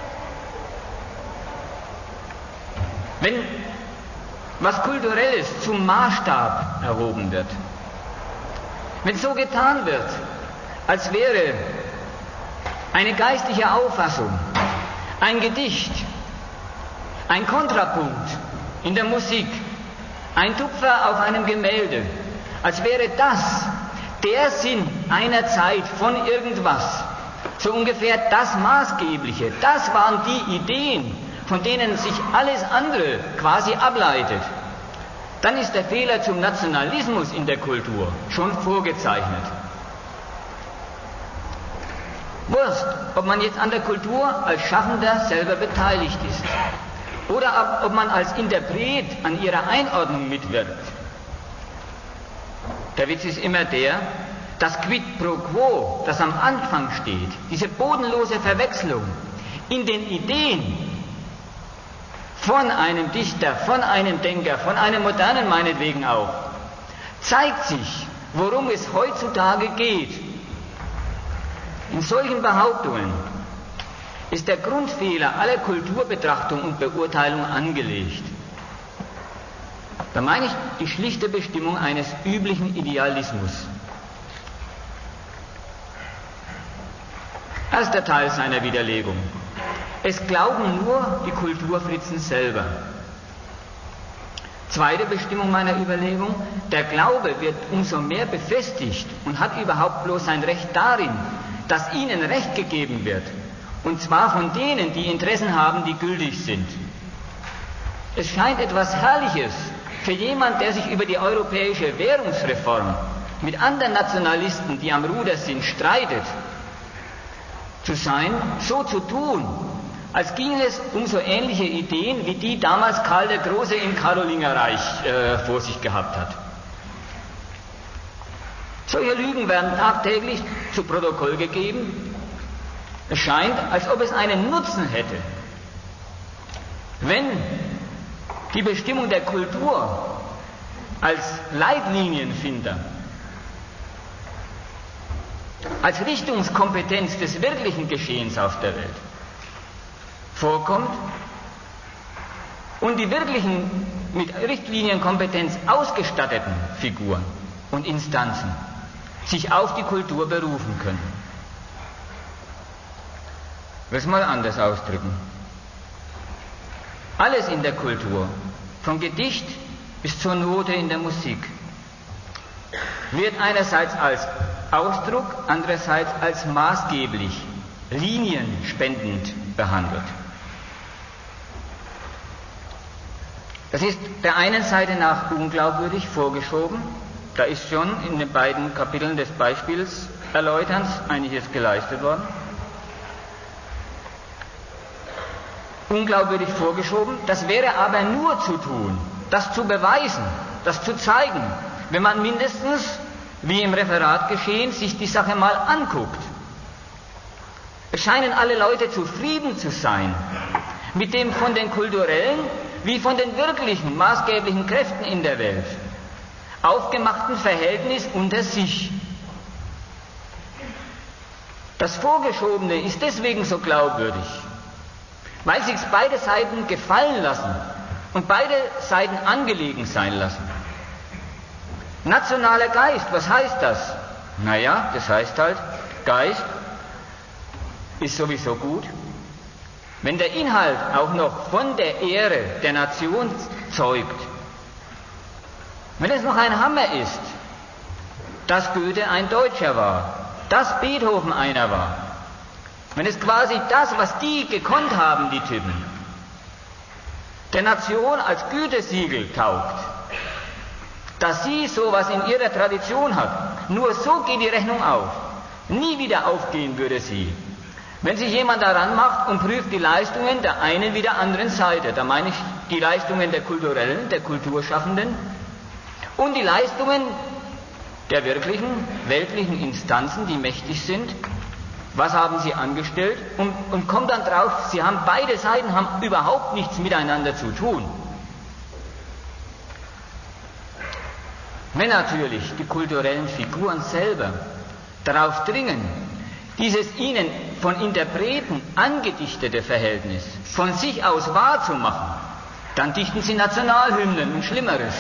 Wenn was Kulturelles zum Maßstab erhoben wird, wenn so getan wird, als wäre eine geistliche Auffassung, ein Gedicht, ein Kontrapunkt in der Musik, ein Tupfer auf einem Gemälde, als wäre das der Sinn einer Zeit von irgendwas, so ungefähr das Maßgebliche, das waren die Ideen, von denen sich alles andere quasi ableitet, dann ist der Fehler zum Nationalismus in der Kultur schon vorgezeichnet. Wurscht, ob man jetzt an der Kultur als Schaffender selber beteiligt ist oder ob man als Interpret an ihrer Einordnung mitwirkt. Der Witz ist immer der, das Quid pro quo, das am Anfang steht, diese bodenlose Verwechslung in den Ideen von einem Dichter, von einem Denker, von einem Modernen meinetwegen auch, zeigt sich, worum es heutzutage geht. In solchen Behauptungen ist der Grundfehler aller Kulturbetrachtung und Beurteilung angelegt. Da meine ich die schlichte Bestimmung eines üblichen Idealismus. Erster Teil seiner Widerlegung. Es glauben nur die Kulturfritzen selber. Zweite Bestimmung meiner Überlegung, der Glaube wird umso mehr befestigt und hat überhaupt bloß sein Recht darin, dass ihnen Recht gegeben wird, und zwar von denen, die Interessen haben, die gültig sind. Es scheint etwas Herrliches für jemand, der sich über die europäische Währungsreform mit anderen Nationalisten, die am Ruder sind, streitet, zu sein, so zu tun, als ginge es um so ähnliche Ideen, wie die damals Karl der Große im Karolingerreich äh, vor sich gehabt hat. Solche Lügen werden tagtäglich zu Protokoll gegeben. Es scheint, als ob es einen Nutzen hätte, wenn die Bestimmung der Kultur als Leitlinienfinder, als Richtungskompetenz des wirklichen Geschehens auf der Welt vorkommt und die wirklichen mit Richtlinienkompetenz ausgestatteten Figuren und Instanzen sich auf die Kultur berufen können. Ich will es mal anders ausdrücken. Alles in der Kultur, vom Gedicht bis zur Note in der Musik, wird einerseits als Ausdruck, andererseits als maßgeblich, linienspendend behandelt. Das ist der einen Seite nach unglaubwürdig vorgeschoben. Da ist schon in den beiden Kapiteln des Beispiels Erläuterns einiges geleistet worden. unglaubwürdig vorgeschoben. Das wäre aber nur zu tun, das zu beweisen, das zu zeigen, wenn man mindestens, wie im Referat geschehen, sich die Sache mal anguckt. Es scheinen alle Leute zufrieden zu sein mit dem von den kulturellen wie von den wirklichen maßgeblichen Kräften in der Welt aufgemachten Verhältnis unter sich. Das Vorgeschobene ist deswegen so glaubwürdig, weil sich's beide Seiten gefallen lassen und beide Seiten angelegen sein lassen. Nationaler Geist, was heißt das? Naja, das heißt halt, Geist ist sowieso gut. Wenn der Inhalt auch noch von der Ehre der Nation zeugt, wenn es noch ein Hammer ist, dass Goethe ein Deutscher war, dass Beethoven einer war, wenn es quasi das, was die gekonnt haben, die Typen, der Nation als Gütesiegel taugt, dass sie sowas in ihrer Tradition hat, nur so geht die Rechnung auf. Nie wieder aufgehen würde sie, wenn sich jemand daran macht und prüft die Leistungen der einen wie der anderen Seite. Da meine ich die Leistungen der Kulturellen, der Kulturschaffenden und die Leistungen der wirklichen, weltlichen Instanzen, die mächtig sind. Was haben sie angestellt? Und, und kommt dann drauf, sie haben, beide Seiten haben überhaupt nichts miteinander zu tun. Wenn natürlich die kulturellen Figuren selber darauf dringen, dieses ihnen von Interpreten angedichtete Verhältnis von sich aus wahrzumachen, dann dichten sie Nationalhymnen und Schlimmeres.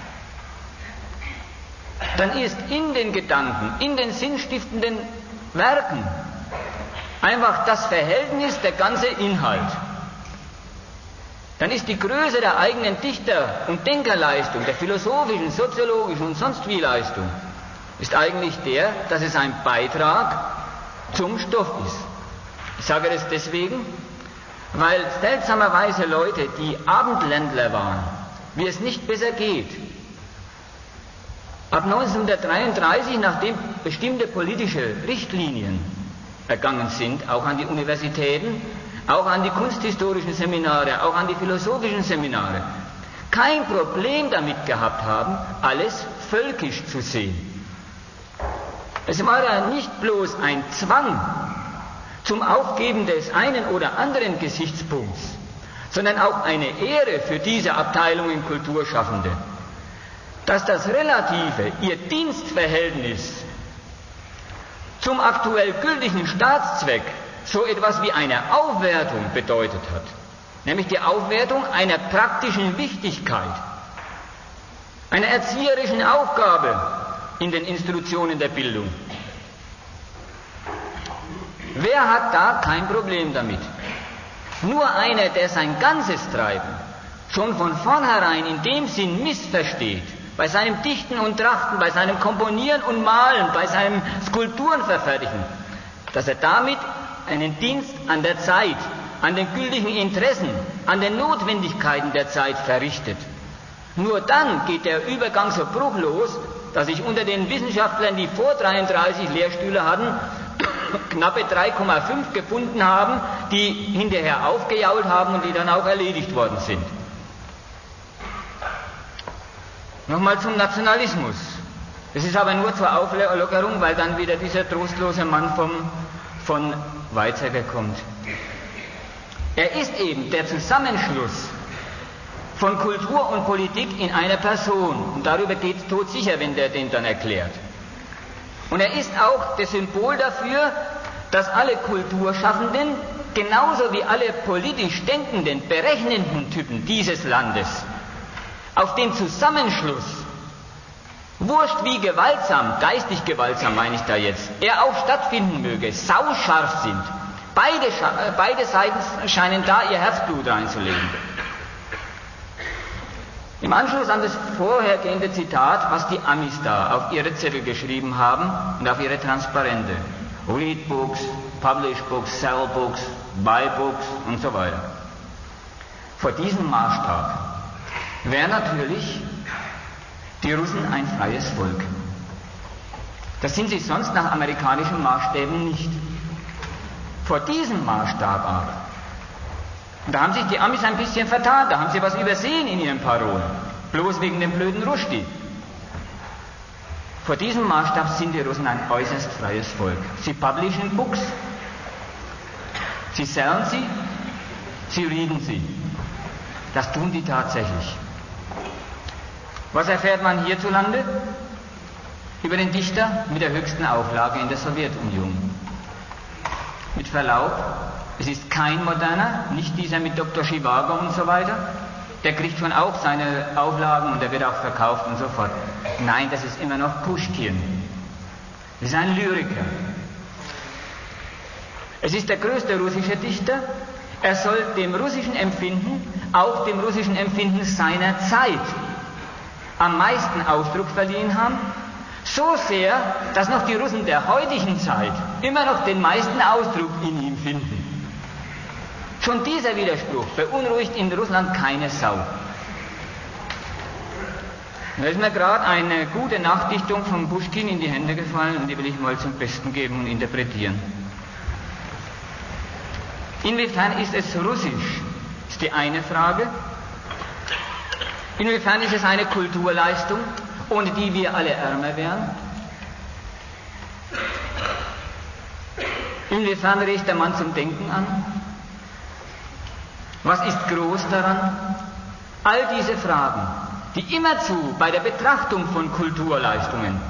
Dann ist in den Gedanken, in den sinnstiftenden Werken einfach das Verhältnis der ganze Inhalt. Dann ist die Größe der eigenen Dichter- und Denkerleistung, der philosophischen, soziologischen und sonst wie Leistung, ist eigentlich der, dass es ein Beitrag zum Stoff ist. Ich sage das deswegen, weil seltsamerweise Leute, die Abendländler waren, wie es nicht besser geht, ab neunzehnhundertdreiunddreißig, nachdem bestimmte politische Richtlinien ergangen sind, auch an die Universitäten, auch an die kunsthistorischen Seminare, auch an die philosophischen Seminare, kein Problem damit gehabt haben, alles völkisch zu sehen. Es war ja nicht bloß ein Zwang zum Aufgeben des einen oder anderen Gesichtspunkts, sondern auch eine Ehre für diese Abteilungen Kulturschaffende, dass das Relative, ihr Dienstverhältnis zum aktuell gültigen Staatszweck so etwas wie eine Aufwertung bedeutet hat, nämlich die Aufwertung einer praktischen Wichtigkeit, einer erzieherischen Aufgabe in den Institutionen der Bildung. Wer hat da kein Problem damit? Nur einer, der sein ganzes Treiben schon von vornherein in dem Sinn missversteht, bei seinem Dichten und Trachten, bei seinem Komponieren und Malen, bei seinem Skulpturen verfertigen, dass er damit einen Dienst an der Zeit, an den gültigen Interessen, an den Notwendigkeiten der Zeit verrichtet. Nur dann geht der Übergang so bruchlos, dass sich unter den Wissenschaftlern, die vor dreiunddreißig Lehrstühle hatten, knappe drei Komma fünf gefunden haben, die hinterher aufgejault haben und die dann auch erledigt worden sind. Nochmal zum Nationalismus. Das ist aber nur zur Auflockerung, weil dann wieder dieser trostlose Mann vom, von Weizsäcker kommt. Er ist eben der Zusammenschluss von Kultur und Politik in einer Person. Und darüber geht es todsicher, wenn der den dann erklärt. Und er ist auch das Symbol dafür, dass alle Kulturschaffenden, genauso wie alle politisch denkenden, berechnenden Typen dieses Landes, auf den Zusammenschluss, wurscht wie gewaltsam, geistig gewaltsam meine ich da jetzt, er auch stattfinden möge, sauscharf sind. Beide, beide Seiten scheinen da ihr Herzblut reinzulegen. Im Anschluss an das vorhergehende Zitat, was die Amis da auf ihre Zettel geschrieben haben und auf ihre Transparente. Read books, publish books, sell books, buy books und so weiter. Vor diesem Maßstab wären natürlich die Russen ein freies Volk. Das sind sie sonst nach amerikanischen Maßstäben nicht. Vor diesem Maßstab aber Und da haben sich die Amis ein bisschen vertan, da haben sie was übersehen in ihren Parolen. Bloß wegen dem blöden Rushdie. Vor diesem Maßstab sind die Russen ein äußerst freies Volk. Sie publishen Books, sie sellen sie, sie readen sie. Das tun die tatsächlich. Was erfährt man hierzulande? Über den Dichter mit der höchsten Auflage in der Sowjetunion. Mit Verlaub, es ist kein moderner, nicht dieser mit Doktor Chivago und so weiter. Der kriegt schon auch seine Auflagen und der wird auch verkauft und so fort. Nein, das ist immer noch Puschkin. Das ist ein Lyriker. Es ist der größte russische Dichter. Er soll dem russischen Empfinden, auch dem russischen Empfinden seiner Zeit, am meisten Ausdruck verliehen haben. So sehr, dass noch die Russen der heutigen Zeit immer noch den meisten Ausdruck in ihm finden. Schon dieser Widerspruch beunruhigt in Russland keine Sau. Da ist mir gerade eine gute Nachdichtung von Puschkin in die Hände gefallen und die will ich mal zum Besten geben und interpretieren. Inwiefern ist es russisch, ist die eine Frage. Inwiefern ist es eine Kulturleistung, ohne die wir alle ärmer wären? Inwiefern regt der Mann zum Denken an? Was ist groß daran? All diese Fragen, die immerzu bei der Betrachtung von Kulturleistungen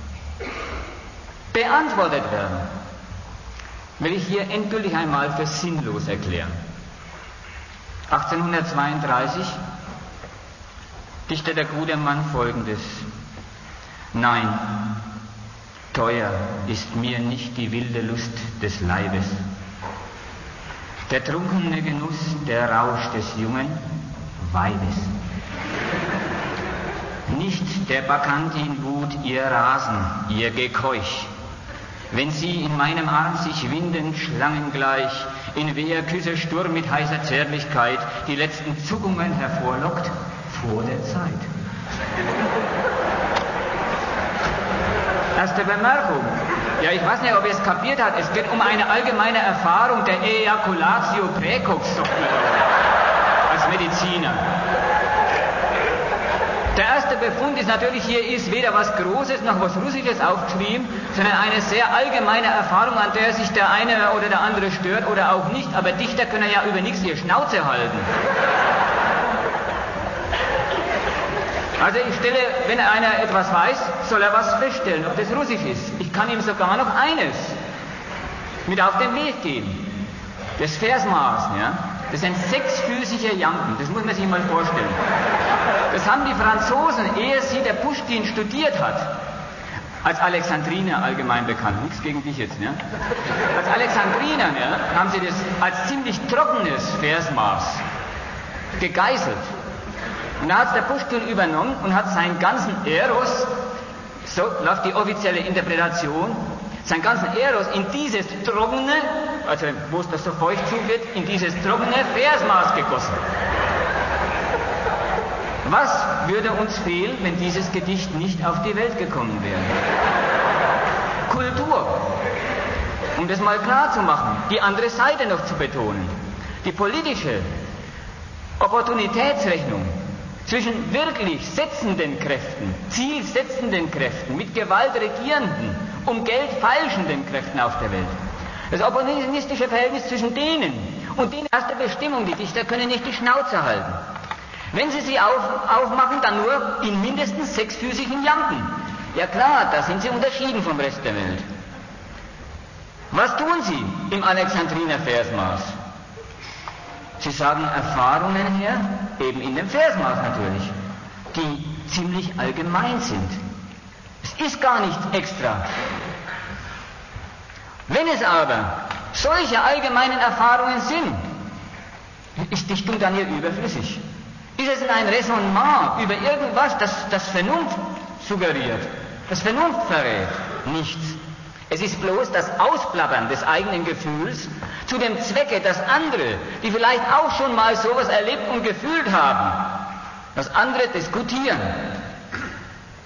beantwortet werden, will ich hier endgültig einmal für sinnlos erklären. achtzehnhundertzweiunddreißig dichtet der gute Mann Folgendes: Nein, teuer ist mir nicht die wilde Lust des Leibes, der trunkene Genuss, der Rausch des jungen Weibes. Nicht der Bacchantin Wut ihr Rasen, ihr Gekeuch, wenn sie in meinem Arm sich winden, schlangengleich, in weher Küsse Sturm mit heißer Zärtlichkeit die letzten Zuckungen hervorlockt vor der Zeit. Erste Bemerkung. Ja, ich weiß nicht, ob ihr es kapiert habt. Es geht um eine allgemeine Erfahrung der Ejaculatio Praecox, sagt man da, als Mediziner. Der erste Befund ist natürlich, hier ist weder was Großes noch was Russisches aufgeschrieben, sondern eine sehr allgemeine Erfahrung, an der sich der eine oder der andere stört oder auch nicht. Aber Dichter können ja über nichts die Schnauze halten. Also ich stelle, wenn einer etwas weiß, soll er was feststellen, ob das Russisch ist. Ich kann ihm sogar noch eines mit auf den Weg geben. Das Versmaß, ja, das sind sechsfüßige Jampen, das muss man sich mal vorstellen. Das haben die Franzosen, ehe sie der Puschkin studiert hat, als Alexandriner allgemein bekannt, nichts gegen dich jetzt, ja. Als Alexandriner, ja, haben sie das als ziemlich trockenes Versmaß gegeißelt. Und da hat es der Puschkin übernommen und hat seinen ganzen Eros, so läuft die offizielle Interpretation, seinen ganzen Eros in dieses trockene, also wo es das so feucht zugeht, in dieses trockene Versmaß gegossen. Was würde uns fehlen, wenn dieses Gedicht nicht auf die Welt gekommen wäre? Kultur. Um das mal klar zu machen, die andere Seite noch zu betonen. Die politische Opportunitätsrechnung zwischen wirklich setzenden Kräften, zielsetzenden Kräften, mit Gewalt regierenden, um Geld falschenden Kräften auf der Welt. Das opportunistische Verhältnis zwischen denen und denen erste Bestimmung, die Dichter können nicht die Schnauze halten. Wenn sie sie auf, aufmachen, dann nur in mindestens sechsfüßigen Jampen. Ja klar, da sind sie unterschieden vom Rest der Welt. Was tun sie im Alexandriner Versmaß? Sie sagen Erfahrungen her, eben in dem Versmaß natürlich, die ziemlich allgemein sind. Es ist gar nicht extra. Wenn es aber solche allgemeinen Erfahrungen sind, ist Dichtung dann hier überflüssig. Ist es ein Raisonnement über irgendwas, das, das Vernunft suggeriert, das Vernunft verrät? Nichts. Es ist bloß das Ausplappern des eigenen Gefühls zu dem Zwecke, dass andere, die vielleicht auch schon mal sowas erlebt und gefühlt haben, dass andere diskutieren.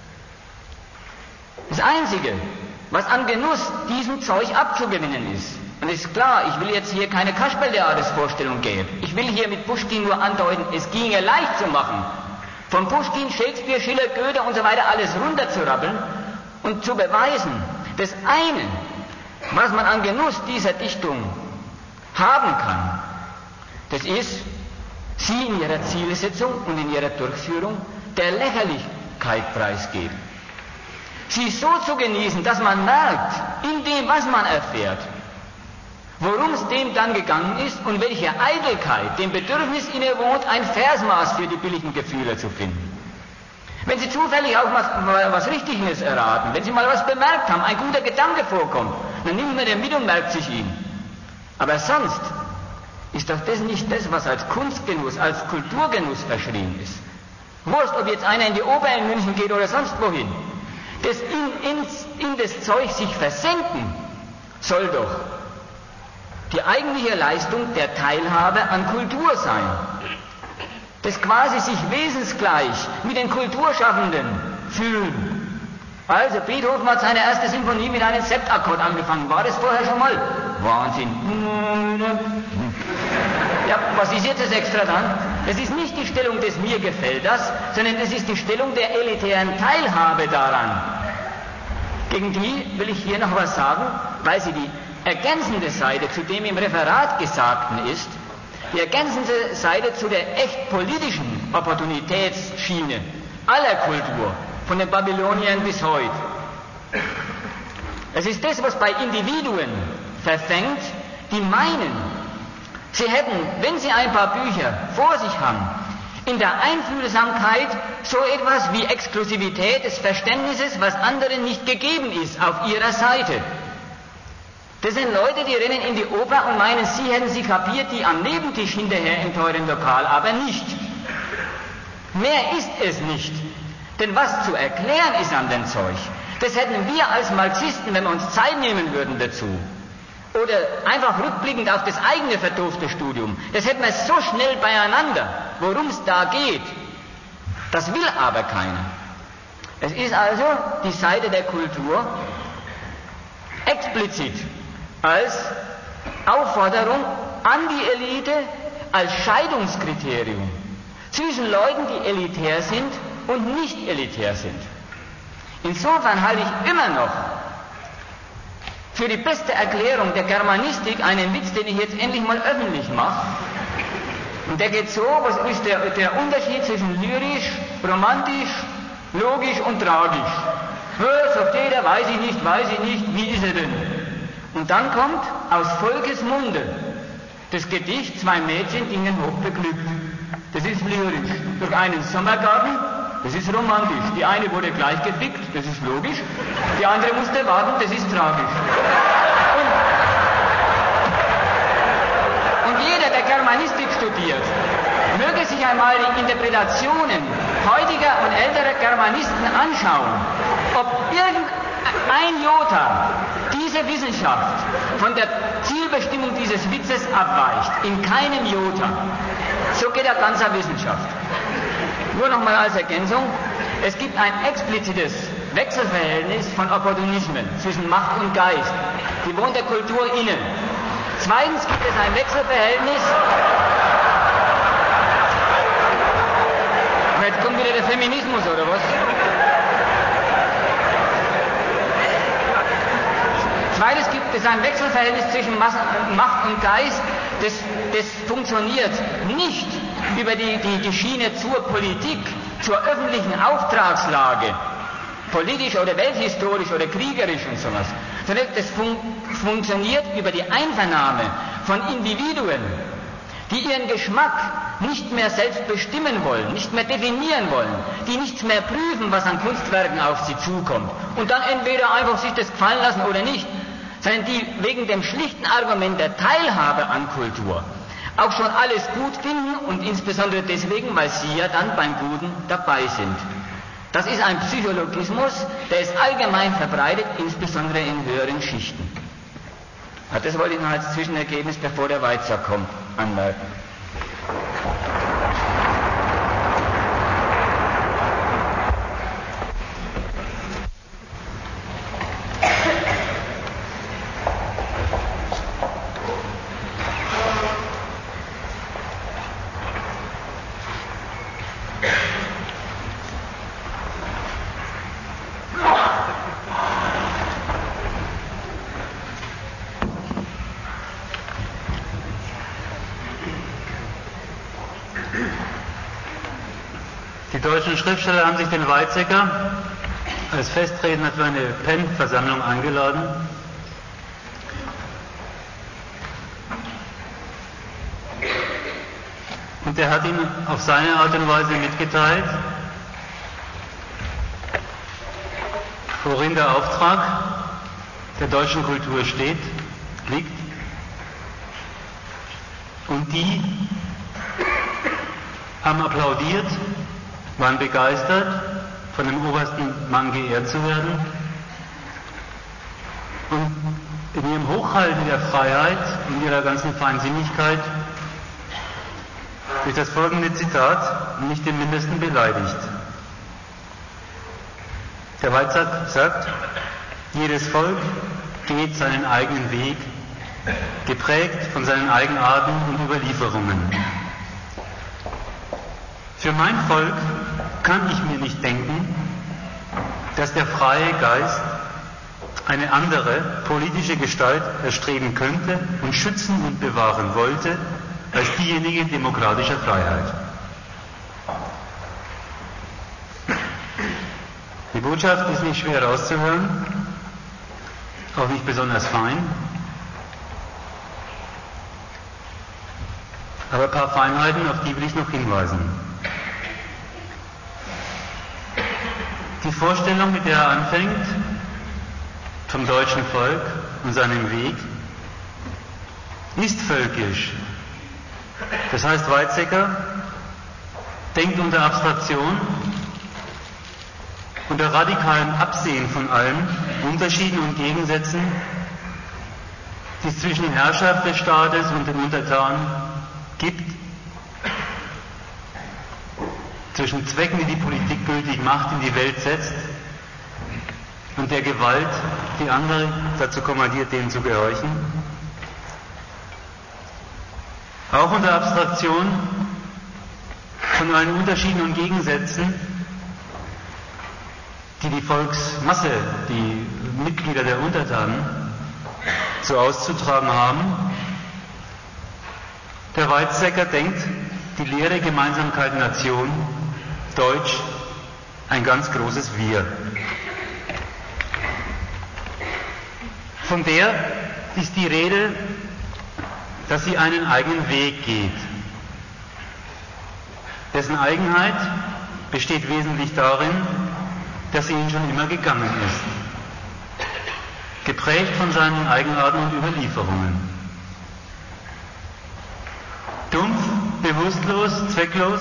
Das Einzige, was an Genuss diesem Zeug abzugewinnen ist, Und es ist klar, ich will jetzt hier keine Kasperle-Jahresvorstellung geben. Ich will hier mit Puschkin nur andeuten, es ginge leicht zu machen, von Puschkin, Shakespeare, Schiller, Goethe und so weiter alles runterzurabbeln und zu beweisen, das eine, was man an Genuss dieser Dichtung haben kann, das ist, sie in ihrer Zielsetzung und in ihrer Durchführung der Lächerlichkeit preisgeben. Sie so zu genießen, dass man merkt, in dem, was man erfährt, worum es dem dann gegangen ist und welche Eitelkeit dem Bedürfnis innewohnt, ein Versmaß für die billigen Gefühle zu finden. Wenn Sie zufällig auch mal was Richtiges erraten, wenn Sie mal was bemerkt haben, ein guter Gedanke vorkommt, dann nimmt man den mit und merkt sich ihn. Aber sonst ist doch das nicht das, was als Kunstgenuss, als Kulturgenuss verschrien ist. Wurscht, ob jetzt einer in die Oper in München geht oder sonst wohin. Das in, in, in das Zeug sich versenken soll doch die eigentliche Leistung der Teilhabe an Kultur sein. Das quasi sich wesensgleich mit den Kulturschaffenden fühlen. Also Beethoven hat seine erste Sinfonie mit einem Septakkord angefangen. War das vorher schon mal? Wahnsinn. Ja, was ist jetzt das extra dann? Es ist nicht die Stellung des mir gefällt das, sondern es ist die Stellung der elitären Teilhabe daran. Gegen die will ich hier noch was sagen, weil sie die ergänzende Seite zu dem im Referat Gesagten ist, die ergänzende Seite zu der echt politischen Opportunitätsschiene aller Kultur, von den Babyloniern bis heute. Es ist das, was bei Individuen verfängt, die meinen, sie hätten, wenn sie ein paar Bücher vor sich haben, in der Einfühlsamkeit so etwas wie Exklusivität des Verständnisses, was anderen nicht gegeben ist, auf ihrer Seite. Das sind Leute, die rennen in die Oper und meinen, sie hätten sie kapiert, die am Nebentisch hinterher im teuren Lokal, aber nicht. Mehr ist es nicht. Denn was zu erklären ist an dem Zeug, das hätten wir als Marxisten, wenn wir uns Zeit nehmen würden dazu, oder einfach rückblickend auf das eigene verdoofte Studium, das hätten wir so schnell beieinander, worum es da geht. Das will aber keiner. Es ist also die Seite der Kultur explizit als Aufforderung an die Elite, als Scheidungskriterium zwischen Leuten, die elitär sind und nicht elitär sind. Insofern halte ich immer noch für die beste Erklärung der Germanistik einen Witz, den ich jetzt endlich mal öffentlich mache. Und der geht so, was ist der, der Unterschied zwischen lyrisch, romantisch, logisch und tragisch? Ja, sagt jeder, weiß ich nicht, weiß ich nicht, wie ist er denn? Und dann kommt aus Volkes Munde das Gedicht, zwei Mädchen gingen hochbeglückt. Das ist lyrisch. Durch einen Sommergarten, das ist romantisch. Die eine wurde gleich gefickt, das ist logisch. Die andere musste warten, das ist tragisch. Und, und jeder, der Germanistik studiert, möge sich einmal die Interpretationen heutiger und älterer Germanisten anschauen, ob irgendein Jota diese Wissenschaft von der Zielbestimmung dieses Witzes abweicht. In keinem Jota. So geht der ganze Wissenschaft. Nur nochmal als Ergänzung, es gibt ein explizites Wechselverhältnis von Opportunismen zwischen Macht und Geist. Die wohnt der Kultur inne. Zweitens gibt es ein Wechselverhältnis. Jetzt kommt wieder der Feminismus, oder was? Zweitens gibt es ein Wechselverhältnis zwischen Macht und Geist, das, das funktioniert nicht über die, die, die Schiene zur Politik, zur öffentlichen Auftragslage, politisch oder welthistorisch oder kriegerisch und sowas, sondern das fun funktioniert über die Einvernahme von Individuen, die ihren Geschmack nicht mehr selbst bestimmen wollen, nicht mehr definieren wollen, die nichts mehr prüfen, was an Kunstwerken auf sie zukommt und dann entweder einfach sich das gefallen lassen oder nicht, sondern die wegen dem schlichten Argument der Teilhabe an Kultur auch schon alles gut finden und insbesondere deswegen, weil sie ja dann beim Guten dabei sind. Das ist ein Psychologismus, der ist allgemein verbreitet, insbesondere in höheren Schichten. Ja, das wollte ich noch als Zwischenergebnis, bevor der Weizer kommt, anmerken. Die deutschen Schriftsteller haben sich den Weizsäcker als Festredner für eine Pen-Versammlung eingeladen. Und er hat ihm auf seine Art und Weise mitgeteilt, worin der Auftrag der deutschen Kultur steht, liegt. Und die haben applaudiert, waren begeistert, von dem obersten Mann geehrt zu werden. Und in ihrem Hochhalten der Freiheit, in ihrer ganzen Feinsinnigkeit, durch das folgende Zitat nicht im Mindesten beleidigt. Der Weizsäcker sagt, jedes Volk geht seinen eigenen Weg, geprägt von seinen Eigenarten und Überlieferungen. Für mein Volk kann ich mir nicht denken, dass der freie Geist eine andere politische Gestalt erstreben könnte und schützen und bewahren wollte, als diejenige demokratischer Freiheit. Die Botschaft ist nicht schwer rauszuhören, auch nicht besonders fein, aber ein paar Feinheiten, auf die will ich noch hinweisen. Die Vorstellung, mit der er anfängt, vom deutschen Volk und seinem Weg, ist völkisch. Das heißt, Weizsäcker denkt unter Abstraktion, unter radikalem Absehen von allen Unterschieden und Gegensätzen, die es zwischen Herrschaft des Staates und den Untertanen gibt, zwischen Zwecken, die die Politik gültig macht, in die Welt setzt, und der Gewalt, die andere dazu kommandiert, denen zu gehorchen. Auch unter Abstraktion von allen Unterschieden und Gegensätzen, die die Volksmasse, die Mitglieder der Untertanen, so auszutragen haben. Der Weizsäcker denkt, die leere Gemeinsamkeit Nation, Deutsch, ein ganz großes Wir. Von der ist die Rede, dass sie einen eigenen Weg geht. Dessen Eigenheit besteht wesentlich darin, dass sie ihn schon immer gegangen ist. Geprägt von seinen Eigenarten und Überlieferungen. Dumpf, bewusstlos, zwecklos,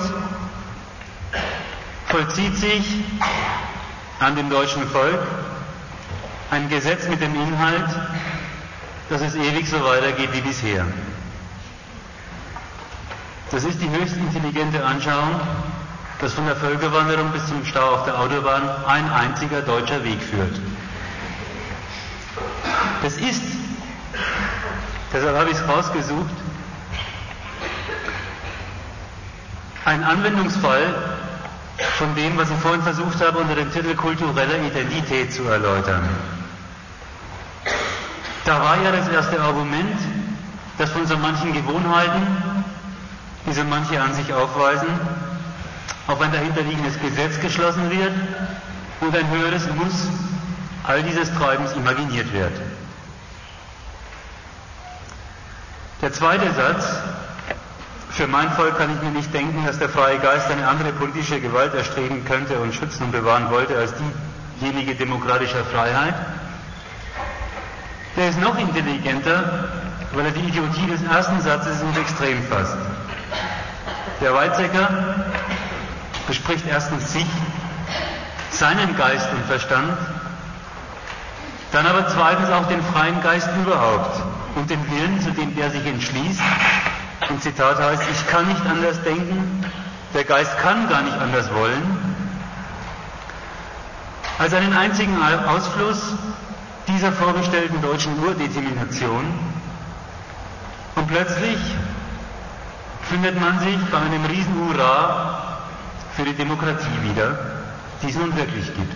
vollzieht sich an dem deutschen Volk ein Gesetz mit dem Inhalt, dass es ewig so weitergeht wie bisher. Das ist die höchst intelligente Anschauung, dass von der Völkerwanderung bis zum Stau auf der Autobahn ein einziger deutscher Weg führt. Das ist, deshalb habe ich es rausgesucht, ein Anwendungsfall von dem, was ich vorhin versucht habe, unter dem Titel kultureller Identität zu erläutern. Da war ja das erste Argument, dass von so manchen Gewohnheiten, die so manche an sich aufweisen, auf ein dahinterliegendes Gesetz geschlossen wird und ein höheres Muss all dieses Treibens imaginiert wird. Der zweite Satz, für mein Volk kann ich mir nicht denken, dass der freie Geist eine andere politische Gewalt erstreben könnte und schützen und bewahren wollte als diejenige demokratischer Freiheit. Der ist noch intelligenter, weil er die Idiotie des ersten Satzes ins Extrem fasst. Der Weizsäcker bespricht erstens sich, seinen Geist und Verstand, dann aber zweitens auch den freien Geist überhaupt und den Willen, zu dem er sich entschließt. Ein Zitat heißt, ich kann nicht anders denken, der Geist kann gar nicht anders wollen, als einen einzigen Ausfluss dieser vorgestellten deutschen Urdetermination. Und plötzlich findet man sich bei einem Riesen-Hurra für die Demokratie wieder, die es nun wirklich gibt.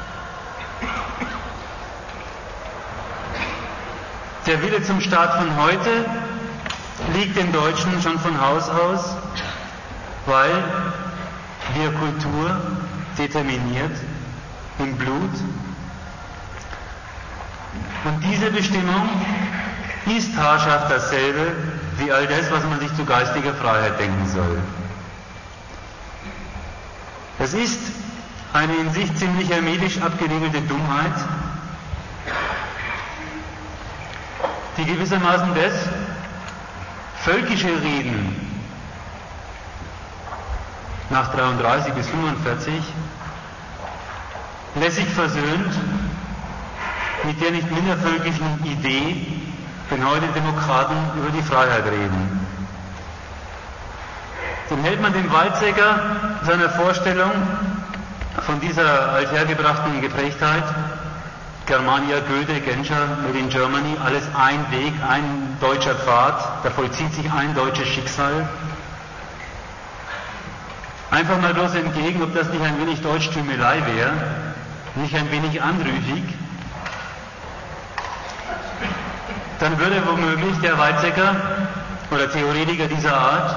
Der Wille zum Staat von heute liegt den Deutschen schon von Haus aus, weil wir Kultur determiniert im Blut. Und diese Bestimmung ist Herrschaft dasselbe wie all das, was man sich zu geistiger Freiheit denken soll. Es ist eine in sich ziemlich hermetisch abgeriegelte Dummheit, die gewissermaßen das völkische Reden nach dreiunddreißig bis fünfundvierzig lässig versöhnt mit der nicht minder völkischen Idee, wenn heute Demokraten über die Freiheit reden. Dann hält man dem Weizsäcker seiner Vorstellung von dieser althergebrachten Geprägtheit, Germania, Goethe, Genscher, Made in Germany, alles ein Weg, ein deutscher Pfad, da vollzieht sich ein deutsches Schicksal, einfach mal bloß entgegen, ob das nicht ein wenig Deutschtümelei wäre, nicht ein wenig anrüchig. Dann würde womöglich der Weizsäcker oder Theoretiker dieser Art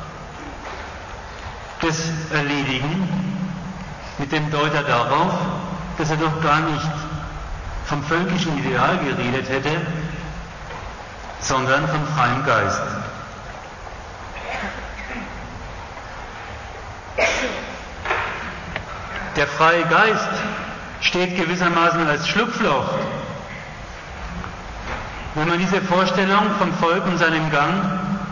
das erledigen mit dem Deuter darauf, dass er doch gar nicht vom völkischen Ideal geredet hätte, sondern vom freien Geist. Der freie Geist steht gewissermaßen als Schlupfloch. Wenn man diese Vorstellung vom Volk und seinem Gang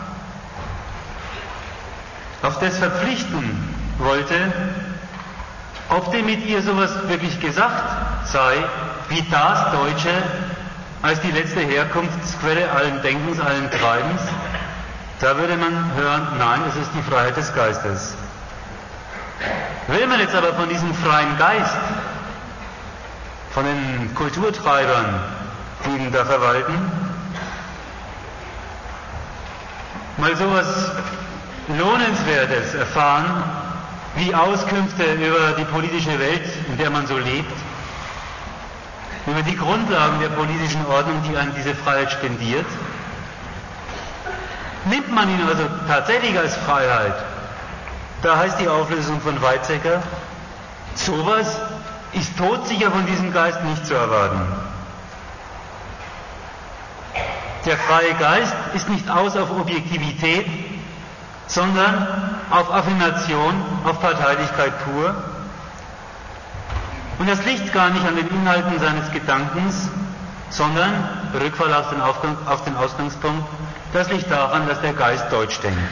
auf das verpflichten wollte, ob denn mit ihr sowas wirklich gesagt sei, wie das Deutsche als die letzte Herkunftsquelle allen Denkens, allen Treibens, da würde man hören, nein, es ist die Freiheit des Geistes. Will man jetzt aber von diesem freien Geist, von den Kulturtreibern, die ihn da verwalten, mal sowas Lohnenswertes erfahren, wie Auskünfte über die politische Welt, in der man so lebt, über die Grundlagen der politischen Ordnung, die einem diese Freiheit spendiert, nimmt man ihn also tatsächlich als Freiheit. Da heißt die Auflösung von Weizsäcker, sowas ist todsicher von diesem Geist nicht zu erwarten. Der freie Geist ist nicht aus auf Objektivität, sondern auf Affirmation, auf Parteilichkeit pur. Und das liegt gar nicht an den Inhalten seines Gedankens, sondern, Rückfall auf den, Aufgang, auf den Ausgangspunkt, das liegt daran, dass der Geist deutsch denkt.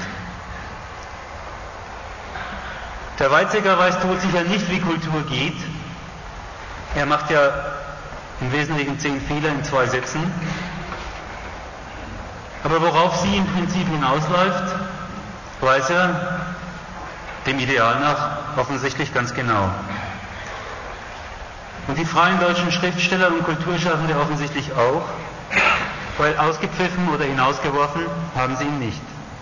Der Weizsäcker weiß todsicher nicht, wie Kultur geht. Er macht ja im Wesentlichen zehn Fehler in zwei Sätzen. Aber worauf sie im Prinzip hinausläuft, weiß er dem Ideal nach offensichtlich ganz genau. Und die freien deutschen Schriftsteller und Kulturschaffende offensichtlich auch, weil ausgepfiffen oder hinausgeworfen haben sie ihn nicht.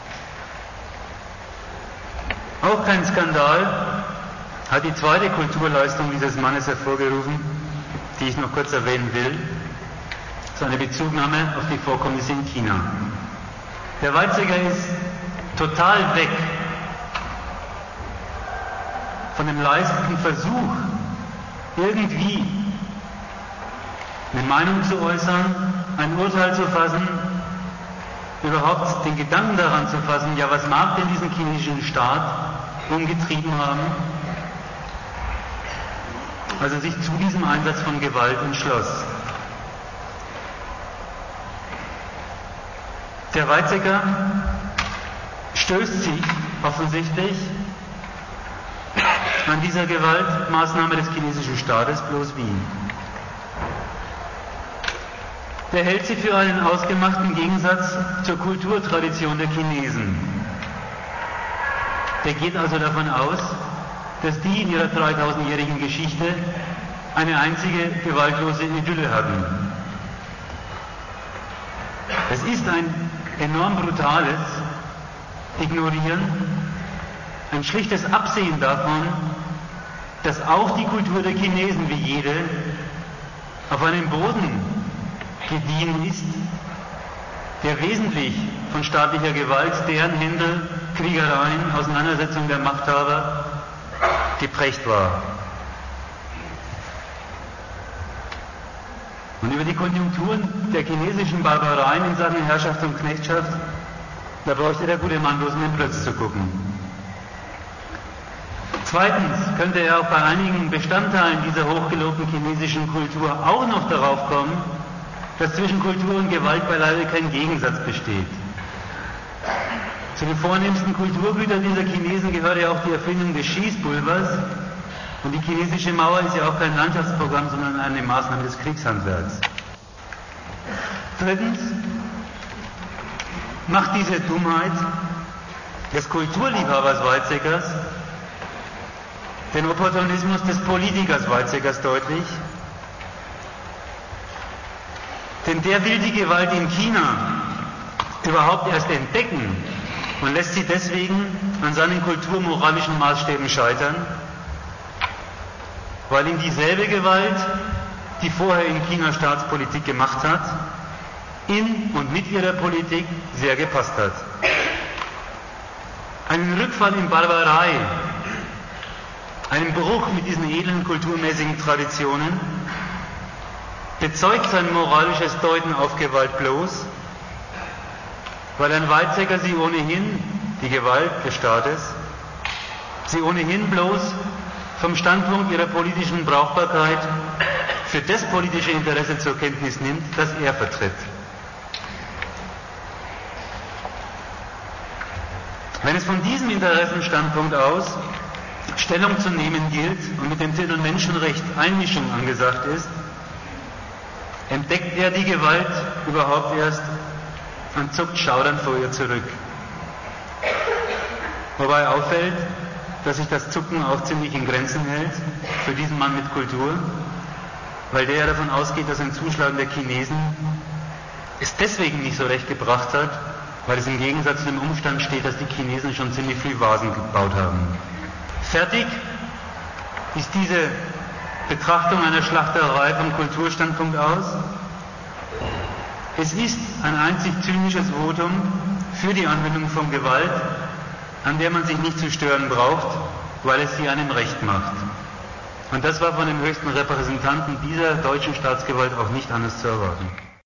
Auch kein Skandal hat die zweite Kulturleistung dieses Mannes hervorgerufen, die ich noch kurz erwähnen will, seine Bezugnahme auf die Vorkommnisse in China. Der Weizsäcker ist total weg von dem leistenden Versuch, irgendwie eine Meinung zu äußern, ein Urteil zu fassen, überhaupt den Gedanken daran zu fassen, ja, was mag denn diesen chinesischen Staat umgetrieben haben, als er sich zu diesem Einsatz von Gewalt entschloss. Der Weizsäcker stößt sich offensichtlich an dieser Gewaltmaßnahme des chinesischen Staates bloß wie. Der hält sie für einen ausgemachten Gegensatz zur Kulturtradition der Chinesen. Der geht also davon aus, dass die in ihrer dreitausendjährigen Geschichte eine einzige gewaltlose Idylle hatten. Es ist ein enorm brutales Ignorieren, ein schlichtes Absehen davon, dass auch die Kultur der Chinesen wie jede auf einem Boden gediehen ist, der wesentlich von staatlicher Gewalt, deren Händel, Kriegereien, Auseinandersetzung der Machthaber geprägt war. Und über die Konjunkturen der chinesischen Barbareien in Sachen Herrschaft und Knechtschaft, da bräuchte der gute Mann bloß in den Plötz zu gucken. Zweitens könnte er auch bei einigen Bestandteilen dieser hochgelobten chinesischen Kultur auch noch darauf kommen, dass zwischen Kultur und Gewalt beileibe kein Gegensatz besteht. Zu den vornehmsten Kulturgütern dieser Chinesen gehört ja auch die Erfindung des Schießpulvers. Und die chinesische Mauer ist ja auch kein Landschaftsprogramm, sondern eine Maßnahme des Kriegshandwerks. Drittens macht diese Dummheit des Kulturliebhabers Weizsäckers den Opportunismus des Politikers Weizsäckers deutlich. Denn der will die Gewalt in China überhaupt erst entdecken und lässt sie deswegen an seinen kulturmoralischen Maßstäben scheitern, weil ihm dieselbe Gewalt, die vorher in China Staatspolitik gemacht hat, in und mit ihrer Politik sehr gepasst hat. Einen Rückfall in Barbarei, einen Bruch mit diesen edlen kulturmäßigen Traditionen, bezeugt sein moralisches Deuten auf Gewalt bloß, weil ein Weizsäcker sie ohnehin, die Gewalt des Staates, sie ohnehin bloß vom Standpunkt ihrer politischen Brauchbarkeit für das politische Interesse zur Kenntnis nimmt, das er vertritt. Wenn es von diesem Interessenstandpunkt aus Stellung zu nehmen gilt und mit dem Titel Menschenrecht Einmischung angesagt ist, entdeckt er die Gewalt überhaupt erst und zuckt schaudernd vor ihr zurück. Wobei auffällt, dass sich das Zucken auch ziemlich in Grenzen hält für diesen Mann mit Kultur, weil der ja davon ausgeht, dass ein Zuschlagen der Chinesen es deswegen nicht so recht gebracht hat, weil es im Gegensatz zu dem Umstand steht, dass die Chinesen schon ziemlich viel Vasen gebaut haben. Fertig ist diese Betrachtung einer Schlachterei vom Kulturstandpunkt aus. Es ist ein einzig zynisches Votum für die Anwendung von Gewalt, an der man sich nicht zu stören braucht, weil es sie einem recht macht. Und das war von dem höchsten Repräsentanten dieser deutschen Staatsgewalt auch nicht anders zu erwarten.